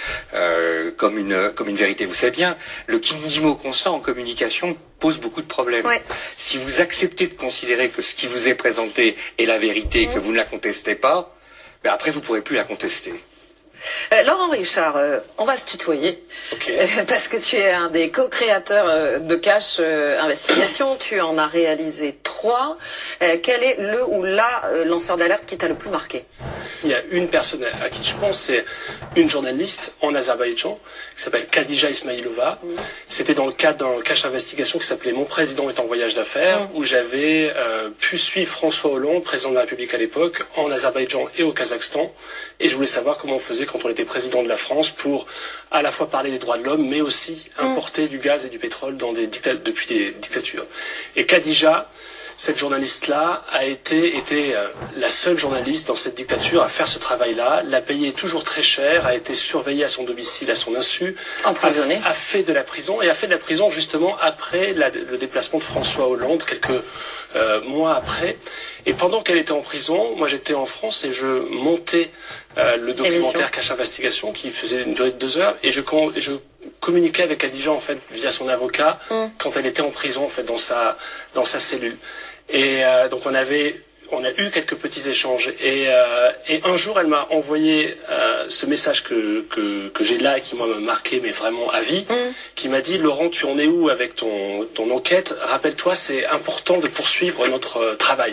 comme une vérité. Vous savez bien, le qui dit mot constant en communication pose beaucoup de problèmes. Ouais. Si vous acceptez de considérer que ce qui vous est présenté est la vérité et que vous ne la contestez pas, ben après vous ne pourrez plus la contester. Laurent Richard, on va se tutoyer, parce que tu es un des co-créateurs de Cache Investigation, tu en as réalisé 3. Quel est le ou la lanceur d'alerte qui t'a le plus marqué? Il y a une personne à qui je pense, c'est une journaliste en Azerbaïdjan, qui s'appelle Khadija Ismailova. C'était dans le cadre d'un Cache Investigation qui s'appelait Mon président est en voyage d'affaires, où j'avais pu suivre François Hollande, président de la République à l'époque, en Azerbaïdjan et au Kazakhstan, et je voulais savoir comment on faisait quand on était président de la France pour à la fois parler des droits de l'homme, mais aussi importer du gaz et du pétrole depuis des dictatures. Et Khadija, cette journaliste-là, était la seule journaliste dans cette dictature à faire ce travail-là, l'a payé toujours très cher, a été surveillée à son domicile, à son insu, emprisonnée, a fait de la prison justement après le déplacement de François Hollande, quelques mois après. Et pendant qu'elle était en prison, moi j'étais en France et je montais le documentaire Cache Investigation qui faisait une durée de 2 heures, et je communiquais avec Khadija en fait via son avocat quand elle était en prison en fait dans sa cellule. Et donc on a eu quelques petits échanges, et un jour elle m'a envoyé ce message que j'ai là et qui moi m'a marqué mais vraiment à vie, qui m'a dit: Laurent, tu en es où avec ton enquête? Rappelle-toi, c'est important de poursuivre notre travail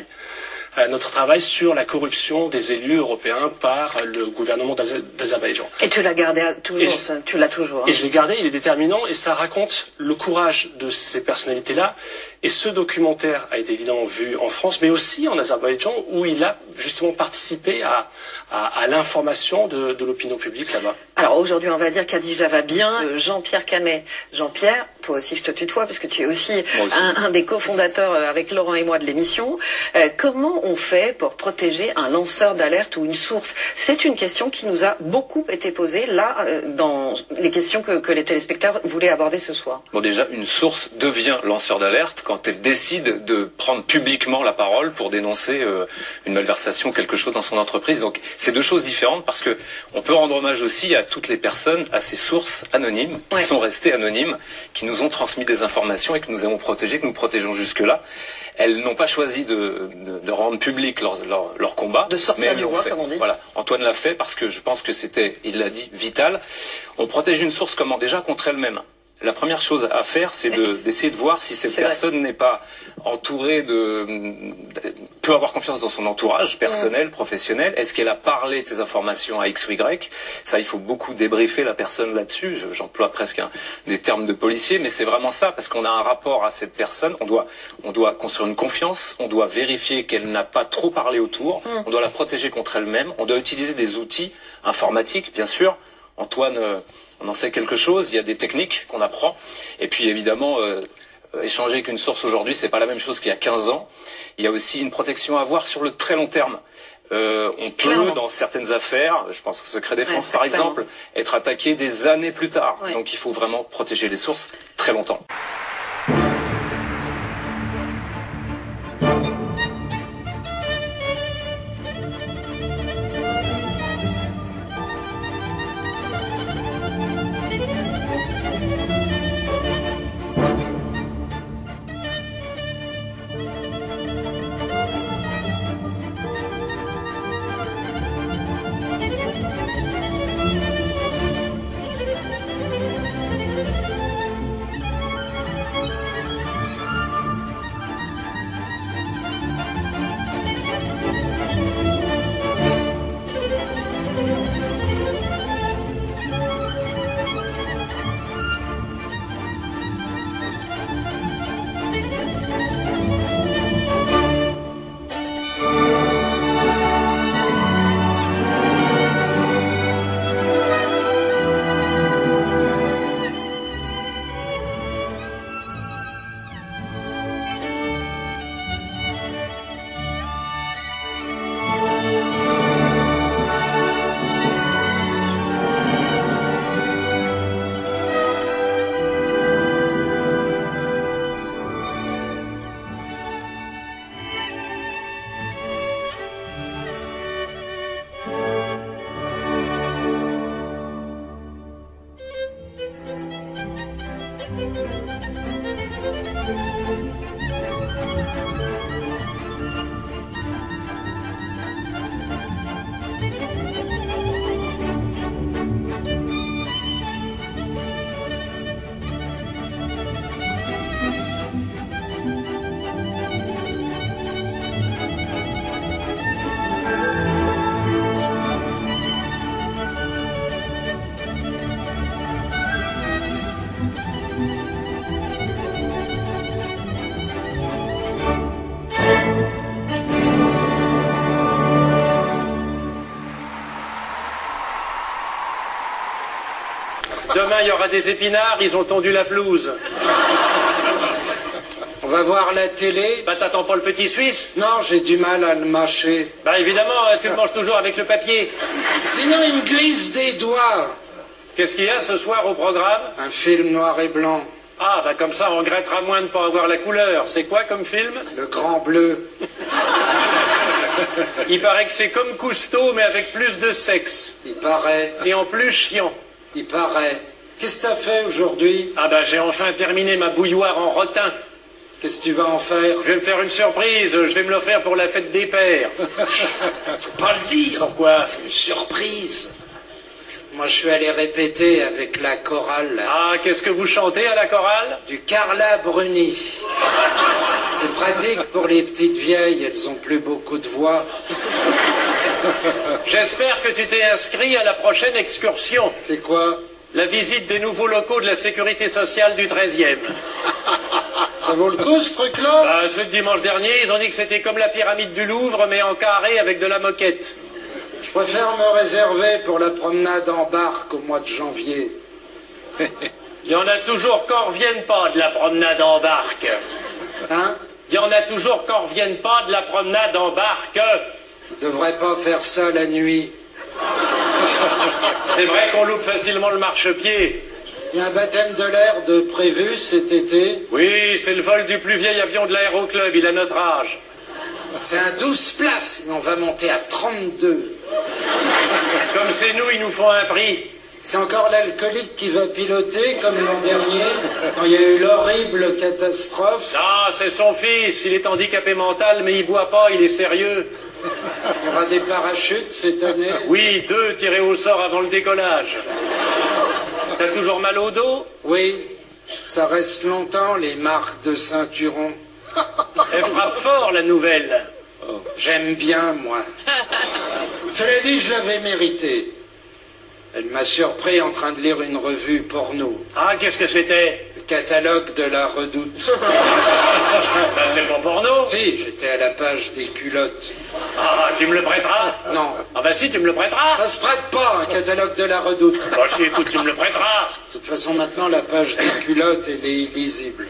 sur la corruption des élus européens par le gouvernement d'Azerbaïdjan. Et tu l'as gardé toujours, tu l'as toujours. Hein. Et je l'ai gardé, il est déterminant, et ça raconte le courage de ces personnalités-là. Et ce documentaire a été évidemment vu en France, mais aussi en Azerbaïdjan, où il a justement participé à l'information de l'opinion publique là-bas. Alors aujourd'hui, on va dire qu'Khadija va bien. Jean-Pierre Canet. Jean-Pierre, toi aussi je te tutoie, parce que tu es aussi un des cofondateurs avec Laurent et moi de l'émission. Comment on fait pour protéger un lanceur d'alerte ou une source? C'est une question qui nous a beaucoup été posée là, dans les questions que les téléspectateurs voulaient aborder ce soir. Bon, déjà, une source devient lanceur d'alerte quand elle décide de prendre publiquement la parole pour dénoncer une malversation, quelque chose dans son entreprise. Donc, c'est 2 choses différentes, parce que on peut rendre hommage aussi à toutes les personnes, à ces sources anonymes, qui sont restées anonymes, qui nous ont transmis des informations et que nous avons protégées, que nous protégeons jusque-là. Elles n'ont pas choisi de rendre public leur combat. De sortir du roi, comme on dit. Voilà. Antoine l'a fait parce que je pense que c'était, il l'a dit, vital. On protège une source comment? Déjà contre elle-même. La première chose à faire, c'est d'essayer de voir si cette personne n'est pas entourée peut avoir confiance dans son entourage personnel, professionnel. Est-ce qu'elle a parlé de ces informations à X ou Y? Ça, il faut beaucoup débriefer la personne là-dessus. J'emploie presque des termes de policier, mais c'est vraiment ça, parce qu'on a un rapport à cette personne. On doit construire une confiance. On doit vérifier qu'elle n'a pas trop parlé autour. On doit la protéger contre elle-même. On doit utiliser des outils informatiques, bien sûr. Antoine, on en sait quelque chose, il y a des techniques qu'on apprend. Et puis évidemment, échanger avec une source aujourd'hui, c'est pas la même chose qu'il y a 15 ans. Il y a aussi une protection à avoir sur le très long terme. On peut, dans certaines affaires, je pense au secret défense par exemple, être attaqué des années plus tard. Donc il faut vraiment protéger les sources très longtemps. Demain, il y aura des épinards, ils ont tondu la pelouse. On va voir la télé. Bah, t'attends pas le petit Suisse? Non, j'ai du mal à le mâcher. Bah, évidemment, tu le manges toujours avec le papier. Sinon, il me glisse des doigts. Qu'est-ce qu'il y a ce soir au programme? Un film noir et blanc. Ah, bah, comme ça, on regrettera moins de pas avoir la couleur. C'est quoi comme film? Le Grand Bleu. Il paraît que c'est comme Cousteau, mais avec plus de sexe. Il paraît. Et en plus chiant. Il paraît. Qu'est-ce que t'as fait aujourd'hui? Ah bah j'ai enfin terminé ma bouilloire en rotin. Qu'est-ce que tu vas en faire? Je vais me faire une surprise, je vais me l'offrir pour la fête des pères. Faut pas le dire. Pourquoi? C'est une surprise. Moi je suis allé répéter avec la chorale. Ah, qu'est-ce que vous chantez à la chorale? Du Carla Bruni. C'est pratique pour les petites vieilles, elles ont plus beaucoup de voix. J'espère que tu t'es inscrit à la prochaine excursion. C'est quoi? La visite des nouveaux locaux de la sécurité sociale du 13e. Ça vaut le coup, ce truc-là? Bah, ceux de dimanche dernier, ils ont dit que c'était comme la pyramide du Louvre, mais en carré avec de la moquette. Je préfère me réserver pour la promenade en barque au mois de janvier. Il y en a toujours qu'en reviennent pas de la promenade en barque. Hein? Il y en a toujours qu'en reviennent pas de la promenade en barque. On devrait pas faire ça la nuit. C'est vrai qu'on loupe facilement le marchepied. Il y a un baptême de l'air de prévu cet été? Oui, c'est le vol du plus vieil avion de l'aéroclub, il a notre âge. C'est un 12 places, mais on va monter à 32. Comme c'est nous, ils nous font un prix. C'est encore l'alcoolique qui va piloter, comme l'an dernier, quand il y a eu l'horrible catastrophe. Ah, c'est son fils, il est handicapé mental, mais il boit pas, il est sérieux. Il y aura des parachutes cette année? Oui, 2 tirés au sort avant le décollage. T'as toujours mal au dos? Oui, ça reste longtemps, les marques de ceinturon. Elle frappe fort, la nouvelle. J'aime bien, moi. Cela dit, je l'avais mérité. Elle m'a surpris en train de lire une revue porno. Ah, qu'est-ce que c'était? Le catalogue de la Redoute. Ben, c'est pas porno. Si, j'étais à la page des culottes. Ah, tu me le prêteras? Non. Ah bah si, tu me le prêteras. Ça se prête pas, un catalogue de la Redoute. Bah si, écoute, tu me le prêteras. De toute façon, maintenant, la page des culottes, elle est illisible.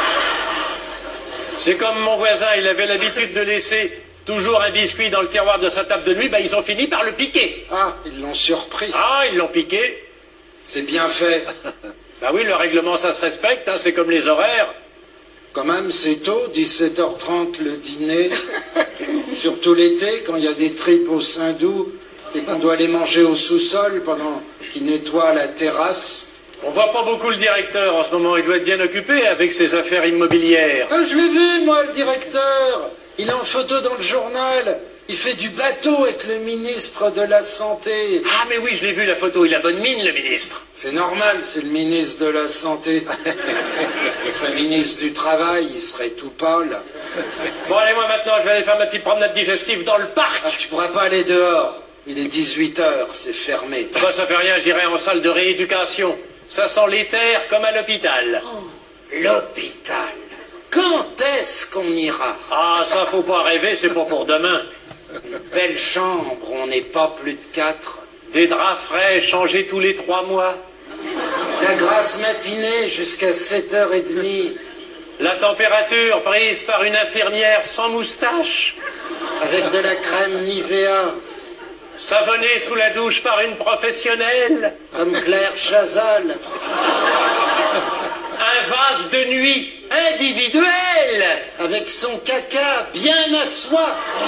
C'est comme mon voisin, il avait l'habitude de laisser toujours un biscuit dans le tiroir de sa table de nuit, ben ils ont fini par le piquer. Ah, ils l'ont surpris. Ah, ils l'ont piqué. C'est bien fait. Bah oui, le règlement, ça se respecte, hein, c'est comme les horaires. Quand même, c'est tôt, 17h30 le dîner. Surtout l'été, quand il y a des tripes au Saint-Doux et qu'on doit les manger au sous-sol pendant qu'ils nettoient la terrasse. On voit pas beaucoup le directeur en ce moment, il doit être bien occupé avec ses affaires immobilières. Ah, je l'ai vu, moi, le directeur. Il est en photo dans le journal. Il fait du bateau avec le ministre de la Santé. Ah, mais oui, je l'ai vu, la photo. Il a bonne mine, le ministre. C'est normal, c'est le ministre de la Santé. Il serait ministre du Travail, il serait tout pâle. Bon, allez, moi, maintenant, je vais aller faire ma petite promenade digestive dans le parc. Ah, tu pourras pas aller dehors. Il est 18h, c'est fermé. Bah, ça fait rien, j'irai en salle de rééducation. Ça sent l'éther comme à l'hôpital. Oh, l'hôpital. Quand est-ce qu'on ira? Ah, ça, faut pas rêver, c'est pas pour demain. Une belle chambre, on n'est pas plus de 4. Des draps frais changés tous les 3 mois. La grasse matinée jusqu'à 7h30. La température prise par une infirmière sans moustache. Avec de la crème Nivea. Savonné sous la douche par une professionnelle. Comme Claire Chazal. Un vase de nuit individuel. Avec son caca bien à soi.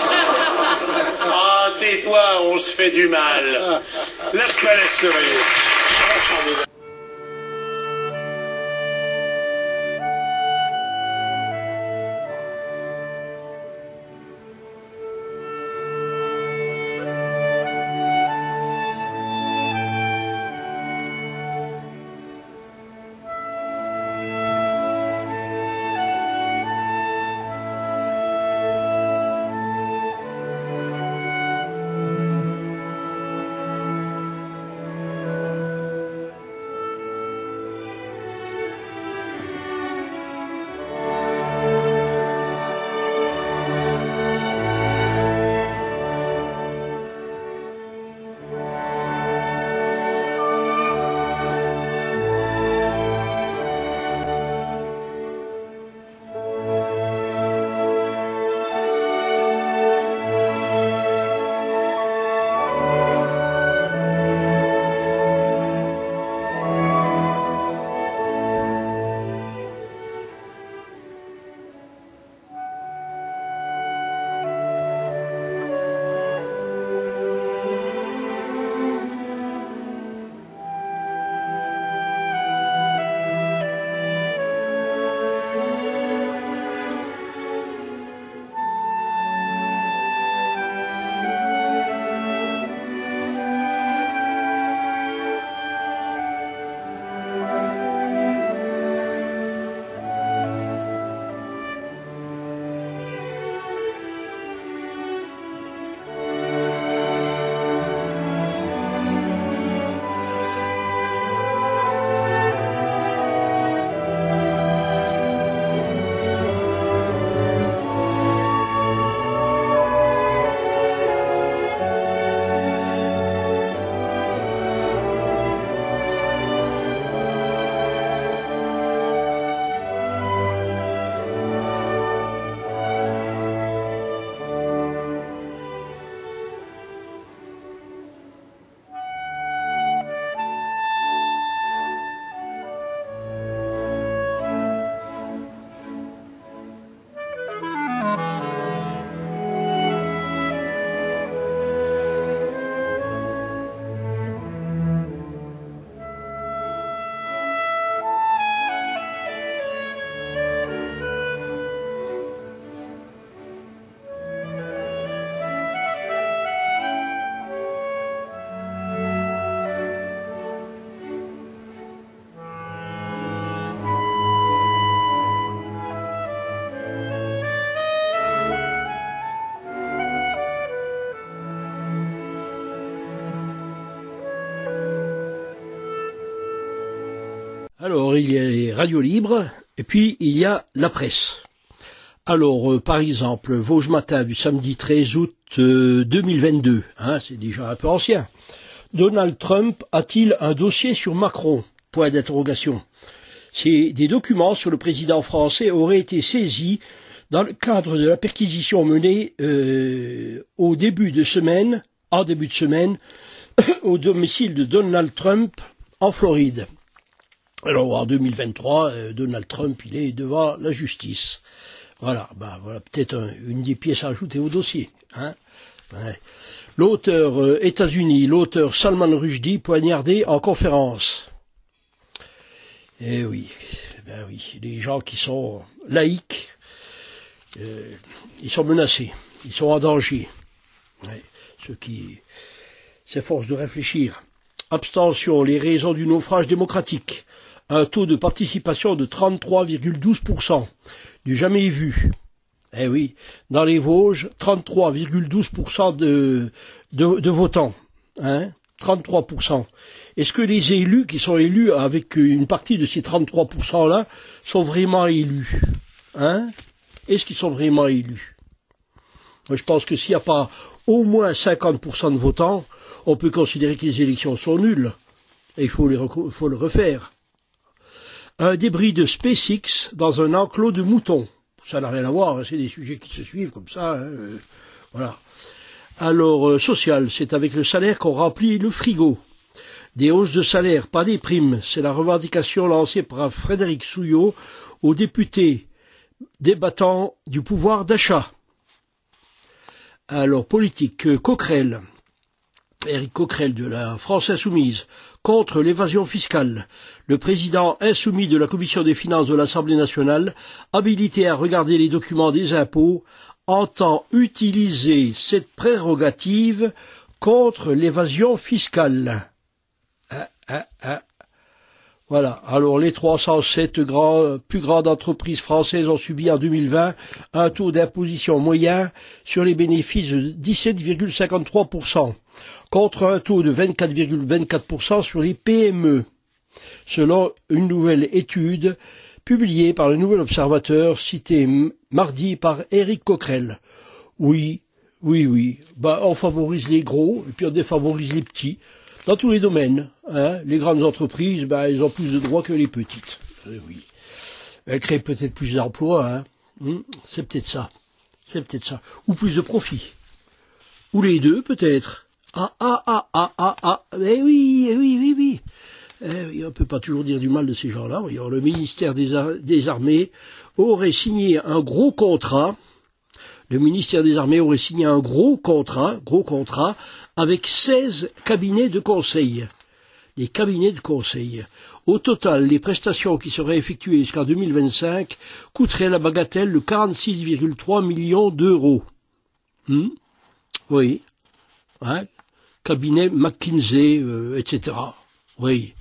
Ah, tais-toi, on se fait du mal. Laisse-moi les surveiller. Alors, il y a les radios libres, et puis il y a la presse. Alors, par exemple, Vosges Matin du samedi 13 août 2022, c'est déjà un peu ancien. Donald Trump a-t-il un dossier sur Macron? Point d'interrogation. Des documents sur le président français auraient été saisis dans le cadre de la perquisition menée en début de semaine, au domicile de Donald Trump en Floride. Alors en 2023, Donald Trump, il est devant la justice. Voilà, voilà peut-être une des pièces à ajouter au dossier. Ouais. L'auteur États-Unis, l'auteur Salman Rushdie, poignardé en conférence. Eh oui, les gens qui sont laïcs, ils sont menacés, ils sont en danger. Ouais, ceux qui s'efforcent de réfléchir. Abstention, les raisons du naufrage démocratique. Un taux de participation de 33,12%, du jamais vu. Eh oui, dans les Vosges, 33,12% de votants, 33%. Est-ce que les élus qui sont élus avec une partie de ces 33%-là sont vraiment élus? Est-ce qu'ils sont vraiment élus? Moi, je pense que s'il n'y a pas au moins 50% de votants, on peut considérer que les élections sont nulles. Et il faut le refaire. Un débris de SpaceX dans un enclos de moutons. Ça n'a rien à voir, c'est des sujets qui se suivent comme ça. Voilà. Alors, social, c'est avec le salaire qu'on remplit le frigo. Des hausses de salaire, pas des primes. C'est la revendication lancée par Frédéric Souillot aux députés débattant du pouvoir d'achat. Alors, politique, Coquerel. Éric Coquerel de la France Insoumise, contre l'évasion fiscale. Le président insoumis de la Commission des finances de l'Assemblée nationale, habilité à regarder les documents des impôts, entend utiliser cette prérogative contre l'évasion fiscale. Voilà. Alors, les 307 plus grandes entreprises françaises ont subi en 2020 un taux d'imposition moyen sur les bénéfices de 17,53%. contre un taux de 24,24% sur les PME, selon une nouvelle étude publiée par le Nouvel Observateur, citée mardi par Éric Coquerel. Oui, on favorise les gros et puis on défavorise les petits, dans tous les domaines. Les grandes entreprises, elles ont plus de droits que les petites. Oui. Elles créent peut-être plus d'emplois, c'est peut-être ça. Ou plus de profits. Ou les deux, peut-être. Oui. On peut pas toujours dire du mal de ces gens-là. Voyons, le ministère des Armées aurait signé un gros contrat. Le ministère des Armées aurait signé un gros contrat avec 16 cabinets de conseil. Les cabinets de conseil. Au total, les prestations qui seraient effectuées jusqu'en 2025 coûteraient la bagatelle de 46,3 millions d'euros. Oui. Cabinet McKinsey, etc. Oui.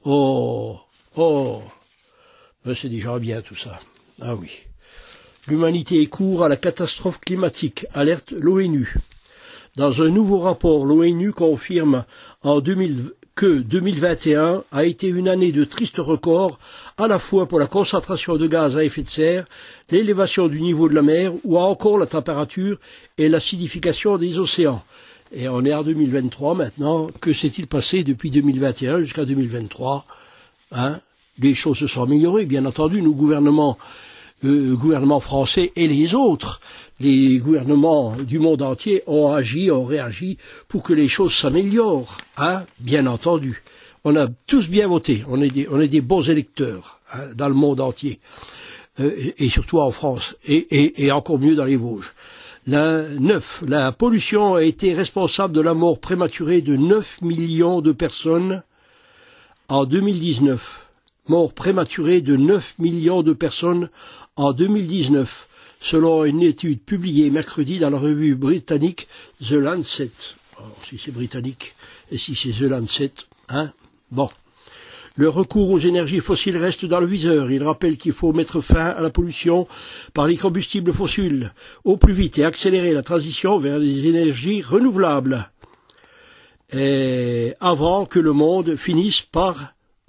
C'est déjà bien tout ça. Ah oui. L'humanité court à la catastrophe climatique, alerte l'ONU. Dans un nouveau rapport, l'ONU confirme que 2021 a été une année de tristes records, à la fois pour la concentration de gaz à effet de serre, l'élévation du niveau de la mer, ou encore la température et l'acidification des océans. Et on est en 2023 maintenant. Que s'est-il passé depuis 2021 jusqu'à 2023 Les choses se sont améliorées, bien entendu. Nos gouvernements français et les autres, les gouvernements du monde entier ont réagi pour que les choses s'améliorent. Bien entendu. On a tous bien voté. On est des bons électeurs dans le monde entier. Et surtout en France. Et encore mieux dans les Vosges. La pollution a été responsable de la mort prématurée de 9 millions de personnes en 2019. Mort prématurée de 9 millions de personnes en 2019, selon une étude publiée mercredi dans la revue britannique The Lancet. Alors, si c'est britannique et si c'est The Lancet, bon. Le recours aux énergies fossiles reste dans le viseur. Il rappelle qu'il faut mettre fin à la pollution par les combustibles fossiles au plus vite et accélérer la transition vers les énergies renouvelables. Et avant que le monde finisse par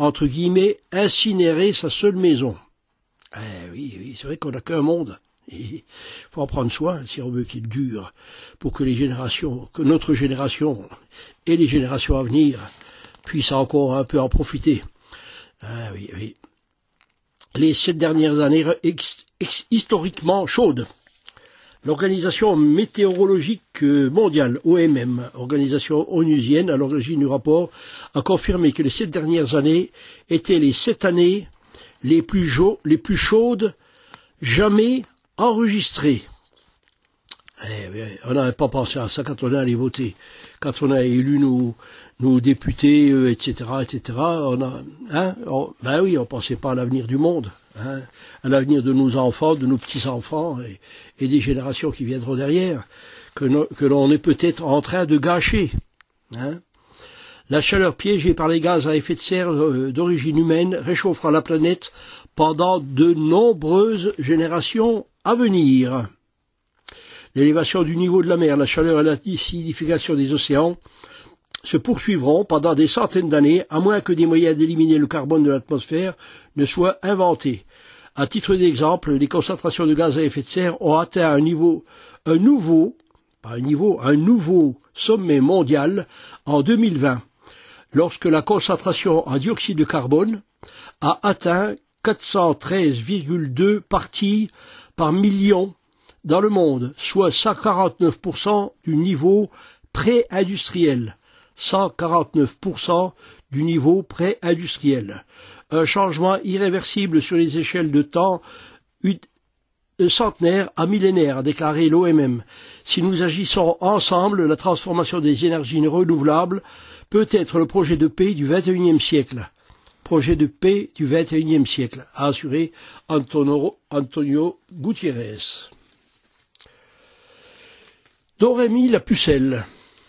entre guillemets, incinérer sa seule maison. Oui, c'est vrai qu'on n'a qu'un monde. Il faut en prendre soin si on veut qu'il dure, pour que que notre génération et les générations à venir puissent encore un peu en profiter. Oui. Les 7 dernières années historiquement chaudes. L'Organisation météorologique mondiale, OMM, organisation onusienne à l'origine du rapport, a confirmé que les 7 dernières années étaient les 7 années les plus chaudes jamais enregistrées. On n'avait pas pensé à ça quand on est allé voter, quand on a élu nos députés, etc., on pensait pas à l'avenir du monde. À l'avenir de nos enfants, de nos petits-enfants et des générations qui viendront derrière, que l'on est peut-être en train de gâcher. La chaleur piégée par les gaz à effet de serre d'origine humaine réchauffera la planète pendant de nombreuses générations à venir. L'élévation du niveau de la mer, la chaleur et l'acidification des océans se poursuivront pendant des centaines d'années, à moins que des moyens d'éliminer le carbone de l'atmosphère ne soient inventés. À titre d'exemple, les concentrations de gaz à effet de serre ont atteint un nouveau sommet mondial en 2020, lorsque la concentration en dioxyde de carbone a atteint 413,2 parties par million dans le monde, soit 149% du niveau pré-industriel. 149% du niveau pré-industriel. Un changement irréversible sur les échelles de temps centenaire à millénaire, a déclaré l'OMM. Si nous agissons ensemble, la transformation des énergies renouvelables peut être le projet de paix du XXIe siècle. Projet de paix du XXIe siècle, a assuré Antonio Gutiérrez. Dorémy la pucelle.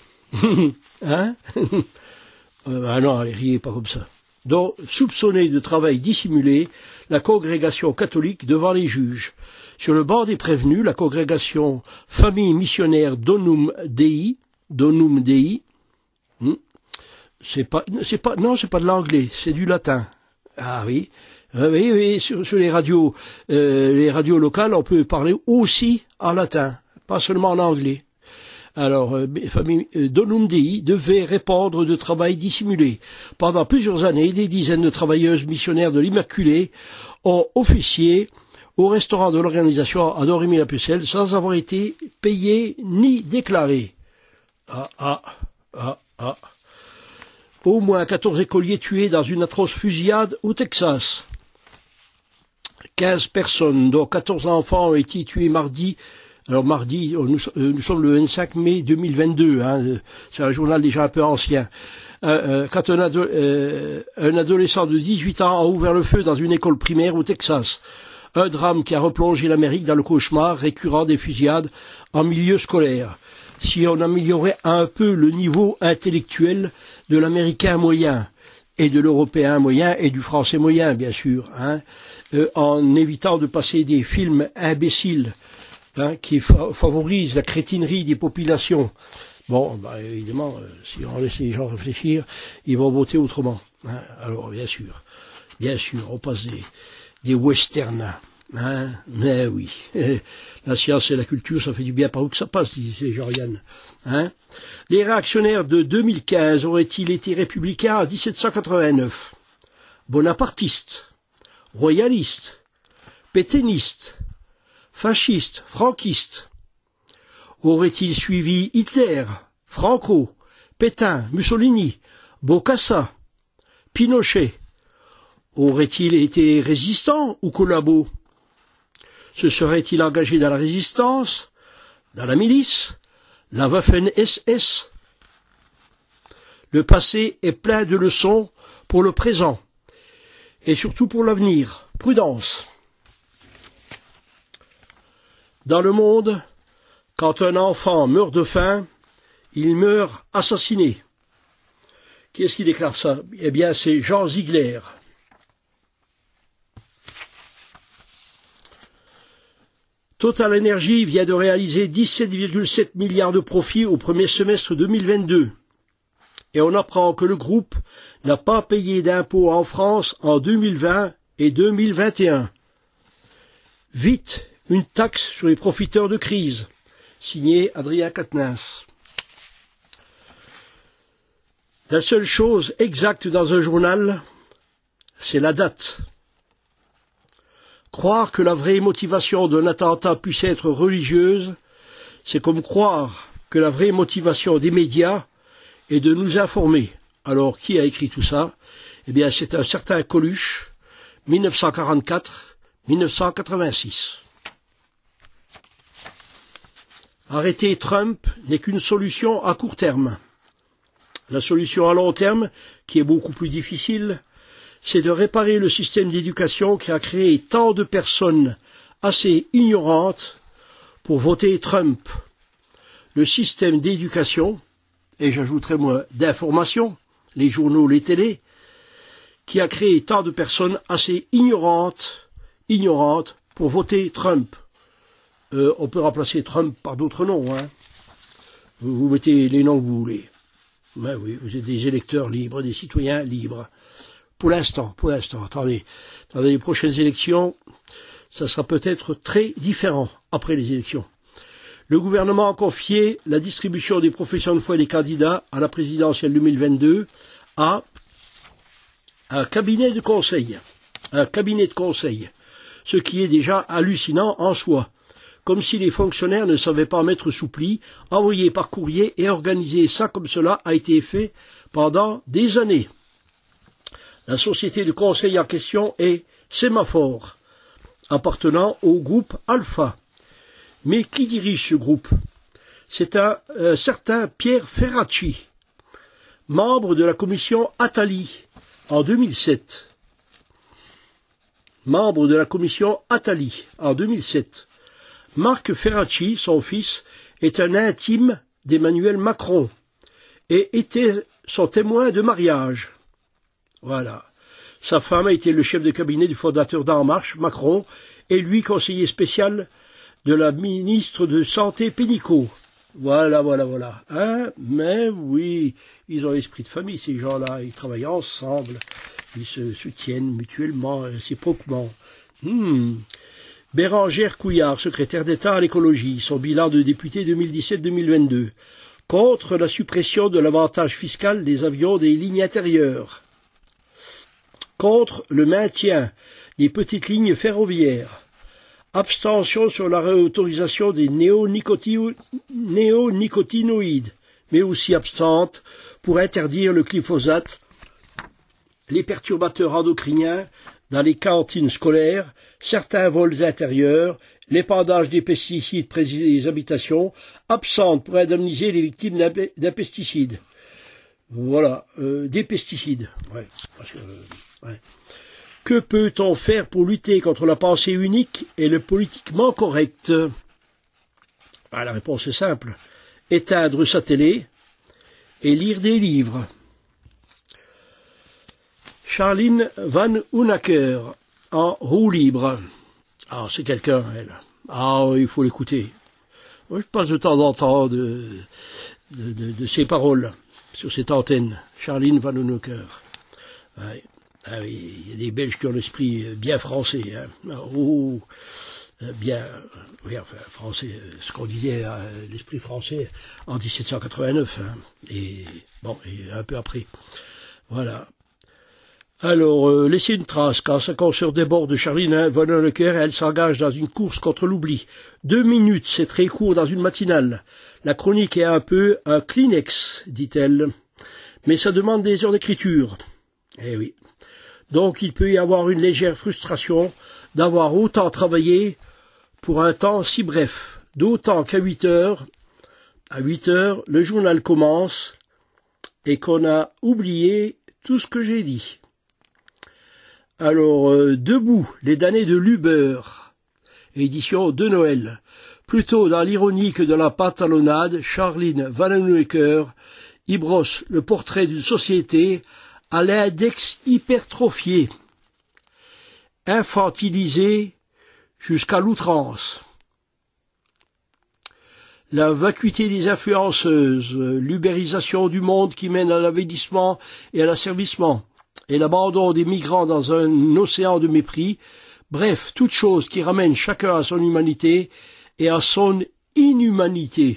Non, allez, riez pas comme ça. Donc, soupçonné de travail dissimulé, la congrégation catholique devant les juges. Sur le banc des prévenus, la congrégation Famille missionnaire Donum Dei, c'est pas de l'anglais, c'est du latin. Ah oui. Oui, sur les radios locales, on peut parler aussi en latin, pas seulement en anglais. Alors, famille Donum Dei devait répandre de travail dissimulé. Pendant plusieurs années, des dizaines de travailleuses missionnaires de l'Immaculée ont officié au restaurant de l'organisation à Dorémy-la-Pucelle sans avoir été payées ni déclarées. Au moins 14 écoliers tués dans une atroce fusillade au Texas. 15 personnes, dont 14 enfants, ont été tués mardi. Alors mardi, nous sommes le 25 mai 2022, c'est un journal déjà un peu ancien. Quand un adolescent de 18 ans a ouvert le feu dans une école primaire au Texas. Un drame qui a replongé l'Amérique dans le cauchemar récurrent des fusillades en milieu scolaire. Si on améliorait un peu le niveau intellectuel de l'Américain moyen, et de l'Européen moyen, et du Français moyen, bien sûr, en évitant de passer des films imbéciles, qui favorise la crétinerie des populations. Bon, évidemment, si on laisse les gens réfléchir, ils vont voter autrement. Alors, bien sûr, on passe des westerns. Mais oui, la science et la culture, ça fait du bien par où que ça passe, disait Jean-Yann. Les réactionnaires de 2015 auraient-ils été républicains en 1789, bonapartistes, royalistes, pétainistes, fascistes, franquistes? Auraient-ils suivi Hitler, Franco, Pétain, Mussolini, Bokassa, Pinochet? Auraient-ils été résistants ou collabos? Se seraient-ils engagés dans la résistance, dans la milice, la Waffen-SS? Le passé est plein de leçons pour le présent et surtout pour l'avenir. Prudence. Dans le monde, quand un enfant meurt de faim, il meurt assassiné. Qui est-ce qui déclare ça? Eh bien, c'est Jean Ziegler. Total Energy vient de réaliser 17,7 milliards de profits au premier semestre 2022. et on apprend que le groupe n'a pas payé d'impôts en France en 2020 et 2021. Vite, une taxe sur les profiteurs de crise. Signé Adrien Quatennens. La seule chose exacte dans un journal, c'est la date. Croire que la vraie motivation d'un attentat puisse être religieuse, c'est comme croire que la vraie motivation des médias est de nous informer. Alors, qui a écrit tout ça? Eh bien, c'est un certain Coluche, 1944-1986. Arrêter Trump n'est qu'une solution à court terme. La solution à long terme, qui est beaucoup plus difficile, c'est de réparer le système d'éducation qui a créé tant de personnes assez ignorantes pour voter Trump. Le système d'éducation, et j'ajouterai moi d'information, les journaux, les télés, qui a créé tant de personnes assez ignorantes pour voter Trump. On peut remplacer Trump par d'autres noms, hein. Vous mettez les noms que vous voulez. Ben oui, vous êtes des électeurs libres, des citoyens libres. Pour l'instant. Attendez, les prochaines élections, ça sera peut-être très différent après les élections. Le gouvernement a confié la distribution des professions de foi des candidats à la présidentielle 2022 à un cabinet de conseil. Ce qui est déjà hallucinant en soi. Comme si les fonctionnaires ne savaient pas mettre sous pli, envoyer par courrier et organiser ça comme cela a été fait pendant des années. La société de conseil en question est Sémaphore, appartenant au groupe Alpha. Mais qui dirige ce groupe? C'est un certain Pierre Ferracci, membre de la commission Attali en 2007. Marc Ferracci, son fils, est un intime d'Emmanuel Macron et était son témoin de mariage. Voilà. Sa femme a été le chef de cabinet du fondateur d'En Marche, Macron, et lui conseiller spécial de la ministre de Santé Pénicaud. Voilà. Hein? Mais oui, ils ont l'esprit de famille, ces gens-là. Ils travaillent ensemble. Ils se soutiennent mutuellement, réciproquement. Bérangère Couillard, secrétaire d'État à l'écologie, son bilan de député 2017-2022, contre la suppression de l'avantage fiscal des avions des lignes intérieures, contre le maintien des petites lignes ferroviaires, abstention sur la réautorisation des néonicotinoïdes, mais aussi absente pour interdire le glyphosate, les perturbateurs endocriniens dans les cantines scolaires, certains vols intérieurs, l'épandage des pesticides près des habitations, absente pour indemniser les victimes d'un pesticide. Voilà, des pesticides. Ouais, ouais. Que peut-on faire pour lutter contre la pensée unique et le politiquement correct? La réponse est simple. Éteindre sa télé et lire des livres. Charline Van Hoonacker, en roue libre. Ah, c'est quelqu'un, elle. Ah, il faut l'écouter. Moi, je passe de temps en temps de ses paroles sur cette antenne. Charline Van Hoonacker. Ouais. Ah oui, il y a des Belges qui ont l'esprit bien français, hein. Oh, bien, oui, enfin, français, ce qu'on disait, l'esprit français en 1789, hein. Et bon, et un peu après. Voilà. Alors, laissez une trace, quand sa consoeur déborde Charline Van Hoonacker, elle s'engage dans une course contre l'oubli. 2 minutes, c'est très court dans une matinale. La chronique est un peu un Kleenex, dit-elle. Mais ça demande des heures d'écriture. Eh oui. Donc il peut y avoir une légère frustration d'avoir autant travaillé pour un temps si bref. D'autant qu'à 8 heures, le journal commence et qu'on a oublié tout ce que j'ai dit. Alors, debout, les damnés de l'Uber, édition de Noël. Plutôt dans l'ironie que dans la pantalonnade, Charline Van Hoonacker y brosse le portrait d'une société à l'index hypertrophié, infantilisé jusqu'à l'outrance. la vacuité des influenceuses, l'ubérisation du monde qui mène à l'avilissement et à l'asservissement, et l'abandon des migrants dans un océan de mépris, bref, toute chose qui ramène chacun à son humanité et à son inhumanité.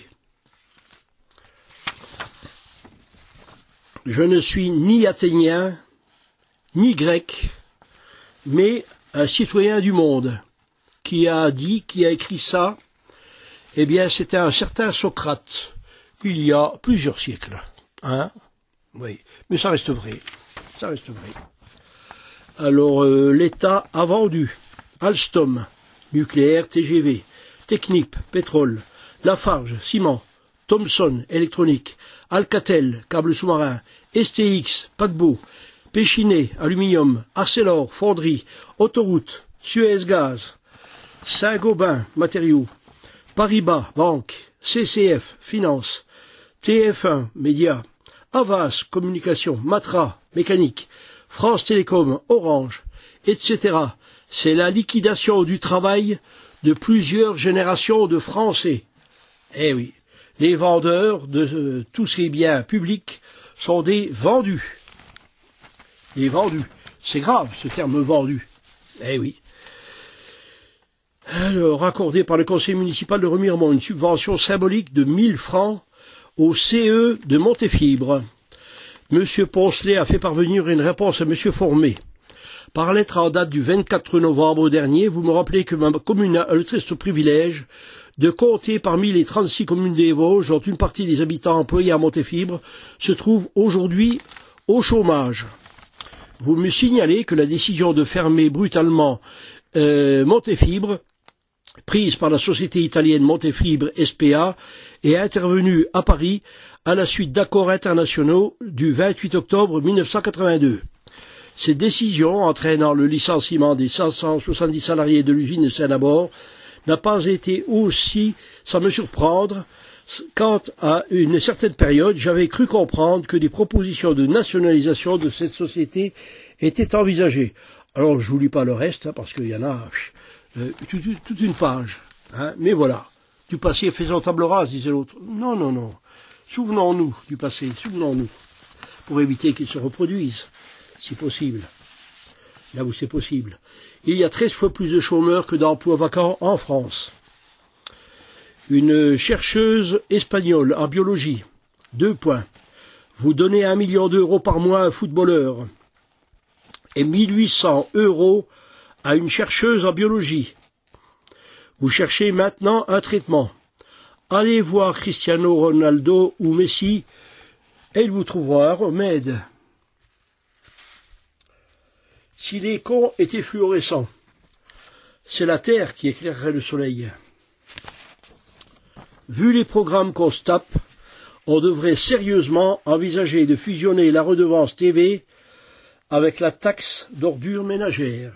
Je ne suis ni athénien, ni grec, mais un citoyen du monde. Qui a écrit ça? Eh bien, c'était un certain Socrate, il y a plusieurs siècles. Hein? Oui, mais ça reste vrai. Ça reste vrai. Alors, l'État a vendu Alstom, nucléaire, TGV, Technip, pétrole, Lafarge, ciment, Thomson, électronique, Alcatel, câble sous-marin, STX, paquebot, Péchinet, aluminium, Arcelor, fonderie, autoroute, Suez Gaz, Saint-Gobain, matériaux, Paribas, banque, CCF, finance, TF1, médias, Havas, communication, Matra, mécanique, France Télécom, Orange, etc. C'est la liquidation du travail de plusieurs générations de Français. Eh oui, les vendeurs de tous ces biens publics sont des vendus. Les vendus. C'est grave, ce terme vendu. Eh oui. Alors, accordé par le conseil municipal de Remiremont une subvention symbolique de 1000 francs au CE de Montéfibre. Monsieur Poncelet a fait parvenir une réponse à Monsieur Formé. Par lettre en date du 24 novembre dernier, vous me rappelez que ma commune a le triste privilège de compter parmi les 36 communes des Vosges, dont une partie des habitants employés à Montéfibre se trouve aujourd'hui au chômage. Vous me signalez que la décision de fermer brutalement Montéfibre, prise par la société italienne Montéfibre SPA, est intervenue à Paris à la suite d'accords internationaux du 28 octobre 1982. Cette décision, entraînant le licenciement des 570 salariés de l'usine de Saint-Nabord, n'a pas été aussi sans me surprendre. Quant à une certaine période, j'avais cru comprendre que des propositions de nationalisation de cette société étaient envisagées. Alors, je vous lis pas le reste, hein, parce qu'il y en a toute une page. Hein, mais voilà. Du passé, faisons table rase, disait l'autre. Non, non, non. Souvenons-nous du passé, souvenons-nous. Pour éviter qu'il se reproduise, si possible. Là où c'est possible. Il y a 13 fois plus de chômeurs que d'emplois vacants en France. Une chercheuse espagnole en biologie. 2 points. Vous donnez 1 million d'euros par mois à un footballeur et 1800 euros à une chercheuse en biologie. Vous cherchez maintenant un traitement. Allez voir Cristiano Ronaldo ou Messi et il vous trouvera un remède. Si les cons étaient fluorescents, c'est la Terre qui éclairerait le soleil. Vu les programmes qu'on se tape, on devrait sérieusement envisager de fusionner la redevance TV avec la taxe d'ordures ménagères.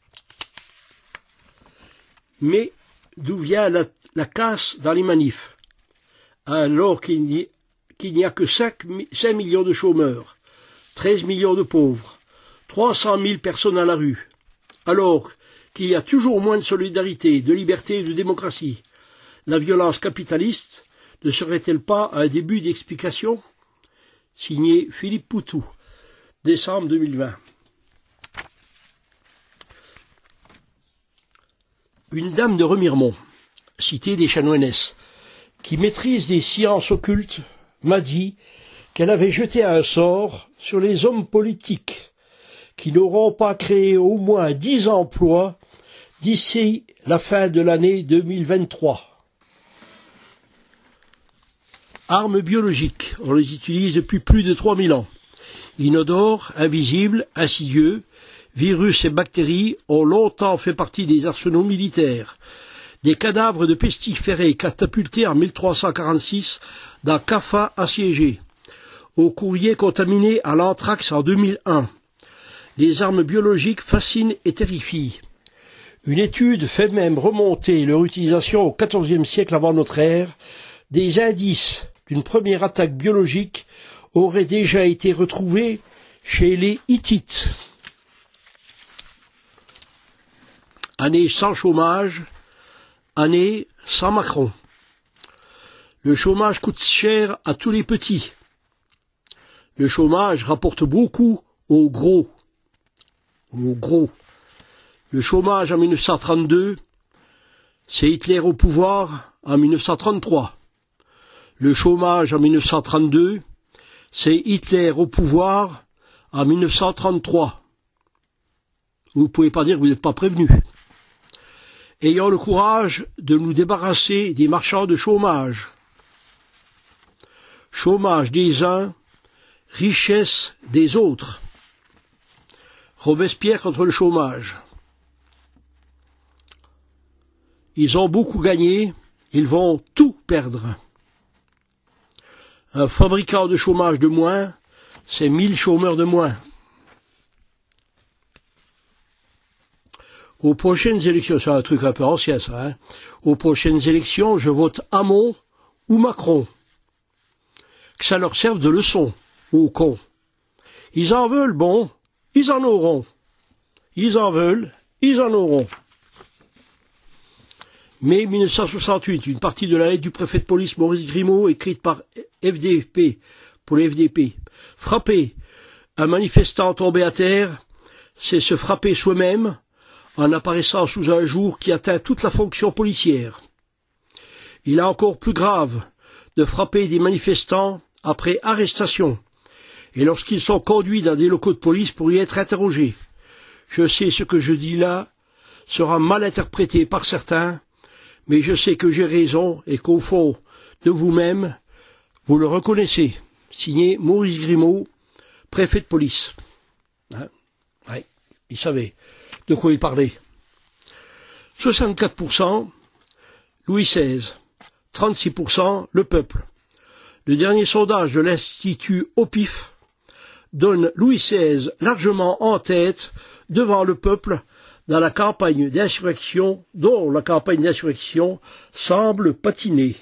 Mais d'où vient la casse dans les manifs, alors qu'il n'y a que 5 millions de chômeurs, 13 millions de pauvres, 300 000 personnes à la rue, alors qu'il y a toujours moins de solidarité, de liberté et de démocratie? La violence capitaliste ne serait-elle pas un début d'explication? Signé Philippe Poutou, décembre 2020. Une dame de Remiremont, cité des Chanoinesses, qui maîtrise des sciences occultes, m'a dit qu'elle avait jeté un sort sur les hommes politiques qui n'auront pas créé au moins 10 emplois d'ici la fin de l'année 2023. Armes biologiques, on les utilise depuis plus de 3000 ans. Inodores, invisibles, insidieux, virus et bactéries ont longtemps fait partie des arsenaux militaires. Des cadavres de pestiférés catapultés en 1346 dans Caffa assiégé. Au courrier contaminé à l'anthrax en 2001. Les armes biologiques fascinent et terrifient. Une étude fait même remonter leur utilisation au XIVe siècle avant notre ère. Des indices d'une première attaque biologique auraient déjà été retrouvés chez les Hittites. Année sans chômage, année sans Macron. Le chômage coûte cher à tous les petits. Le chômage rapporte beaucoup aux gros. Le chômage en 1932, c'est Hitler au pouvoir en 1933. Le chômage en 1932, c'est Hitler au pouvoir en 1933. Vous ne pouvez pas dire que vous n'êtes pas prévenus. Ayons le courage de nous débarrasser des marchands de chômage. Chômage des uns, richesse des autres. Robespierre contre le chômage. Ils ont beaucoup gagné, ils vont tout perdre. Un fabricant de chômage de moins, c'est 1000 chômeurs de moins. Aux prochaines élections, c'est un truc un peu ancien ça, hein. Aux prochaines élections, je vote Hamon ou Macron. Que ça leur serve de leçon, aux cons. Ils en veulent, bon, ils en auront. Ils en veulent, ils en auront. Mai 1968, une partie de la lettre du préfet de police Maurice Grimaud, écrite par FDP, pour les FDP. Frapper un manifestant tombé à terre, c'est se frapper soi-même en apparaissant sous un jour qui atteint toute la fonction policière. Il est encore plus grave de frapper des manifestants après arrestation et lorsqu'ils sont conduits dans des locaux de police pour y être interrogés. Je sais ce que je dis là sera mal interprété par certains, mais je sais que j'ai raison et qu'au fond de vous-même, vous le reconnaissez. Signé Maurice Grimaud, préfet de police. Hein? Ouais, il savait de quoi il parlait. 64%, Louis XVI. 36%, le peuple. Le dernier sondage de l'Institut Opif donne Louis XVI largement en tête devant le peuple dans la campagne d'insurrection, dont la campagne d'insurrection semble patiner.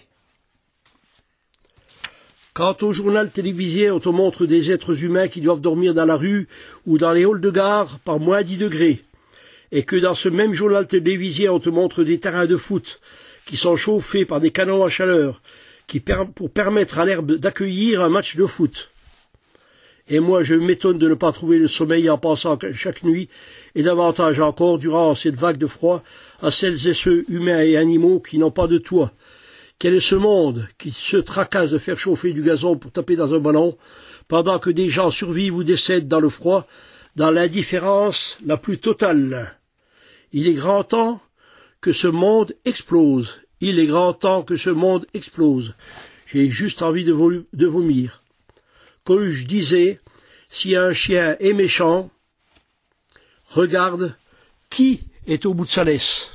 Quant au journal télévisé, on te montre des êtres humains qui doivent dormir dans la rue ou dans les halls de gare par moins 10 degrés, et que dans ce même journal télévisé, on te montre des terrains de foot qui sont chauffés par des canons à chaleur, pour permettre à l'herbe d'accueillir un match de foot. Et moi, je m'étonne de ne pas trouver le sommeil en pensant chaque nuit, et davantage encore durant cette vague de froid, à celles et ceux, humains et animaux, qui n'ont pas de toit. Quel est ce monde qui se tracasse de faire chauffer du gazon pour taper dans un ballon, pendant que des gens survivent ou décèdent dans le froid, dans l'indifférence la plus totale? Il est grand temps que ce monde explose. Il est grand temps que ce monde explose. J'ai juste envie de vomir. Coluche disait, si un chien est méchant, regarde qui est au bout de sa laisse.